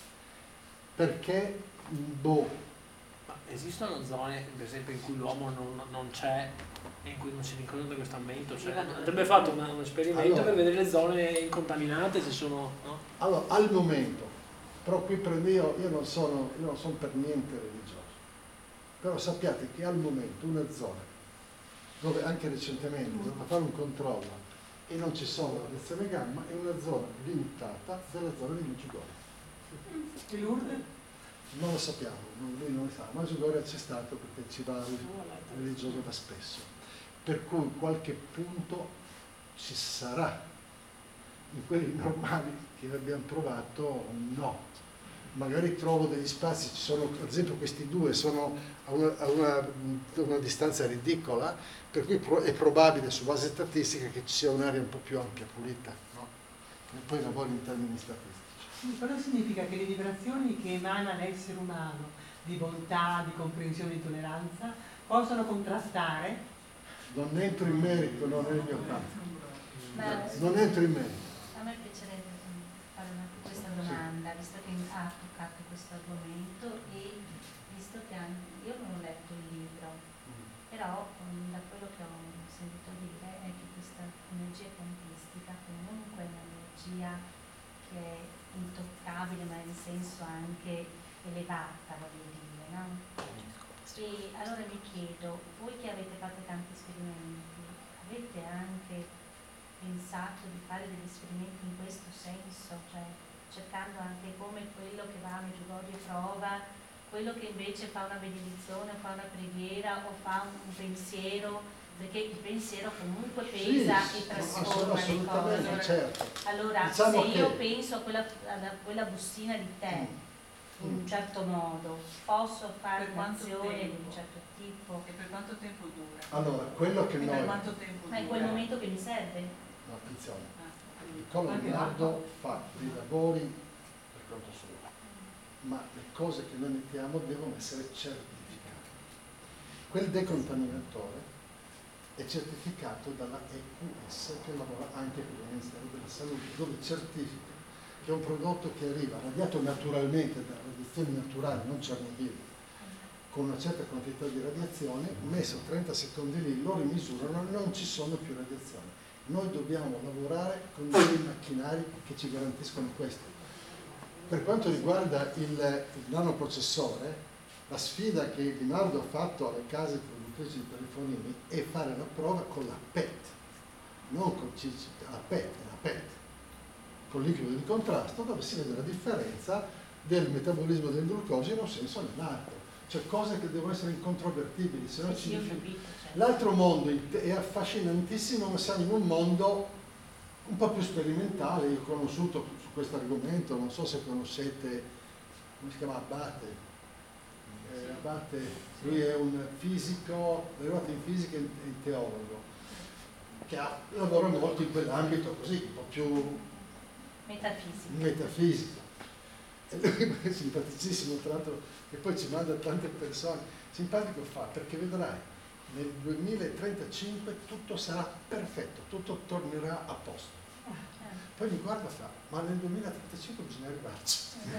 A: Perché? Boh.
E: Ma esistono zone, per esempio, in cui l'uomo non, non c'è e in cui non si rincontra questo aumento? Cioè, andrebbe fatto una, un esperimento allora, per vedere le zone incontaminate se sono. No?
A: Allora, al momento, però qui prendo io, io non sono, io non sono per niente religioso, però sappiate che al momento una zona dove anche recentemente bisogna fare un controllo e non ci sono radiazioni gamma è una zona limitata della zona di Medjugorje.
I: E Lourdes?
A: Non lo sappiamo, lui non lo sa, ma Medjugorje c'è stato perché ci va religioso da spesso, per cui qualche punto ci sarà. In quelli normali che abbiamo provato no. Magari trovo degli spazi, ci sono, ad esempio questi due sono a una, a una, una distanza ridicola, per cui è probabile su base statistica che ci sia un'area un po' più ampia, pulita, no? E poi lavoro in termini statistici.
I: Però significa che le vibrazioni che emana l'essere umano di bontà, di comprensione e tolleranza possono contrastare?
A: Non entro in merito, non è il mio campo. Non entro in merito.
J: A me piacerebbe fare una, questa domanda, sì. Visto che ha toccato questo argomento e visto che anche, io non ho letto il libro, però um, da quello che ho sentito dire è che questa energia quantistica comunque è un'energia che è intoccabile ma in senso anche elevata, voglio dire, no? E allora mi chiedo, voi che avete fatto tanti esperimenti, avete anche pensato di fare degli esperimenti in questo senso, cioè cercando anche come quello che va a Medjugorje prova quello che invece fa una benedizione, fa una preghiera o fa un, un pensiero, perché il pensiero comunque pesa
A: sì,
J: e trasforma le cose.
A: Certo.
J: Allora,
A: diciamo
J: se io
A: che...
J: penso a quella, a quella bustina di tè
A: mm.
J: in un certo modo, posso fare
B: Per quanto
J: un'azione di
B: tempo?
J: un certo tipo.
B: E per quanto tempo dura?
A: Allora, quello che
B: E
A: noi...
B: per quanto tempo
J: Ma è
B: dura?
J: quel momento che mi serve.
A: No, attenzione.
B: Ah,
A: Il Nicola Leonardo fa dei lavori per conto suo, ma le cose che noi mettiamo devono essere certificate. Quel decontaminatore è certificato dalla E Q S, che lavora anche per il Ministero della Salute, dove certifica che è un prodotto che arriva radiato naturalmente, da radiazioni naturali, non Chernobyl, con una certa quantità di radiazione, messo trenta secondi lì, lo rimisurano, non ci sono più radiazioni. Noi dobbiamo lavorare con dei macchinari che ci garantiscono questo. Per quanto riguarda il, il nanoprocessore, la sfida che Leonardo ha fatto alle case produttrici di telefonini è fare la prova con la P E T, non con C C P, la P E T, la P E T, con liquido di contrasto, dove si vede la differenza del metabolismo del glucosio in un senso o nell'altro. Cioè cose che devono essere incontrovertibili, se no
J: Sì,
A: ci
J: sì, ho
A: dice...
J: capito, certo.
A: L'altro mondo è affascinantissimo, ma siamo in un mondo un po' più sperimentale. Io ho conosciuto su questo argomento, non so se conoscete, come si chiama, Abate. Eh, Abate, lui è un fisico, è arrivato in fisica e in teologo, che ha, lavora molto in quell'ambito così, un po' più
J: Metafisica.
A: metafisico. E lui è simpaticissimo, tra l'altro, e poi ci manda tante persone. Simpatico fa, perché vedrai, nel duemilatrentacinque tutto sarà perfetto, tutto tornerà a posto. Poi mi guarda e fa, ma nel duemilatrentacinque bisogna arrivarci.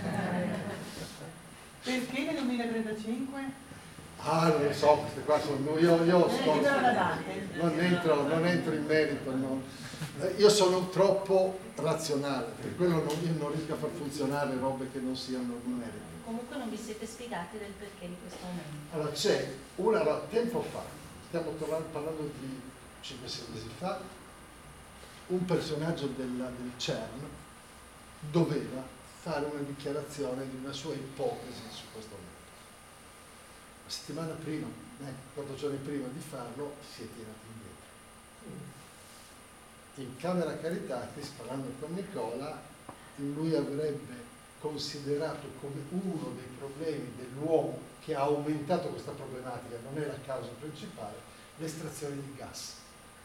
I: Perché nel duemilatrentacinque?
A: Ah, non lo so, queste qua sono io, io
I: Eh,
A: sto,
I: però la date.
A: non, entro, non entro in merito, no. Eh, io sono troppo razionale, per quello non, io non riesco a far funzionare robe che non siano numeriche.
J: Comunque non vi siete spiegati del perché di questo aumento.
A: Allora c'è una, allora, tempo fa, stiamo parlando, parlando di cinque sei mesi fa, un personaggio della, del CERN doveva fare una dichiarazione di una sua ipotesi su questo aumento. La settimana prima, eh, quattro giorni prima di farlo, si è tirato indietro. In Camera Caritatis, parlando con Nicola, lui avrebbe considerato come uno dei problemi dell'uomo che ha aumentato questa problematica, non è la causa principale, l'estrazione di gas.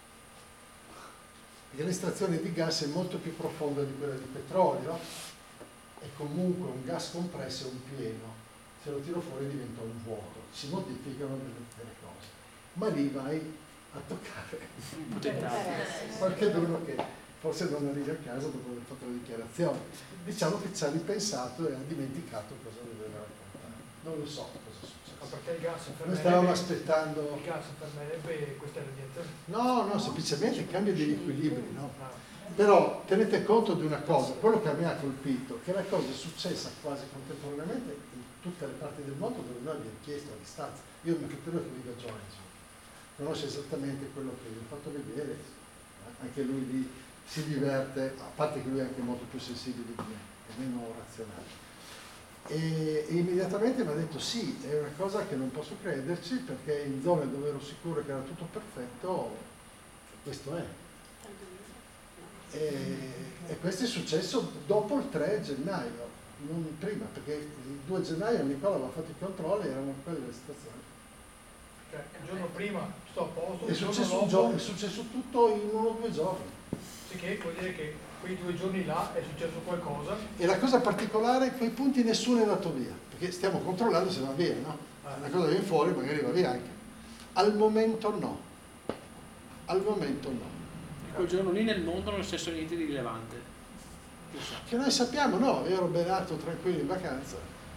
A: Perché l'estrazione di gas è molto più profonda di quella di petrolio, è comunque un gas compresso e un pieno, se lo tiro fuori diventa un vuoto, si modificano delle, delle cose. Ma lì vai a toccare qualcuno che forse non arriva a casa dopo aver fatto la dichiarazione. Diciamo che ci ha ripensato e ha dimenticato cosa doveva raccontare. Non lo so cosa è successo.
D: Ma perché il gas
A: Noi stavamo aspettando...
D: Il gas fermerebbe questa radiazione?
A: No, no, semplicemente cambio degli equilibri, no? Però tenete conto di una cosa, quello che a me ha colpito, che la cosa è successa quasi contemporaneamente in tutte le parti del mondo dove noi abbiamo chiesto a distanza. Io mi fratello che vive a Johannesburg, conosce esattamente quello che vi ho fatto vedere, anche lui lì si diverte, a parte che lui è anche molto più sensibile di me, è meno razionale. E, e immediatamente mi ha detto sì, è una cosa che non posso crederci, perché in zone dove ero sicuro che era tutto perfetto, questo è. E, e questo è successo dopo il tre gennaio, non prima, perché il due gennaio Nicola aveva fatto i controlli e erano quelle le situazioni.
D: Cioè, il giorno prima sto a posto,
A: È
D: il giorno
A: successo, un
D: dopo,
A: giorno, è successo tutto in uno o due giorni.
D: sì, che vuol dire che quei due giorni là è successo qualcosa.
A: E la cosa particolare è che quei punti nessuno è andato via, perché stiamo controllando se va via, no? Se una cosa viene fuori magari va via anche. Al momento no. Al momento no.
E: Quel giorno lì nel mondo non è successo niente di rilevante.
A: Che noi sappiamo, no, io ero benato tranquillo in vacanza.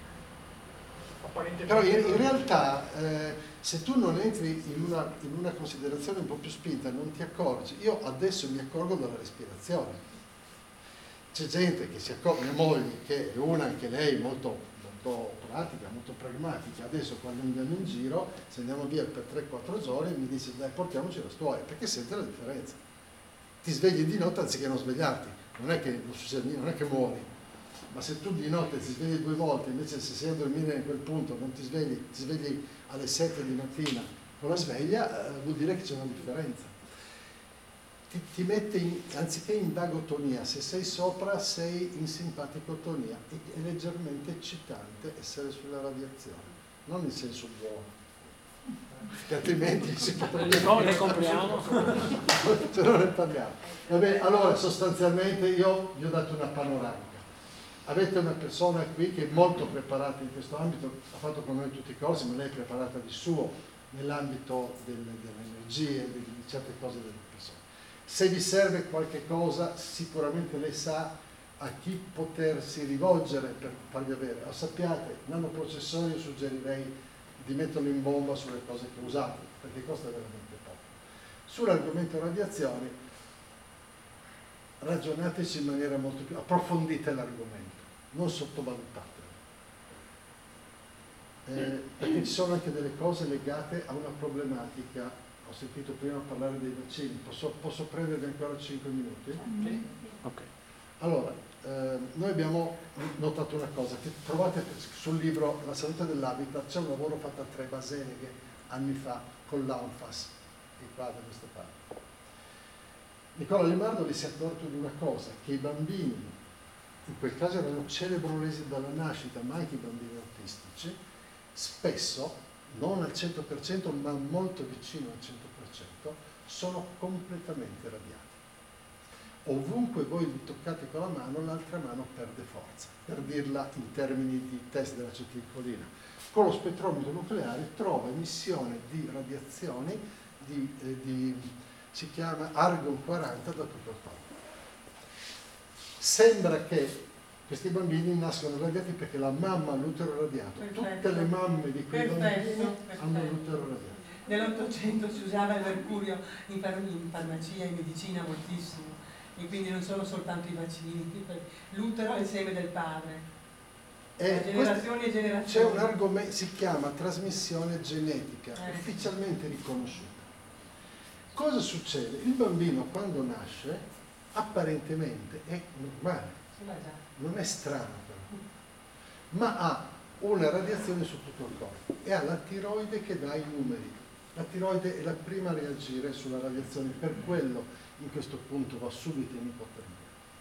A: Però in, in realtà eh, se tu non entri in una, in una considerazione un po' più spinta non ti accorgi. Io adesso mi accorgo dalla respirazione. C'è gente che si accorge, mia moglie, che è una anche lei molto, molto pratica, molto pragmatica. Adesso quando andiamo in giro, se andiamo via per tre quattro giorni, mi dice dai portiamoci la stuoia, perché sente la differenza. Ti svegli di notte anziché non svegliarti, non è che non succede niente, non è che muori, ma se tu di notte ti svegli due volte, invece se sei a dormire in quel punto non ti svegli, ti svegli alle sette di mattina con la sveglia, eh, vuol dire che c'è una differenza. Ti, ti mette in, anziché in dagotonia, se sei sopra sei in simpaticotonia, è leggermente eccitante essere sulla radiazione, non in senso buono, che altrimenti si potrebbe...
E: No, ne compriamo.
A: Se non ne parliamo. Vabbè, allora sostanzialmente io vi ho dato una panoramica. Avete una persona qui che è molto preparata in questo ambito, ha fatto con noi tutti i corsi, ma lei è preparata di suo nell'ambito delle, delle energie, di, di certe cose delle persone. Se vi serve qualche cosa, sicuramente lei sa a chi potersi rivolgere per farvi avere. O sappiate, nanoprocessori io suggerirei di metterlo in bomba sulle cose che usate, perché costa veramente poco. Sull'argomento radiazioni, ragionateci in maniera molto più, approfondite l'argomento, non sottovalutatelo. Eh, perché ci sono anche delle cose legate a una problematica. Ho sentito prima parlare dei vaccini, posso, posso prendervi ancora cinque minuti?
E: Okay. Okay.
A: Allora, eh, noi abbiamo notato una cosa, che trovate sul libro La salute dell'habitat, c'è un lavoro fatto a tre Baseneghe anni fa con l'Anfas, che qua da questa parte. Nicola Limardoli si è accorto di una cosa, che i bambini, in quel caso erano cerebrolesi dalla nascita, ma anche i bambini autistici, spesso, non al cento per cento, ma molto vicino al cento per cento, sono completamente radiati. Ovunque voi li toccate con la mano, l'altra mano perde forza, per dirla in termini di test dell'acetilcolina. Con lo spettrometro nucleare trova emissione di radiazioni, di, eh, di, si chiama argon quaranta da tutto il corpo. Sembra che questi bambini nascono radiati perché la mamma ha l'utero radiato.
I: Perfetto.
A: Tutte le mamme di quei
I: Perfetto,
A: bambini
I: perfetto.
A: hanno l'utero radiato.
I: Nell'Ottocento si usava il mercurio in, far in farmacia, in medicina moltissimo, e quindi non sono soltanto i vaccini, l'utero è il seme del padre.
A: E
I: generazioni e generazioni.
A: C'è un argomento, si chiama trasmissione genetica,
I: eh.
A: ufficialmente riconosciuta. Cosa succede? Il bambino quando nasce apparentemente è normale, non è strano però, ma ha una radiazione su tutto il corpo e ha la tiroide che dà i numeri. La tiroide è la prima a reagire sulla radiazione, per quello in questo punto va subito in ipotermia.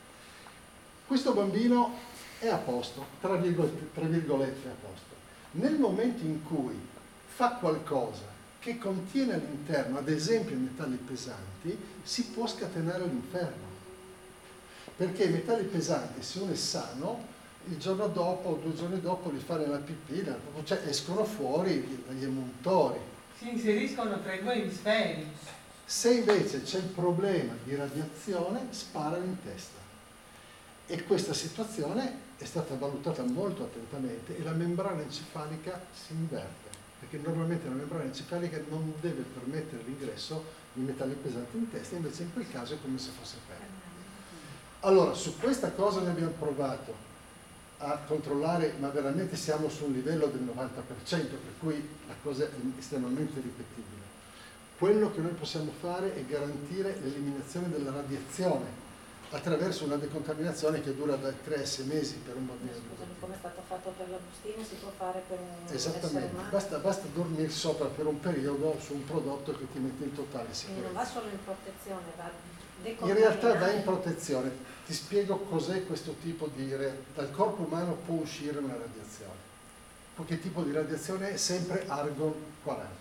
A: Questo bambino è a posto, tra virgolette, tra virgolette a posto. Nel momento in cui fa qualcosa che contiene all'interno, ad esempio, metalli pesanti, si può scatenare l'inferno. Perché i metalli pesanti, se uno è sano, il giorno dopo o due giorni dopo li fa nella pipina, cioè escono fuori dagli emuntori.
I: Si inseriscono tra i due emisferi.
A: Se invece c'è il problema di radiazione, sparano in testa. E questa situazione è stata valutata molto attentamente e la membrana encefalica si inverte, perché normalmente la membrana encefalica non deve permettere l'ingresso di metalli pesanti in testa, invece in quel caso è come se fosse aperto. Allora, su questa cosa noi abbiamo provato a controllare, ma veramente siamo su un livello del novanta per cento, per cui la cosa è estremamente ripetibile. Quello che noi possiamo fare è garantire l'eliminazione della radiazione attraverso una decontaminazione che dura da tre a sei mesi per un bambino.
G: Scusami, come è stato fatto per la bustina, si può fare per un
A: Esattamente, basta, basta dormire sopra per un periodo su un prodotto che ti mette in totale sicurezza.
G: Quindi non va solo in protezione, va
A: in realtà va in protezione. Ti spiego cos'è questo tipo di... Dal corpo umano può uscire una radiazione. Che tipo di radiazione è? Sempre argon quaranta.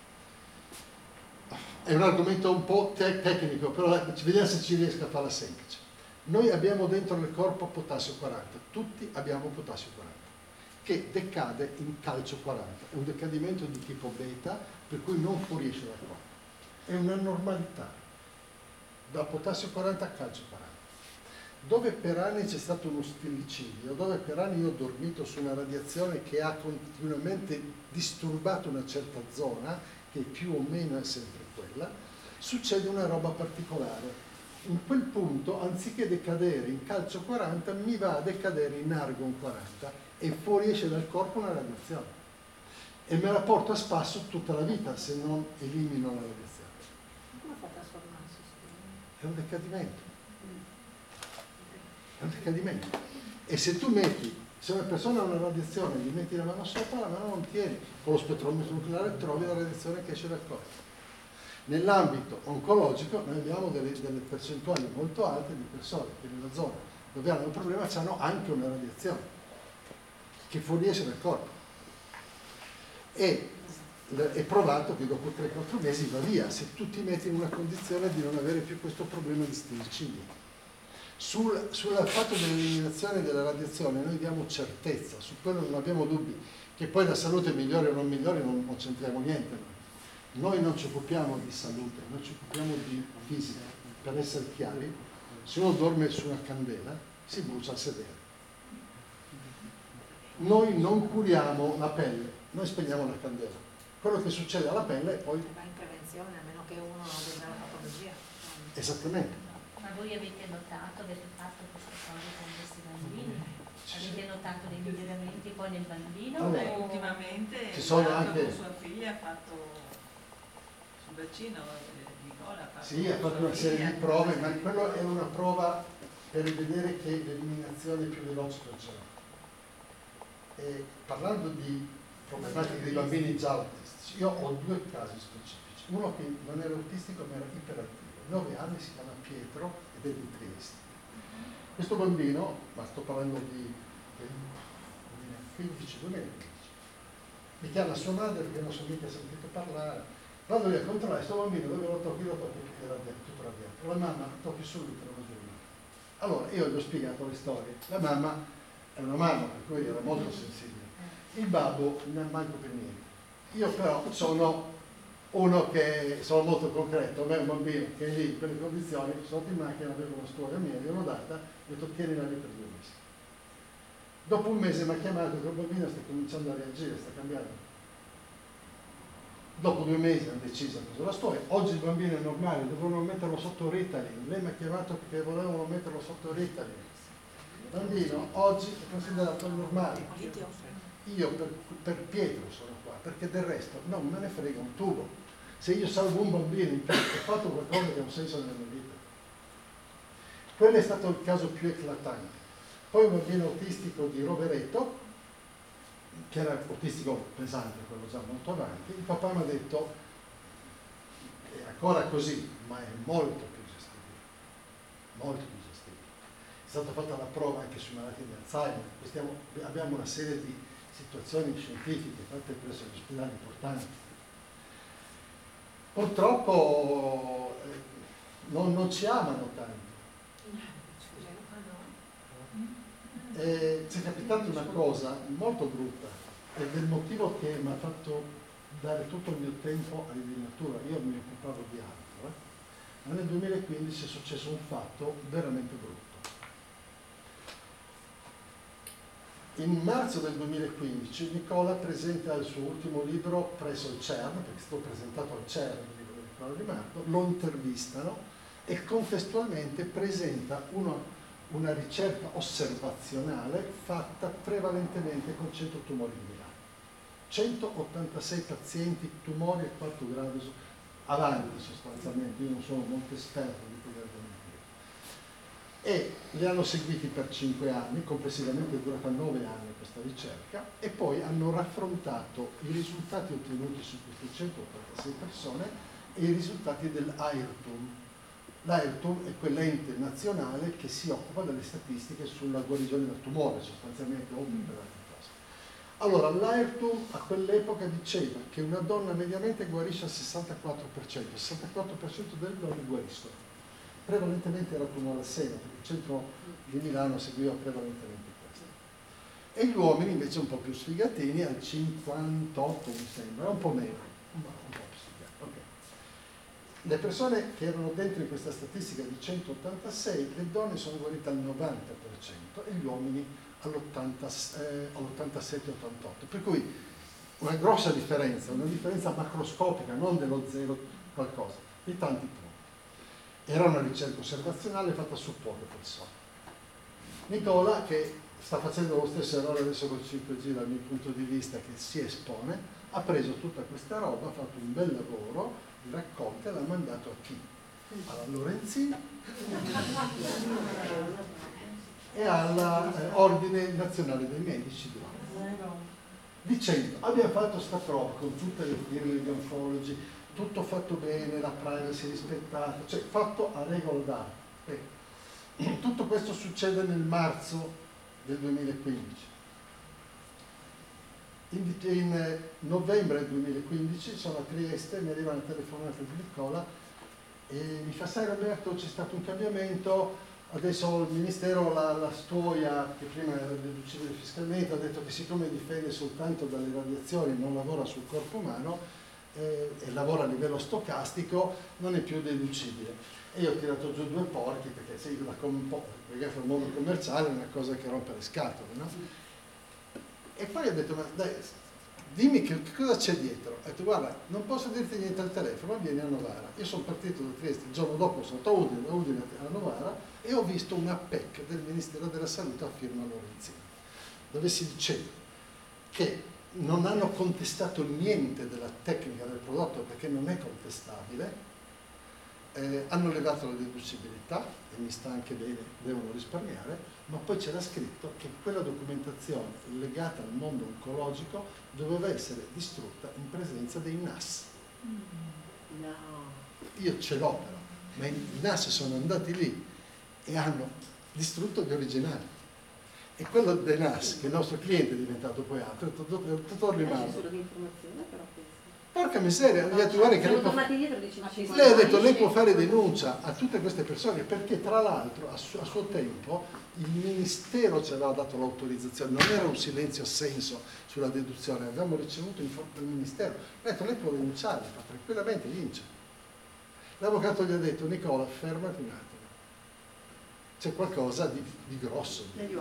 A: È un argomento un po' te tecnico, però vediamo se ci riesco a farla semplice. Noi abbiamo dentro nel corpo potassio quaranta, tutti abbiamo potassio quaranta, che decade in calcio quaranta. È un decadimento di tipo beta, per cui non fuoriesce dal corpo. È una normalità. Da potassio quaranta a calcio quaranta. Dove per anni c'è stato uno stillicidio, dove per anni io ho dormito su una radiazione che ha continuamente disturbato una certa zona, che più o meno è sempre quella, succede una roba particolare. In quel punto, anziché decadere in calcio quaranta, mi va a decadere in argon quaranta e fuoriesce dal corpo una radiazione. E me la porto a spasso tutta la vita se non elimino la radiazione.
G: Come fa a trasformarsi?
A: È un decadimento. è un decadimento. E se tu metti, se una persona ha una radiazione e gli metti la mano sopra, la mano non tieni. Con lo spettrometro nucleare trovi la radiazione che esce dal corpo. Nell'ambito oncologico noi abbiamo delle, delle percentuali molto alte di persone che nella zona dove hanno un problema hanno anche una radiazione che fuoriesce dal corpo. E è provato che dopo tre quattro mesi va via, se tu ti metti in una condizione di non avere più questo problema di stilicidio. Sul, sul fatto dell'eliminazione della radiazione noi diamo certezza, su quello non abbiamo dubbi, che poi la salute migliore o non migliore non, non c'entriamo niente. Noi non ci occupiamo di salute, noi ci occupiamo di fisica. Per essere chiari, se uno dorme su una candela si brucia a sedere. Noi non curiamo la pelle, noi spegniamo la candela. Quello che succede alla pelle poi...
M: Va in prevenzione, a meno che uno non abbia una patologia.
A: Esattamente.
J: Ma voi avete notato, avete fatto queste cose con questi bambini? Avete notato dei miglioramenti poi nel bambino?
A: Allora,
B: Beh, ultimamente
A: ci sono
B: Renato
A: anche...
B: con sua figlia ha fatto sul bacino, eh, Nicola ha fatto...
A: Sì, ha fatto una serie di prove, ma quello è una prova per vedere che l'eliminazione è più veloce per c'è. E parlando di problematiche dei bambini già autistici, io ho due casi specifici. Uno che non era autistico ma era iperattivo. nove anni, si chiama Pietro ed è di Trieste. Questo bambino, ma sto parlando di duemilaquindici duemilaquindici, mi chiama sua madre perché non so mica sentito parlare, vado lì a controllare, questo bambino dove lo tocchi, lo tocchi perché era tutto radiato. La mamma tocchi subito la giornata. Allora io gli ho spiegato le storie, la mamma è una mamma per cui era molto sensibile, il babbo non manco per niente. Io però sono uno che sono molto concreto, a me è un bambino che è lì in quelle condizioni, sono in macchina, avevo una storia mia, gliel'ho data, ho detto tienila lì per due mesi. Dopo un mese mi ha chiamato che il bambino sta cominciando a reagire, sta cambiando. Dopo due mesi hanno deciso cosa la storia, oggi il bambino è normale, dovevano metterlo sotto Ritalin, lei mi ha chiamato perché volevano metterlo sotto Ritalin. Il bambino oggi è considerato normale. Io per, per Pietro sono qua, perché del resto non me ne frega un tubo. Se io salvo un bambino in più, ho fatto qualcosa che ha un senso nella mia vita. Quello è stato il caso più eclatante. Poi un bambino autistico di Rovereto, che era autistico pesante, quello già molto avanti, il papà mi ha detto è ancora così, ma è molto più gestibile, molto più gestibile. È stata fatta la prova anche sui malati di Alzheimer, stiamo, abbiamo una serie di situazioni scientifiche fatte presso gli ospedali importanti. Purtroppo eh, non, non ci amano tanto. E ci è capitata una cosa molto brutta ed è il motivo che mi ha fatto dare tutto il mio tempo all'edinatura. Io mi occupavo di altro, eh. Ma nel duemilaquindici è successo un fatto veramente brutto. In marzo del duemilaquindici Nicola presenta il suo ultimo libro presso il CERN, perché è stato presentato al CERN il libro di Nicola Di Marco, lo intervistano e contestualmente presenta uno, una ricerca osservazionale fatta prevalentemente con cento tumori di Milano. centottantasei pazienti, tumori a quarto grado avanti sostanzialmente, io non sono molto esperto di quegli argomenti. E li hanno seguiti per cinque anni, complessivamente è durata nove anni questa ricerca, e poi hanno raffrontato i risultati ottenuti su queste centottantasei persone e i risultati dell'AIRTUM. L'AIRTUM è quell'ente nazionale che si occupa delle statistiche sulla guarigione dal tumore, sostanzialmente, oltre per altre cose. Allora, l'AIRTUM a quell'epoca diceva che una donna mediamente guarisce al sessantaquattro per cento, il sessantaquattro per cento delle donne guariscono. Prevalentemente era tumore al seno, perché il centro di Milano seguiva prevalentemente questo. E gli uomini invece un po' più sfigatini, al cinquantotto mi sembra, un po' meno, un po' più sfigati. Okay. Le persone che erano dentro in questa statistica di centottantasei, le donne sono guarite al novanta per cento e gli uomini all'ottantasette ottantotto. Per cui una grossa differenza, una differenza macroscopica, non dello zero qualcosa, di tanti punti. Era una ricerca osservazionale fatta su poche persone. Nicola, che sta facendo lo stesso errore adesso col cinque G dal mio punto di vista, che si espone, ha preso tutta questa roba, ha fatto un bel lavoro di raccolta e l'ha mandato a chi? Alla Lorenzini e all'Ordine Nazionale dei Medici di Roma, dicendo abbiamo fatto sta prova con tutte le firme di Anthology, tutto fatto bene, la privacy rispettata, cioè fatto a regola d'arte. Eh. Tutto questo succede nel marzo del duemilaquindici. In, in novembre duemilaquindici sono a Trieste, mi arriva una telefonata di Nicola e mi fa: sai Roberto, c'è stato un cambiamento, adesso il Ministero la, la stuoia, che prima era deducibile fiscalmente, ha detto che siccome dipende soltanto dalle radiazioni, non lavora sul corpo umano eh, e lavora a livello stocastico, non è più deducibile. E io ho tirato giù due porchi, perché sì, la, un po', legata al mondo commerciale è una cosa che rompe le scatole, no? E poi ho detto: ma dai, dimmi che, che cosa c'è dietro. Ho detto: guarda, non posso dirti niente al telefono, ma vieni a Novara. Io sono partito da Trieste, il giorno dopo sono stato a Udine, da Udine a Novara, e ho visto una P E C del Ministero della Salute a firma Lorenzini, dove si diceva che non hanno contestato niente della tecnica del prodotto perché non è contestabile, eh, hanno levato la deducibilità, e mi sta anche bene, devono risparmiare, ma poi c'era scritto che quella documentazione legata al mondo oncologico doveva essere distrutta in presenza dei N A S.
G: No.
A: Io ce l'ho però, ma i N A S sono andati lì e hanno distrutto gli originali. E quello dei N A S, che il nostro cliente è diventato poi altro, è tutto rimasto. Porca miseria, gli ha detto: guarda che lei, può... lei ha detto lei può fare denuncia a tutte queste persone, perché tra l'altro a, su a suo tempo il Ministero ci aveva dato l'autorizzazione, non era un silenzio assenso sulla deduzione, abbiamo ricevuto dal Ministero, ha detto lei può denunciare, fa tranquillamente, vince. L'avvocato gli ha detto: Nicola, fermati un attimo, c'è qualcosa di, di grosso.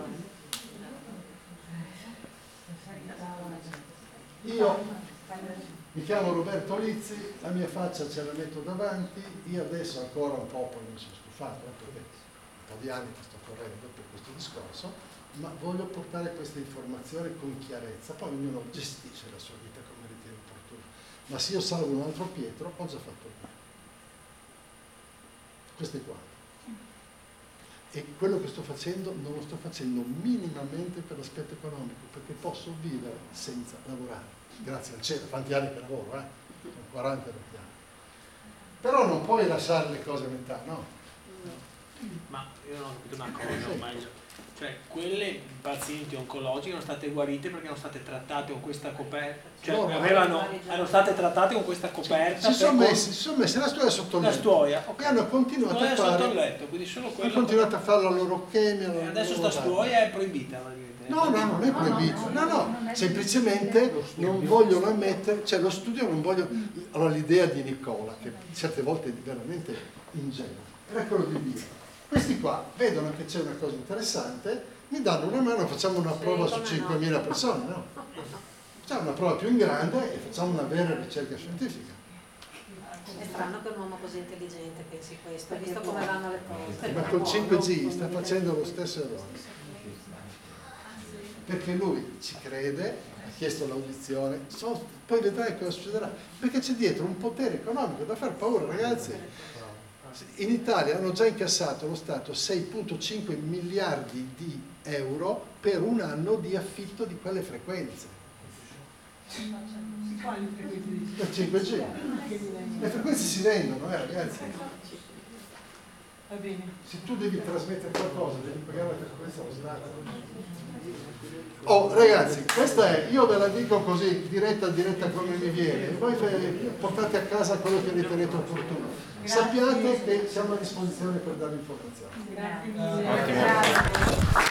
A: Io mi chiamo Roberto Lizzi, la mia faccia ce la metto davanti, io adesso ancora un po', poi mi sono stufato, eh, perché un po' di anni che sto correndo per questo discorso, ma voglio portare queste informazioni con chiarezza, poi ognuno gestisce la sua vita come ritiene opportuno, ma se io salvo un altro Pietro ho già fatto il mio. Questo è qua. E quello che sto facendo non lo sto facendo minimamente per l'aspetto economico, perché posso vivere senza lavorare. Grazie al cielo, quanti anni che lavoro, eh? Sono quaranta anni. Però non puoi lasciare le cose a metà, no?
E: Ma io non ho capito una cosa, sì. Ma cioè quelle pazienti oncologiche erano state guarite perché erano state trattate con questa coperta, cioè no, avevano, erano state trattate con questa coperta.
A: Si sono messi, si sono messi la stuoia sotto il letto.
E: La stuoia, okay.
A: E hanno continuato a fare.
E: Sotto il letto, quindi solo quello.
A: Hanno continuato a fare la loro chemia.
E: E adesso sta stuoia è proibita.
A: No, no, non è proibito, no, no, semplicemente non vogliono ammettere, cioè lo studio non voglio, allora l'idea di Nicola, che certe volte è veramente ingenua, era quello di dire, questi qua vedono che c'è una cosa interessante, mi danno una mano, facciamo una prova su cinquemila persone, no? Facciamo una prova più in grande e facciamo una vera ricerca scientifica.
M: È strano che un uomo così intelligente pensi questo, visto come vanno le cose.
A: Ma col cinque G sta facendo lo stesso errore. Perché lui ci crede, ha chiesto l'audizione, so, poi vedrai cosa succederà, perché c'è dietro un potere economico da far paura, ragazzi. In Italia hanno già incassato lo Stato sei virgola cinque miliardi di euro per un anno di affitto di quelle frequenze.
I: Quali frequenze?
A: Per cinque G. Le frequenze si vendono, eh, ragazzi.
I: Va bene.
A: Se tu devi trasmettere qualcosa, devi pagare la frequenza allo Stato. Oh ragazzi, questa è, io ve la dico così, diretta diretta come mi viene, voi portate a casa quello che ritenete opportuno. Sappiate che siamo a disposizione per dare informazioni.
I: Grazie.